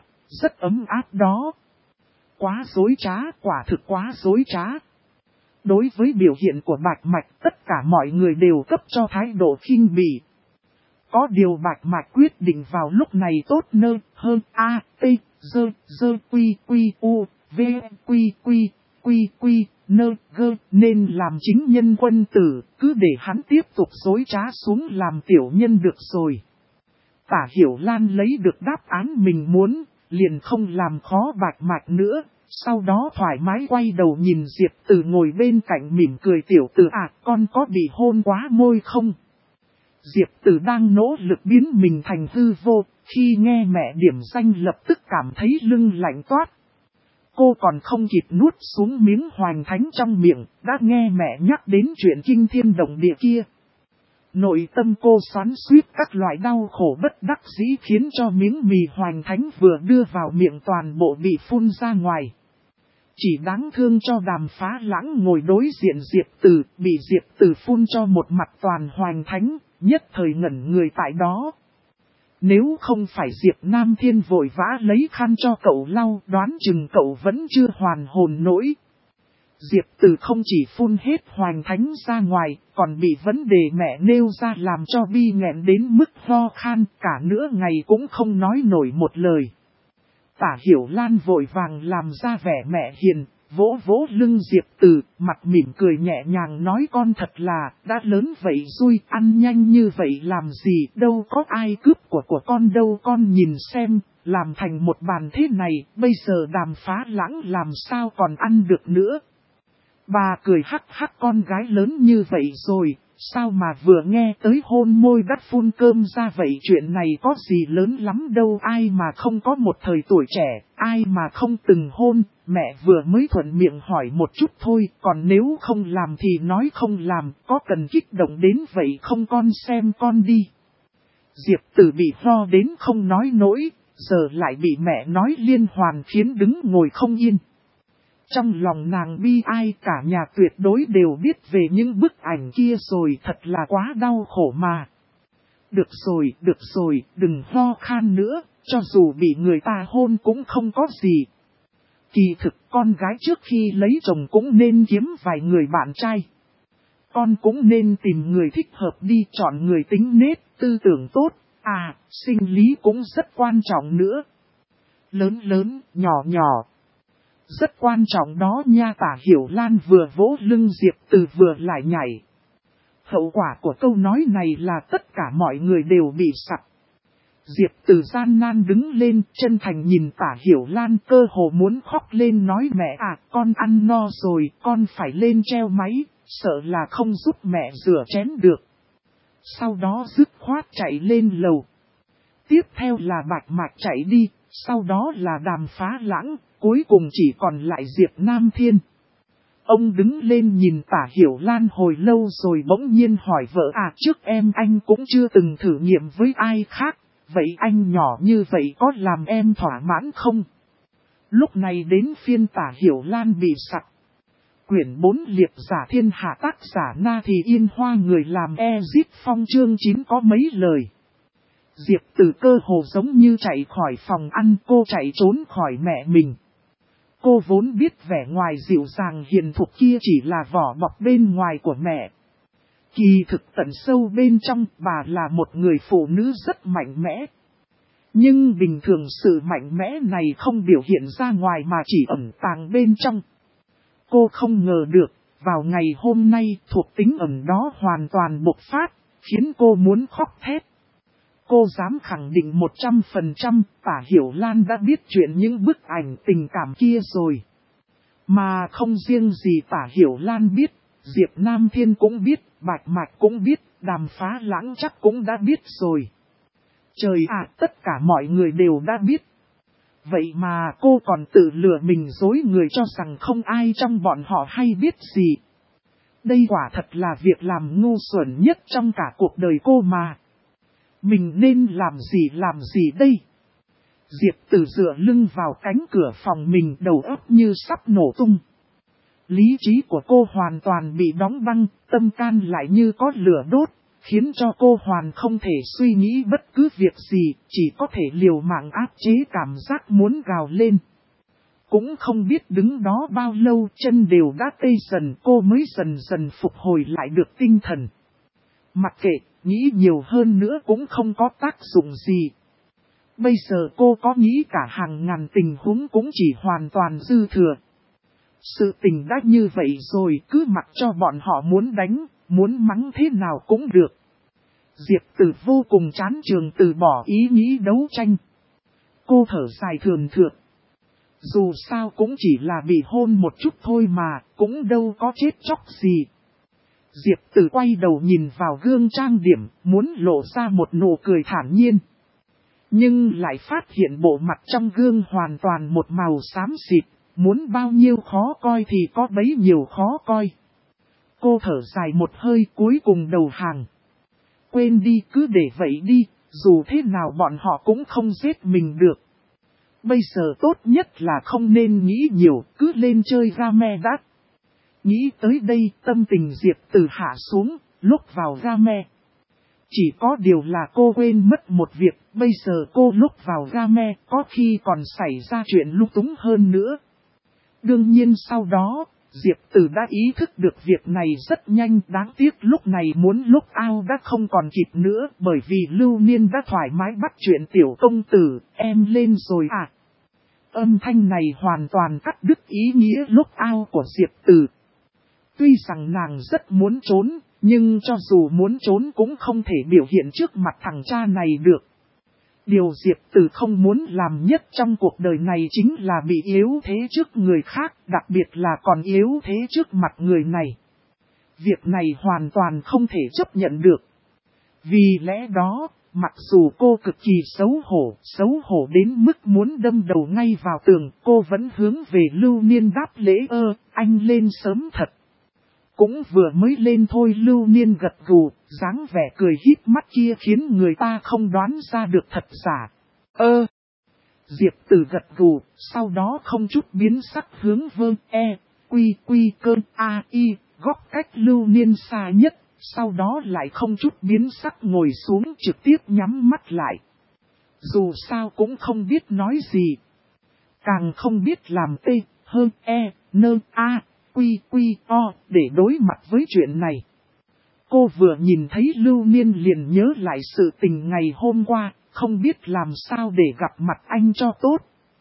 ấm áp đó. Quá dối trá, quả thực quá dối trá. Đối với biểu hiện của Bạch Mạch, tất cả mọi người đều cấp cho thái độ khinh bỉ. Có điều Bạch Mạch quyết định vào lúc này tốt nơ hơn A, T, dơ quy quy u, v quy nơ gơ nên làm chính nhân quân tử, cứ để hắn tiếp tục dối trá xuống làm tiểu nhân được rồi. Tả Hiểu Lan lấy được đáp án mình muốn, liền không làm khó Bạch Mạch nữa, sau đó thoải mái quay đầu nhìn Diệp Từ ngồi bên cạnh mỉm cười tiểu Từ à, con có bị hôn quá môi không? Diệp Từ đang nỗ lực biến mình thành hư vô, khi nghe mẹ điểm danh lập tức cảm thấy lưng lạnh toát. Cô còn không kịp nuốt xuống miếng hoành thánh trong miệng, đã nghe mẹ nhắc đến chuyện kinh thiên động địa kia. Nội tâm cô xoắn xuýt các loại đau khổ bất đắc dĩ khiến cho miếng mì hoành thánh vừa đưa vào miệng toàn bộ bị phun ra ngoài. Chỉ đáng thương cho Đàm Phá Lãng ngồi đối diện Diệp Từ, bị Diệp Từ phun cho một mặt toàn hoành thánh, nhất thời ngẩn người tại đó. Nếu không phải Diệp Nam Thiên vội vã lấy khăn cho cậu lau, đoán chừng cậu vẫn chưa hoàn hồn nổi. Diệp Từ không chỉ phun hết hoành thánh ra ngoài, còn bị vấn đề mẹ nêu ra làm cho bi nghẹn đến mức ho khan, cả nửa ngày cũng không nói nổi một lời. Tả Hiểu Lan vội vàng làm ra vẻ mẹ hiền, vỗ vỗ lưng Diệp Từ, mặt mỉm cười nhẹ nhàng nói con thật là, đã lớn vậy xui, ăn nhanh như vậy làm gì, đâu có ai cướp của con đâu, con nhìn xem, làm thành một bàn thế này, bây giờ Đàm Phá Lãng làm sao còn ăn được nữa. Bà cười hắc hắc con gái lớn như vậy rồi, sao mà vừa nghe tới hôn môi đắt phun cơm ra vậy, chuyện này có gì lớn lắm đâu, ai mà không có một thời tuổi trẻ, ai mà không từng hôn, mẹ vừa mới thuận miệng hỏi một chút thôi, còn nếu không làm thì nói không làm, có cần kích động đến vậy không con xem con đi. Diệp Tử bị lo đến không nói nổi, giờ lại bị mẹ nói liên hoàn khiến đứng ngồi không yên. Trong lòng nàng bi ai cả nhà tuyệt đối đều biết về những bức ảnh kia rồi, thật là quá đau khổ mà. Được rồi, đừng ho khan nữa, cho dù bị người ta hôn cũng không có gì. Kỳ thực con gái trước khi lấy chồng cũng nên kiếm vài người bạn trai. Con cũng nên tìm người thích hợp đi, chọn người tính nết, tư tưởng tốt, sinh lý cũng rất quan trọng nữa. Lớn, nhỏ. Rất quan trọng đó nha. Tả Hiểu Lan vừa vỗ lưng Diệp Từ vừa lại nhảy. Hậu quả của câu nói này là tất cả mọi người đều bị sặc. Diệp Từ gian nan đứng lên, chân thành nhìn Tả Hiểu Lan, cơ hồ muốn khóc lên, nói mẹ à, con ăn no rồi, con phải lên treo máy, sợ là không giúp mẹ rửa chén được. Sau đó dứt khoát chạy lên lầu. Tiếp theo là Bạch Mạch chạy đi, sau đó là Đàm Phá Lãng, cuối cùng chỉ còn lại Diệp Nam Thiên. Ông đứng lên nhìn Tả Hiểu Lan hồi lâu rồi bỗng nhiên hỏi vợ à, trước em anh cũng chưa từng thử nghiệm với ai khác, vậy anh nhỏ như vậy có làm em thỏa mãn không? Lúc này đến phiên Tả Hiểu Lan bị sặc. Quyển 4 liệp giả thiên hạ, tác giả Na Thì Yên Hoa, người làm Ezip Phong, chương 9 có mấy lời. Diệp Từ cơ hồ giống như chạy khỏi phòng ăn, cô chạy trốn khỏi mẹ mình. Cô vốn biết vẻ ngoài dịu dàng hiền thục kia chỉ là vỏ bọc bên ngoài của mẹ. Kỳ thực tận sâu bên trong bà là một người phụ nữ rất mạnh mẽ. Nhưng bình thường sự mạnh mẽ này không biểu hiện ra ngoài mà chỉ ẩn tàng bên trong. Cô không ngờ được, vào ngày hôm nay thuộc tính ẩn đó hoàn toàn bộc phát, khiến cô muốn khóc thét. Cô dám khẳng định 100% Tả Hiểu Lan đã biết chuyện những bức ảnh tình cảm kia rồi. Mà không riêng gì Tả Hiểu Lan biết, Diệp Nam Thiên cũng biết, Bạch Mạch cũng biết, Đàm Phá Lãng chắc cũng đã biết rồi. Trời ạ, tất cả mọi người đều đã biết. Vậy mà cô còn tự lừa mình dối người cho rằng không ai trong bọn họ hay biết gì. Đây quả thật là việc làm ngu xuẩn nhất trong cả cuộc đời cô mà. Mình nên làm gì đây? Diệp Từ dựa lưng vào cánh cửa phòng mình, đầu óc như sắp nổ tung. Lý trí của cô hoàn toàn bị đóng băng, tâm can lại như có lửa đốt, khiến cho cô hoàn không thể suy nghĩ bất cứ việc gì, chỉ có thể liều mạng áp chế cảm giác muốn gào lên. Cũng không biết đứng đó bao lâu, chân đều đã tê dần, cô mới dần dần phục hồi lại được tinh thần. Mặc kệ, nghĩ nhiều hơn nữa cũng không có tác dụng gì. Bây giờ cô có nghĩ cả hàng ngàn tình huống cũng chỉ hoàn toàn dư thừa. Sự tình đã như vậy rồi, cứ mặc cho bọn họ muốn đánh, muốn mắng thế nào cũng được. Diệp Từ vô cùng chán chường từ bỏ ý nghĩ đấu tranh. Cô thở dài thườn thượt. Dù sao cũng chỉ là bị hôn một chút thôi mà, cũng đâu có chết chóc gì. Diệp Từ quay đầu nhìn vào gương trang điểm, muốn lộ ra một nụ cười thản nhiên. Nhưng lại phát hiện bộ mặt trong gương hoàn toàn một màu xám xịt, muốn bao nhiêu khó coi thì có bấy nhiêu khó coi. Cô thở dài một hơi, cuối cùng đầu hàng. Quên đi, cứ để vậy đi, dù thế nào bọn họ cũng không giết mình được. Bây giờ tốt nhất là không nên nghĩ nhiều, cứ lên chơi game đã. Nghĩ tới đây, tâm tình Diệp Từ hạ xuống, lúc vào game. Chỉ có điều là cô quên mất một việc, bây giờ cô lúc vào game có khi còn xảy ra chuyện lung túng hơn nữa. Đương nhiên sau đó, Diệp Từ đã ý thức được việc này rất nhanh, đáng tiếc lúc này muốn lúc ao đã không còn kịp nữa, bởi vì Lưu Niên đã thoải mái bắt chuyện tiểu công tử, em lên rồi à. Âm thanh này hoàn toàn cắt đứt ý nghĩa lúc ao của Diệp Từ. Tuy rằng nàng rất muốn trốn, nhưng cho dù muốn trốn cũng không thể biểu hiện trước mặt thằng cha này được. Điều Diệp Từ không muốn làm nhất trong cuộc đời này chính là bị yếu thế trước người khác, đặc biệt là còn yếu thế trước mặt người này. Việc này hoàn toàn không thể chấp nhận được. Vì lẽ đó, mặc dù cô cực kỳ xấu hổ đến mức muốn đâm đầu ngay vào tường, cô vẫn hướng về Lưu Niên đáp lễ anh lên sớm thật. Cũng vừa mới lên thôi, Lưu Niên gật gù, dáng vẻ cười híp mắt kia khiến người ta không đoán ra được thật giả. Diệp Từ gật gù, sau đó không chút biến sắc hướng quy cơn góc cách Lưu Niên xa nhất, sau đó lại không chút biến sắc ngồi xuống trực tiếp nhắm mắt lại. Dù sao cũng không biết nói gì, càng không biết làm để đối mặt với chuyện này. Cô vừa nhìn thấy Lưu Niên liền nhớ lại sự tình ngày hôm qua, không biết làm sao để gặp mặt anh cho tốt.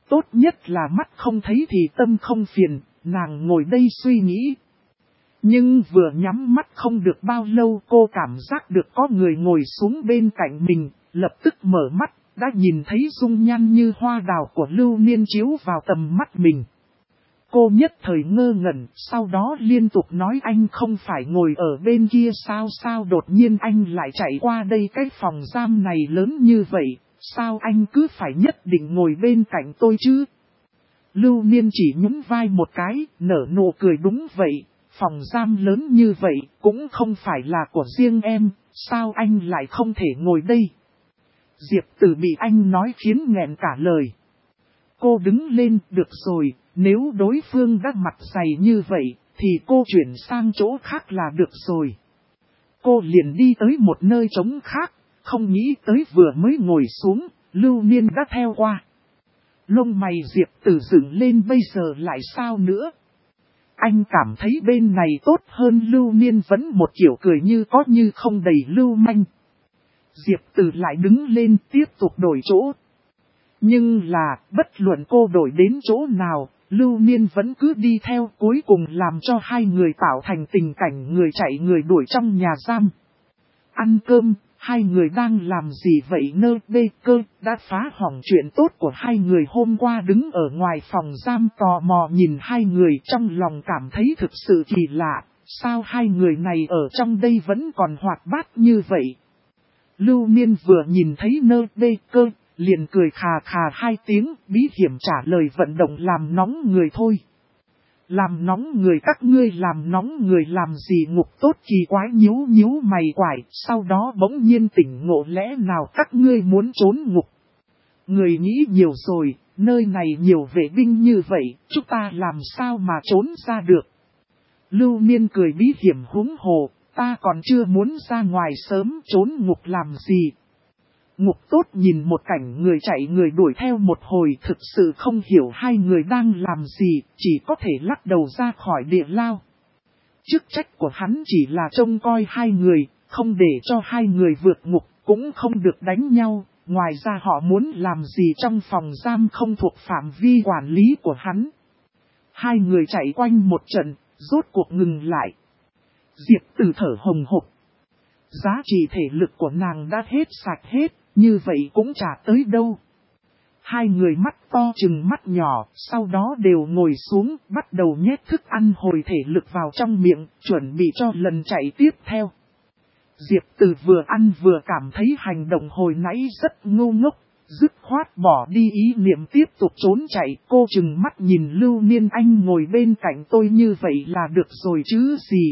Tốt nhất là mắt không thấy thì tâm không phiền, nàng ngồi đây suy nghĩ. Nhưng vừa nhắm mắt không được bao lâu cô cảm giác được có người ngồi xuống bên cạnh mình, lập tức mở mắt, đã nhìn thấy dung nhan như hoa đào của Lưu Niên chiếu vào tầm mắt mình. Cô nhất thời ngơ ngẩn, sau đó liên tục nói anh không phải ngồi ở bên kia sao đột nhiên anh lại chạy qua đây, cái phòng giam này lớn như vậy, sao anh cứ phải nhất định ngồi bên cạnh tôi chứ? Lưu Niên chỉ nhún vai một cái, nở nụ cười đúng vậy, phòng giam lớn như vậy cũng không phải là của riêng em, sao anh lại không thể ngồi đây? Diệp Tử bị anh nói khiến nghẹn cả lời. Cô đứng lên, được rồi, nếu đối phương đã mặt dày như vậy, thì cô chuyển sang chỗ khác là được rồi. Cô liền đi tới một nơi trống khác, không nghĩ tới vừa mới ngồi xuống, Lưu Niên đã theo qua. Lông mày Diệp Tử dựng lên, bây giờ lại sao nữa? Anh cảm thấy bên này tốt hơn. Lưu Niên vẫn một kiểu cười như có như không, đầy lưu manh. Diệp Tử lại đứng lên tiếp tục đổi chỗ. Nhưng là, bất luận cô đổi đến chỗ nào, Lưu Niên vẫn cứ đi theo, cuối cùng làm cho hai người tạo thành tình cảnh người chạy người đuổi trong nhà giam. Ăn cơm, hai người đang làm gì vậy? Nơ bê cơ đã phá hỏng chuyện tốt của hai người hôm qua. Đứng ở ngoài phòng giam tò mò nhìn hai người, trong lòng cảm thấy thực sự kỳ lạ, sao hai người này ở trong đây vẫn còn hoạt bát như vậy? Lưu Niên vừa nhìn thấy nơ bê cơ, liền cười khà khà hai tiếng, bí hiểm trả lời vận động làm nóng người thôi. Làm nóng người? Các ngươi làm nóng người làm gì? Ngục tốt kỳ quái nhíu mày quải, sau đó bỗng nhiên tỉnh ngộ, lẽ nào các ngươi muốn trốn ngục? Người nghĩ nhiều rồi, nơi này nhiều vệ binh như vậy, chúng ta làm sao mà trốn ra được? Lưu Niên cười bí hiểm, huống hồ, ta còn chưa muốn ra ngoài sớm, trốn ngục làm gì? Ngục tốt nhìn một cảnh người chạy người đuổi theo một hồi, thực sự không hiểu hai người đang làm gì, chỉ có thể lắc đầu ra khỏi địa lao. Chức trách của hắn chỉ là trông coi hai người, không để cho hai người vượt ngục, cũng không được đánh nhau. Ngoài ra họ muốn làm gì trong phòng giam không thuộc phạm vi quản lý của hắn. Hai người chạy quanh một trận, rốt cuộc ngừng lại. Diệp Tử thở hồng hộc. Giá trị thể lực của nàng đã hết sạch hết, như vậy cũng chả tới đâu. Hai người mắt to chừng mắt nhỏ, sau đó đều ngồi xuống, bắt đầu nhét thức ăn hồi thể lực vào trong miệng, chuẩn bị cho lần chạy tiếp theo. Diệp Tử vừa ăn vừa cảm thấy hành động hồi nãy rất ngu ngốc, dứt khoát bỏ đi ý niệm tiếp tục trốn chạy. Cô chừng mắt nhìn Lưu Niên, anh ngồi bên cạnh tôi như vậy là được rồi chứ gì?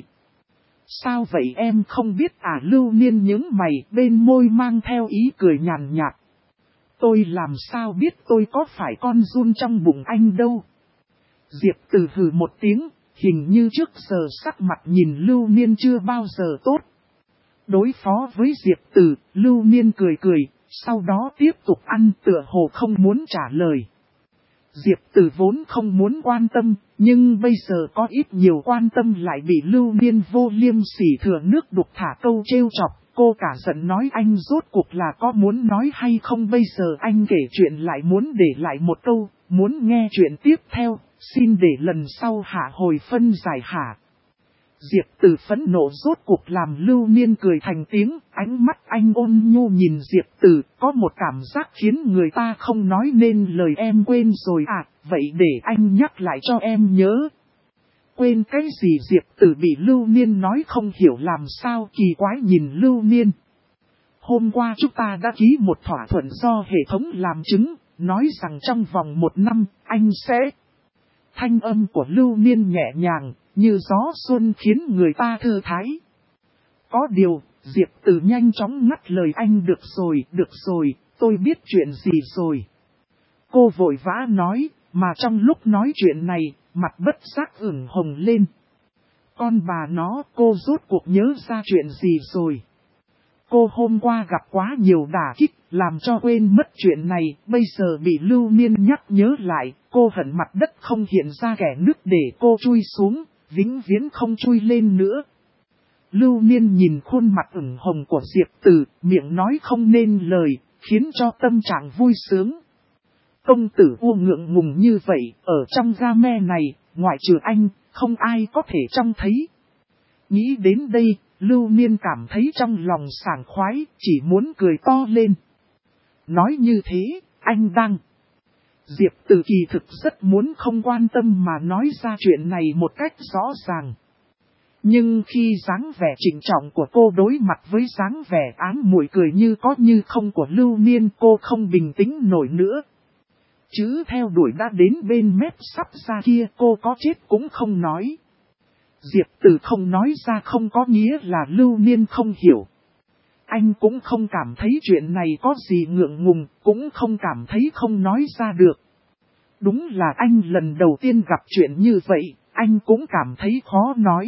Sao vậy em không biết à? Lưu Niên nhướng mày, bên môi mang theo ý cười nhàn nhạt. Tôi làm sao biết, tôi có phải con giun trong bụng anh đâu. Diệp Tử hừ một tiếng, hình như trước giờ sắc mặt nhìn Lưu Niên chưa bao giờ tốt. Đối phó với Diệp Tử, Lưu Niên cười cười, sau đó tiếp tục ăn, tựa hồ không muốn trả lời. Diệp Tử vốn không muốn quan tâm, nhưng bây giờ có ít nhiều quan tâm lại bị Lưu Niên vô liêm sỉ thừa nước đục thả câu trêu chọc. Cô cả giận nói, anh rốt cuộc là có muốn nói hay không? Bây giờ anh kể chuyện lại muốn để lại một câu, muốn nghe chuyện tiếp theo, xin để lần sau hạ hồi phân giải hả? Diệp Tử phẫn nộ rốt cuộc làm Lưu Niên cười thành tiếng, ánh mắt anh ôn nhu nhìn Diệp Tử, có một cảm giác khiến người ta không nói nên lời. Em quên rồi à, vậy để anh nhắc lại cho em nhớ. Quên cái gì? Diệp Tử bị Lưu Niên nói không hiểu làm sao, kỳ quái nhìn Lưu Niên. Hôm qua chúng ta đã ký một thỏa thuận do hệ thống làm chứng, nói rằng trong vòng 1 năm, anh sẽ... Thanh âm của Lưu Niên nhẹ nhàng, như gió xuân khiến người ta thư thái. Có điều, Diệp Tử nhanh chóng ngắt lời anh. Được rồi, tôi biết chuyện gì rồi. Cô vội vã nói, mà trong lúc nói chuyện này, mặt bất giác ửng hồng lên. Con bà nó, cô rốt cuộc nhớ ra chuyện gì rồi? Cô hôm qua gặp quá nhiều đả kích, làm cho quên mất chuyện này, bây giờ bị Lưu Niên nhắc nhớ lại, cô hận mặt đất không hiện ra kẻ nước để cô chui xuống, vĩnh viễn không chui lên nữa. Lưu Niên nhìn khuôn mặt ửng hồng của Diệp Tử, miệng nói không nên lời, khiến cho tâm trạng vui sướng. Công tử U ngượng ngùng như vậy, ở trong game này, ngoại trừ anh, không ai có thể trông thấy. Nghĩ đến đây, Lưu Niên cảm thấy trong lòng sảng khoái, chỉ muốn cười to lên. Nói như thế, anh đang... Diệp Từ kỳ thực rất muốn không quan tâm mà nói ra chuyện này một cách rõ ràng. Nhưng khi dáng vẻ trịnh trọng của cô đối mặt với dáng vẻ ám muội cười như có như không của Lưu Niên, cô không bình tĩnh nổi nữa. Chứ theo đuổi đã đến bên mép sắp ra kia, cô có chết cũng không nói. Diệp Từ không nói ra không có nghĩa là Lưu Niên không hiểu. Anh cũng không cảm thấy chuyện này có gì ngượng ngùng, cũng không cảm thấy không nói ra được. Đúng là anh lần đầu tiên gặp chuyện như vậy, anh cũng cảm thấy khó nói.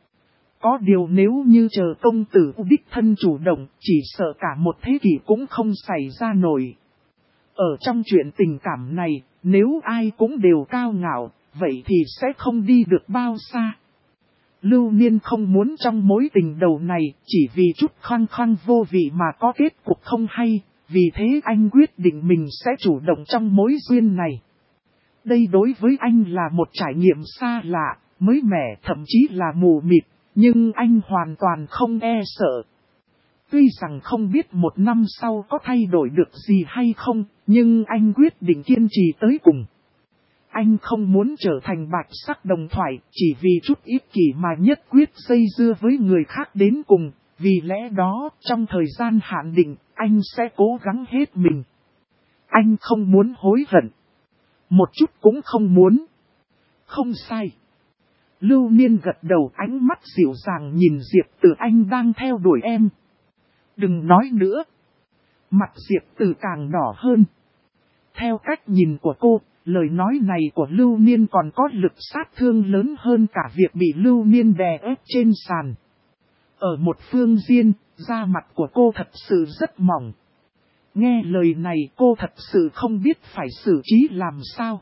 Có điều nếu như chờ công tử đích thân chủ động, chỉ sợ cả một thế kỷ cũng không xảy ra nổi. Ở trong chuyện tình cảm này, nếu ai cũng đều cao ngạo, vậy thì sẽ không đi được bao xa. Lưu Niên không muốn trong mối tình đầu này, chỉ vì chút khăng khăng vô vị mà có kết cục không hay, vì thế anh quyết định mình sẽ chủ động trong mối duyên này. Đây đối với anh là một trải nghiệm xa lạ, mới mẻ, thậm chí là mù mịt, nhưng anh hoàn toàn không e sợ. Tuy rằng không biết một năm sau có thay đổi được gì hay không, nhưng anh quyết định kiên trì tới cùng. Anh không muốn trở thành bạch sắc đồng thoại, chỉ vì chút ích kỷ mà nhất quyết dây dưa với người khác đến cùng. Vì lẽ đó, trong thời gian hạn định, anh sẽ cố gắng hết mình. Anh không muốn hối hận. Một chút cũng không muốn. Không sai. Lưu Niên gật đầu, ánh mắt dịu dàng nhìn Diệp Từ, anh đang theo đuổi em. Đừng nói nữa. Mặt Diệp Từ càng đỏ hơn. Theo cách nhìn của cô, lời nói này của Lưu Niên còn có lực sát thương lớn hơn cả việc bị Lưu Niên đè ép trên sàn. Ở một phương diện, da mặt của cô thật sự rất mỏng. Nghe lời này cô thật sự không biết phải xử trí làm sao.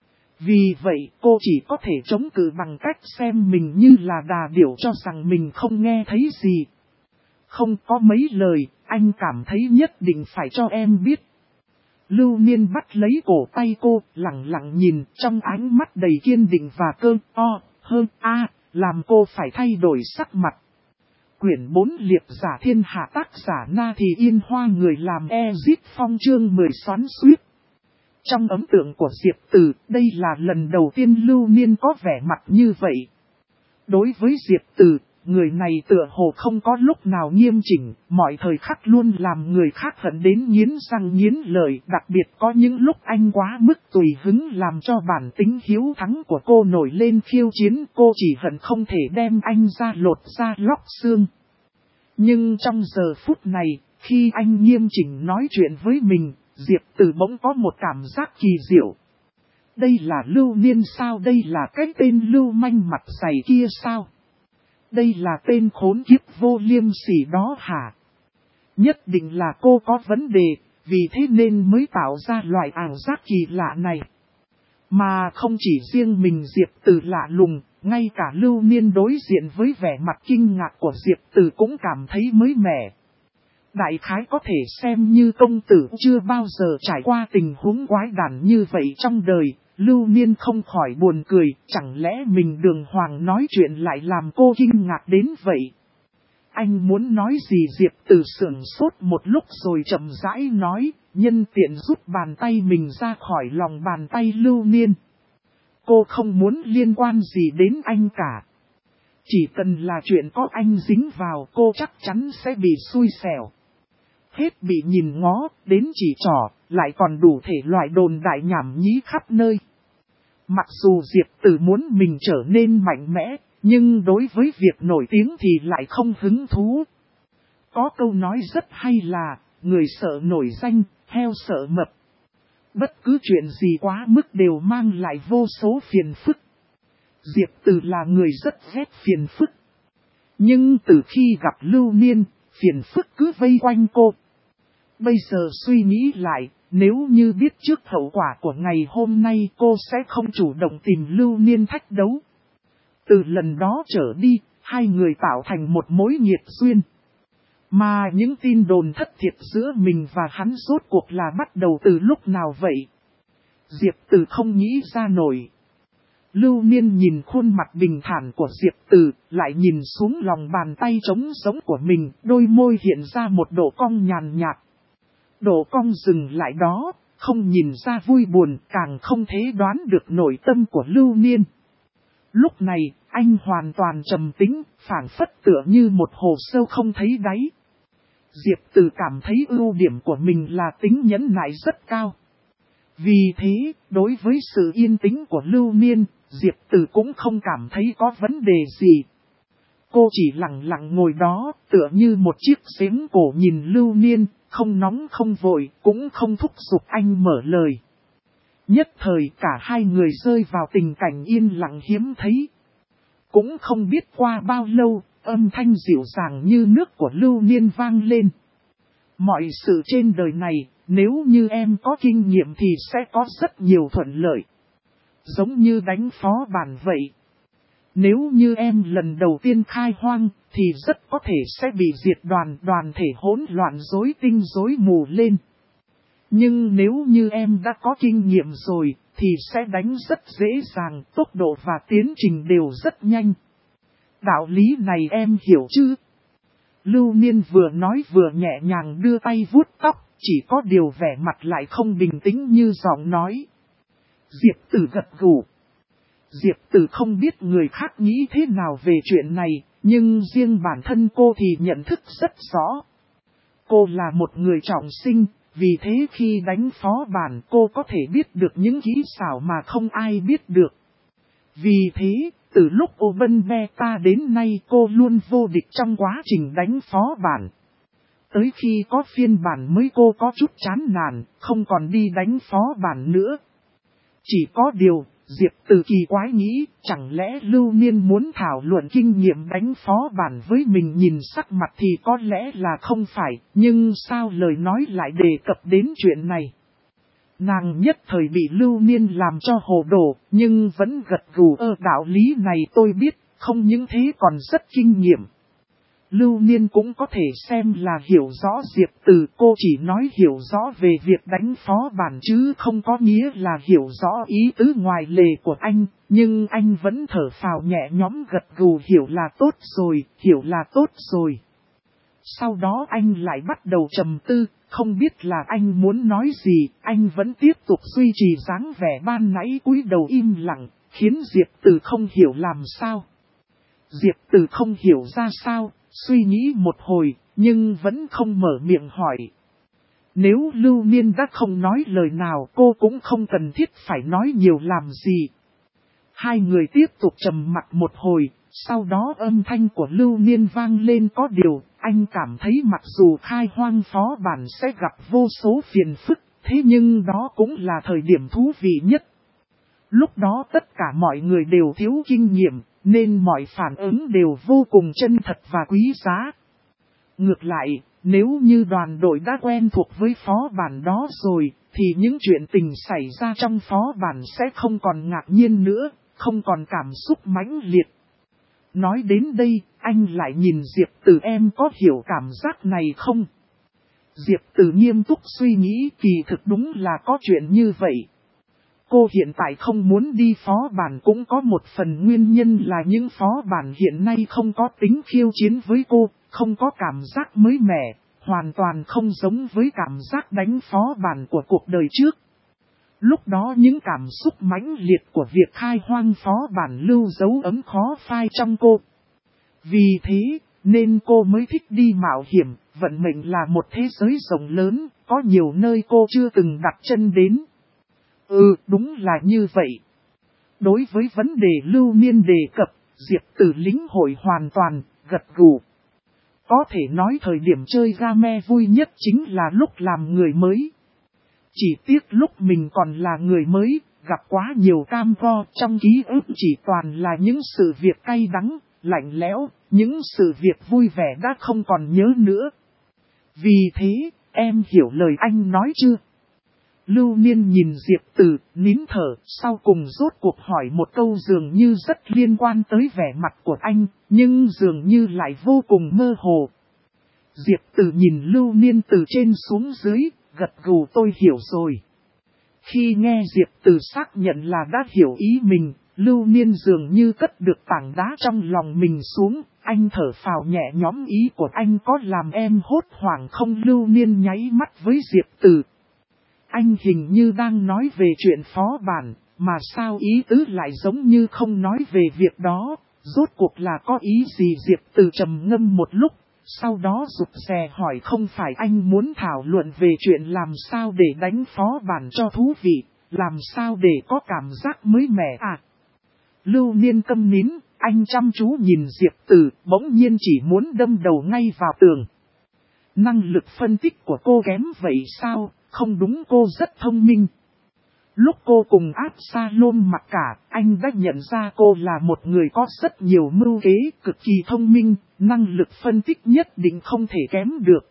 Vì vậy cô chỉ có thể chống cự bằng cách xem mình như là đà điểu, cho rằng mình không nghe thấy gì. Không có mấy lời, anh cảm thấy nhất định phải cho em biết. Lưu Niên bắt lấy cổ tay cô, lặng lặng nhìn, trong ánh mắt đầy kiên định và làm cô phải thay đổi sắc mặt. Quyển 4 Liệp giả thiên hạ, tác giả Na Thì Yên Hoa, người làm Ezit Phong, chương 10 xoắn xuýt. Trong ấn tượng của Diệp Từ, đây là lần đầu tiên Lưu Niên có vẻ mặt như vậy. Đối với Diệp Từ, người này tựa hồ không có lúc nào nghiêm chỉnh, mọi thời khắc luôn làm người khác hận đến nghiến răng nghiến lợi, đặc biệt có những lúc anh quá mức tùy hứng làm cho bản tính hiếu thắng của cô nổi lên khiêu chiến, cô chỉ hận không thể đem anh ra lột da lóc xương. Nhưng trong giờ phút này, khi anh nghiêm chỉnh nói chuyện với mình, Diệp Từ bỗng có một cảm giác kỳ diệu. Đây là Lưu Niên sao? Đây là cái tên lưu manh mặt dày kia sao? Đây là tên khốn kiếp vô liêm sỉ đó hả? Nhất định là cô có vấn đề, vì thế nên mới tạo ra loại ảo giác kỳ lạ này. Mà không chỉ riêng mình Diệp Từ lạ lùng, ngay cả Lưu Niên đối diện với vẻ mặt kinh ngạc của Diệp Từ cũng cảm thấy mới mẻ. Đại khái có thể xem như công tử chưa bao giờ trải qua tình huống quái đản như vậy trong đời. Lưu Niên không khỏi buồn cười, chẳng lẽ mình đường hoàng nói chuyện lại làm cô kinh ngạc đến vậy? Anh muốn nói gì? Diệp Từ sửng sốt một lúc rồi chậm rãi nói, nhân tiện rút bàn tay mình ra khỏi lòng bàn tay Lưu Niên. Cô không muốn liên quan gì đến anh cả. Chỉ cần là chuyện có anh dính vào, cô chắc chắn sẽ bị xui xẻo. Hết bị nhìn ngó, đến chỉ trỏ, lại còn đủ thể loại đồn đại nhảm nhí khắp nơi. Mặc dù Diệp Từ muốn mình trở nên mạnh mẽ, nhưng đối với việc nổi tiếng thì lại không hứng thú. Có câu nói rất hay là, người sợ nổi danh, heo sợ mập. Bất cứ chuyện gì quá mức đều mang lại vô số phiền phức. Diệp Từ là người rất ghét phiền phức. Nhưng từ khi gặp Lưu Niên, phiền phức cứ vây quanh cô. Bây giờ suy nghĩ lại, nếu như biết trước hậu quả của ngày hôm nay, cô sẽ không chủ động tìm Lưu Niên thách đấu. Từ lần đó trở đi, hai người tạo thành một mối nghiệt duyên. Mà những tin đồn thất thiệt giữa mình và hắn rốt cuộc là bắt đầu từ lúc nào vậy? Diệp Từ không nghĩ ra nổi. Lưu Niên nhìn khuôn mặt bình thản của Diệp Từ, lại nhìn xuống lòng bàn tay trống sống của mình, đôi môi hiện ra một độ cong nhàn nhạt. Độ cong dừng lại đó, không nhìn ra vui buồn, càng không thể đoán được nội tâm của Lưu Niên. Lúc này, anh hoàn toàn trầm tĩnh, phảng phất tựa như một hồ sâu không thấy đáy. Diệp Từ cảm thấy ưu điểm của mình là tính nhẫn nại rất cao. Vì thế, đối với sự yên tĩnh của Lưu Niên, Diệp Từ cũng không cảm thấy có vấn đề gì. Cô chỉ lặng lặng ngồi đó, tựa như một chiếc giếng cổ nhìn Lưu Niên, không nóng không vội, cũng không thúc giục anh mở lời. Nhất thời cả hai người rơi vào tình cảnh yên lặng hiếm thấy. Cũng không biết qua bao lâu, âm thanh dịu dàng như nước của Lưu Niên vang lên. Mọi sự trên đời này, nếu như em có kinh nghiệm thì sẽ có rất nhiều thuận lợi. Giống như đánh phó bản vậy. Nếu như em lần đầu tiên khai hoang, thì rất có thể sẽ bị diệt đoàn thể hỗn loạn rối tinh rối mù lên. Nhưng nếu như em đã có kinh nghiệm rồi, thì sẽ đánh rất dễ dàng, tốc độ và tiến trình đều rất nhanh. Đạo lý này em hiểu chứ? Lưu Niên vừa nói vừa nhẹ nhàng đưa tay vuốt tóc, chỉ có điều vẻ mặt lại không bình tĩnh như giọng nói. Diệp Từ gật gù. Diệp Từ không biết người khác nghĩ thế nào về chuyện này, nhưng riêng bản thân cô thì nhận thức rất rõ. Cô là một người trọng sinh, vì thế khi đánh phó bản cô có thể biết được những kỹ xảo mà không ai biết được. Vì thế, từ lúc Open Beta đến nay cô luôn vô địch trong quá trình đánh phó bản. Tới khi có phiên bản mới cô có chút chán nản, không còn đi đánh phó bản nữa. Chỉ có điều, Diệp Từ kỳ quái nghĩ, chẳng lẽ Lưu Niên muốn thảo luận kinh nghiệm đánh phó bản với mình, nhìn sắc mặt thì có lẽ là không phải, nhưng sao lời nói lại đề cập đến chuyện này. Nàng nhất thời bị Lưu Niên làm cho hồ đồ, nhưng vẫn gật gù. Đạo lý này tôi biết, không những thế còn rất kinh nghiệm. Lưu Niên cũng có thể xem là hiểu rõ Diệp Từ, cô chỉ nói hiểu rõ về việc đánh phó bản chứ không có nghĩa là hiểu rõ ý tứ ngoài lề của anh, nhưng anh vẫn thở phào nhẹ nhõm gật gù, hiểu là tốt rồi, hiểu là tốt rồi. Sau đó anh lại bắt đầu trầm tư, không biết là anh muốn nói gì, anh vẫn tiếp tục duy trì dáng vẻ ban nãy cúi đầu im lặng, khiến Diệp Từ không hiểu làm sao. Diệp Từ không hiểu ra sao, suy nghĩ một hồi, nhưng vẫn không mở miệng hỏi. Nếu Lưu Niên đã không nói lời nào, cô cũng không cần thiết phải nói nhiều làm gì. Hai người tiếp tục trầm mặc một hồi, sau đó âm thanh của Lưu Niên vang lên, có điều, anh cảm thấy mặc dù khai hoang phó bản sẽ gặp vô số phiền phức, thế nhưng đó cũng là thời điểm thú vị nhất. Lúc đó tất cả mọi người đều thiếu kinh nghiệm, nên mọi phản ứng đều vô cùng chân thật và quý giá. Ngược lại, nếu như đoàn đội đã quen thuộc với phó bản đó rồi, thì những chuyện tình xảy ra trong phó bản sẽ không còn ngạc nhiên nữa, không còn cảm xúc mãnh liệt. Nói đến đây, anh lại nhìn Diệp Từ, em có hiểu cảm giác này không? Diệp Từ nghiêm túc suy nghĩ, kỳ thực đúng là có chuyện như vậy. Cô hiện tại không muốn đi phó bản cũng có một phần nguyên nhân là những phó bản hiện nay không có tính khiêu chiến với cô, không có cảm giác mới mẻ, hoàn toàn không giống với cảm giác đánh phó bản của cuộc đời trước. Lúc đó những cảm xúc mãnh liệt của việc khai hoang phó bản lưu dấu ấn khó phai trong cô. Vì thế, nên cô mới thích đi mạo hiểm, vận mệnh là một thế giới rộng lớn, có nhiều nơi cô chưa từng đặt chân đến. Đúng là như vậy. Đối với vấn đề Lưu Niên đề cập, Diệp Từ lĩnh hội hoàn toàn, gật gù. Có thể nói thời điểm chơi game vui nhất chính là lúc làm người mới. Chỉ tiếc lúc mình còn là người mới, gặp quá nhiều cam go, trong ký ức chỉ toàn là những sự việc cay đắng, lạnh lẽo, những sự việc vui vẻ đã không còn nhớ nữa. Vì thế, em hiểu lời anh nói chưa? Lưu Niên nhìn Diệp Từ, nín thở, sau cùng rốt cuộc hỏi một câu dường như rất liên quan tới vẻ mặt của anh, nhưng dường như lại vô cùng mơ hồ. Diệp Từ nhìn Lưu Niên từ trên xuống dưới, gật gù, tôi hiểu rồi. Khi nghe Diệp Từ xác nhận là đã hiểu ý mình, Lưu Niên dường như cất được tảng đá trong lòng mình xuống, anh thở phào nhẹ nhõm. Ý của anh có làm em hốt hoảng không? Lưu Niên nháy mắt với Diệp Từ. Anh hình như đang nói về chuyện phó bản, mà sao ý tứ lại giống như không nói về việc đó, rốt cuộc là có ý gì? Diệp Từ trầm ngâm một lúc, sau đó rụt rè hỏi không phải anh muốn thảo luận về chuyện làm sao để đánh phó bản cho thú vị, làm sao để có cảm giác mới mẻ à? Lưu Niên câm nín, anh chăm chú nhìn Diệp Từ, bỗng nhiên chỉ muốn đâm đầu ngay vào tường. Năng lực phân tích của cô kém vậy sao? Không đúng, cô rất thông minh. Lúc cô cùng Absalom mặc cả, anh đã nhận ra cô là một người có rất nhiều mưu kế, cực kỳ thông minh, năng lực phân tích nhất định không thể kém được.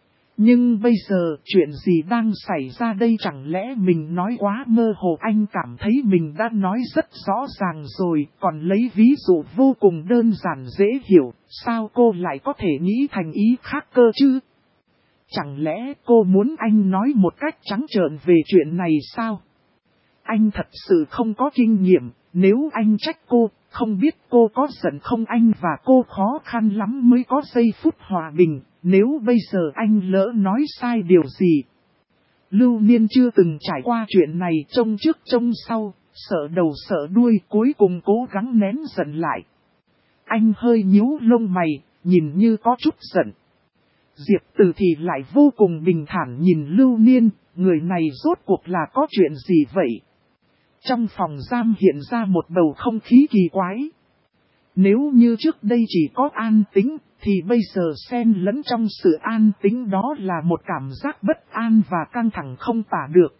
Nhưng bây giờ, chuyện gì đang xảy ra đây? Chẳng lẽ mình nói quá mơ hồ? Anh cảm thấy mình đã nói rất rõ ràng rồi, còn lấy ví dụ vô cùng đơn giản dễ hiểu, sao cô lại có thể nghĩ thành ý khác cơ chứ? Chẳng lẽ cô muốn anh nói một cách trắng trợn về chuyện này sao? Anh thật sự không có kinh nghiệm, nếu anh trách cô, không biết cô có giận không? Anh và cô khó khăn lắm mới có giây phút hòa bình, nếu bây giờ anh lỡ nói sai điều gì. Lưu Niên chưa từng trải qua chuyện này, trông trước trông sau, sợ đầu sợ đuôi, cuối cùng cố gắng nén giận lại. Anh hơi nhíu lông mày, nhìn như có chút giận. Diệp Từ thì lại vô cùng bình thản nhìn Lưu Niên, người này rốt cuộc là có chuyện gì vậy? Trong phòng giam hiện ra một bầu không khí kỳ quái. Nếu như trước đây chỉ có an tĩnh, thì bây giờ xen lẫn trong sự an tĩnh đó là một cảm giác bất an và căng thẳng không tả được.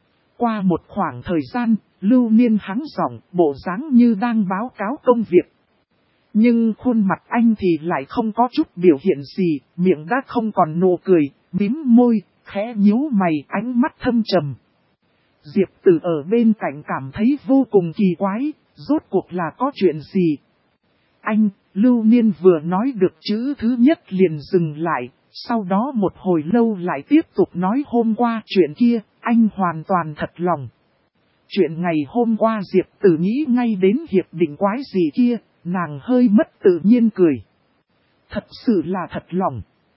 Qua một khoảng thời gian, Lưu Niên hắng giọng, bộ dáng như đang báo cáo công việc. Nhưng khuôn mặt anh thì lại không có chút biểu hiện gì, miệng đã không còn nụ cười, mím môi, khẽ nhíu mày, ánh mắt thâm trầm. Diệp Từ ở bên cạnh cảm thấy vô cùng kỳ quái, rốt cuộc là có chuyện gì? Anh, Lưu Niên vừa nói được chữ thứ nhất liền dừng lại, sau đó một hồi lâu lại tiếp tục nói hôm qua chuyện kia, anh hoàn toàn thật lòng. Chuyện ngày hôm qua Diệp Từ nghĩ ngay đến hiệp định quái gì kia, nàng hơi mất tự nhiên cười. Thật sự là thật lòng.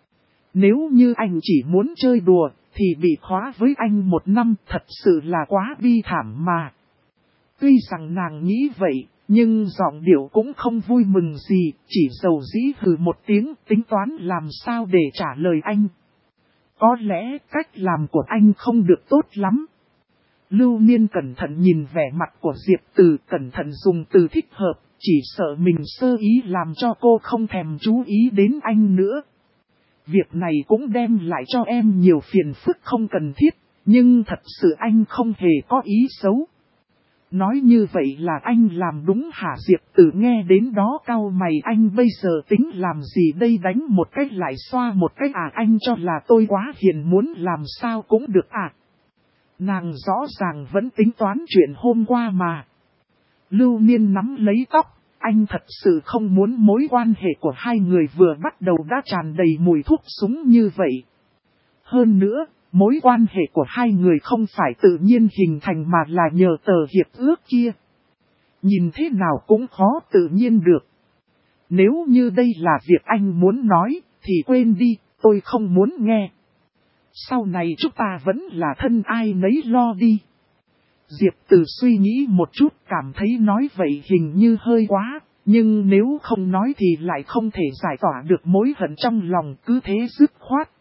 Nếu như anh chỉ muốn chơi đùa, thì bị khóa với anh 1 năm thật sự là quá bi thảm mà. Tuy rằng nàng nghĩ vậy, nhưng giọng điệu cũng không vui mừng gì, chỉ dầu dĩ hừ một tiếng tính toán làm sao để trả lời anh. Có lẽ cách làm của anh không được tốt lắm. Lưu Niên cẩn thận nhìn vẻ mặt của Diệp Từ, cẩn thận dùng từ thích hợp, chỉ sợ mình sơ ý làm cho cô không thèm chú ý đến anh nữa. Việc này cũng đem lại cho em nhiều phiền phức không cần thiết, nhưng thật sự anh không hề có ý xấu. Nói như vậy là anh làm đúng hả? Diệp Từ nghe đến đó cau mày, anh bây giờ tính làm gì đây? Đánh một cách lại xoa một cách à? Anh cho là tôi quá hiền muốn làm sao cũng được à? Nàng rõ ràng vẫn tính toán chuyện hôm qua mà. Lưu Niên nắm lấy tóc, anh thật sự không muốn mối quan hệ của hai người vừa bắt đầu đã tràn đầy mùi thuốc súng như vậy. Hơn nữa, mối quan hệ của hai người không phải tự nhiên hình thành mà là nhờ tờ hiệp ước kia. Nhìn thế nào cũng khó tự nhiên được. Nếu như đây là việc anh muốn nói, thì quên đi, tôi không muốn nghe. Sau này chúng ta vẫn là thân ai nấy lo đi. Diệp Từ suy nghĩ một chút, cảm thấy nói vậy hình như hơi quá, nhưng nếu không nói thì lại không thể giải tỏa được mối hận trong lòng, cứ thế dứt khoát.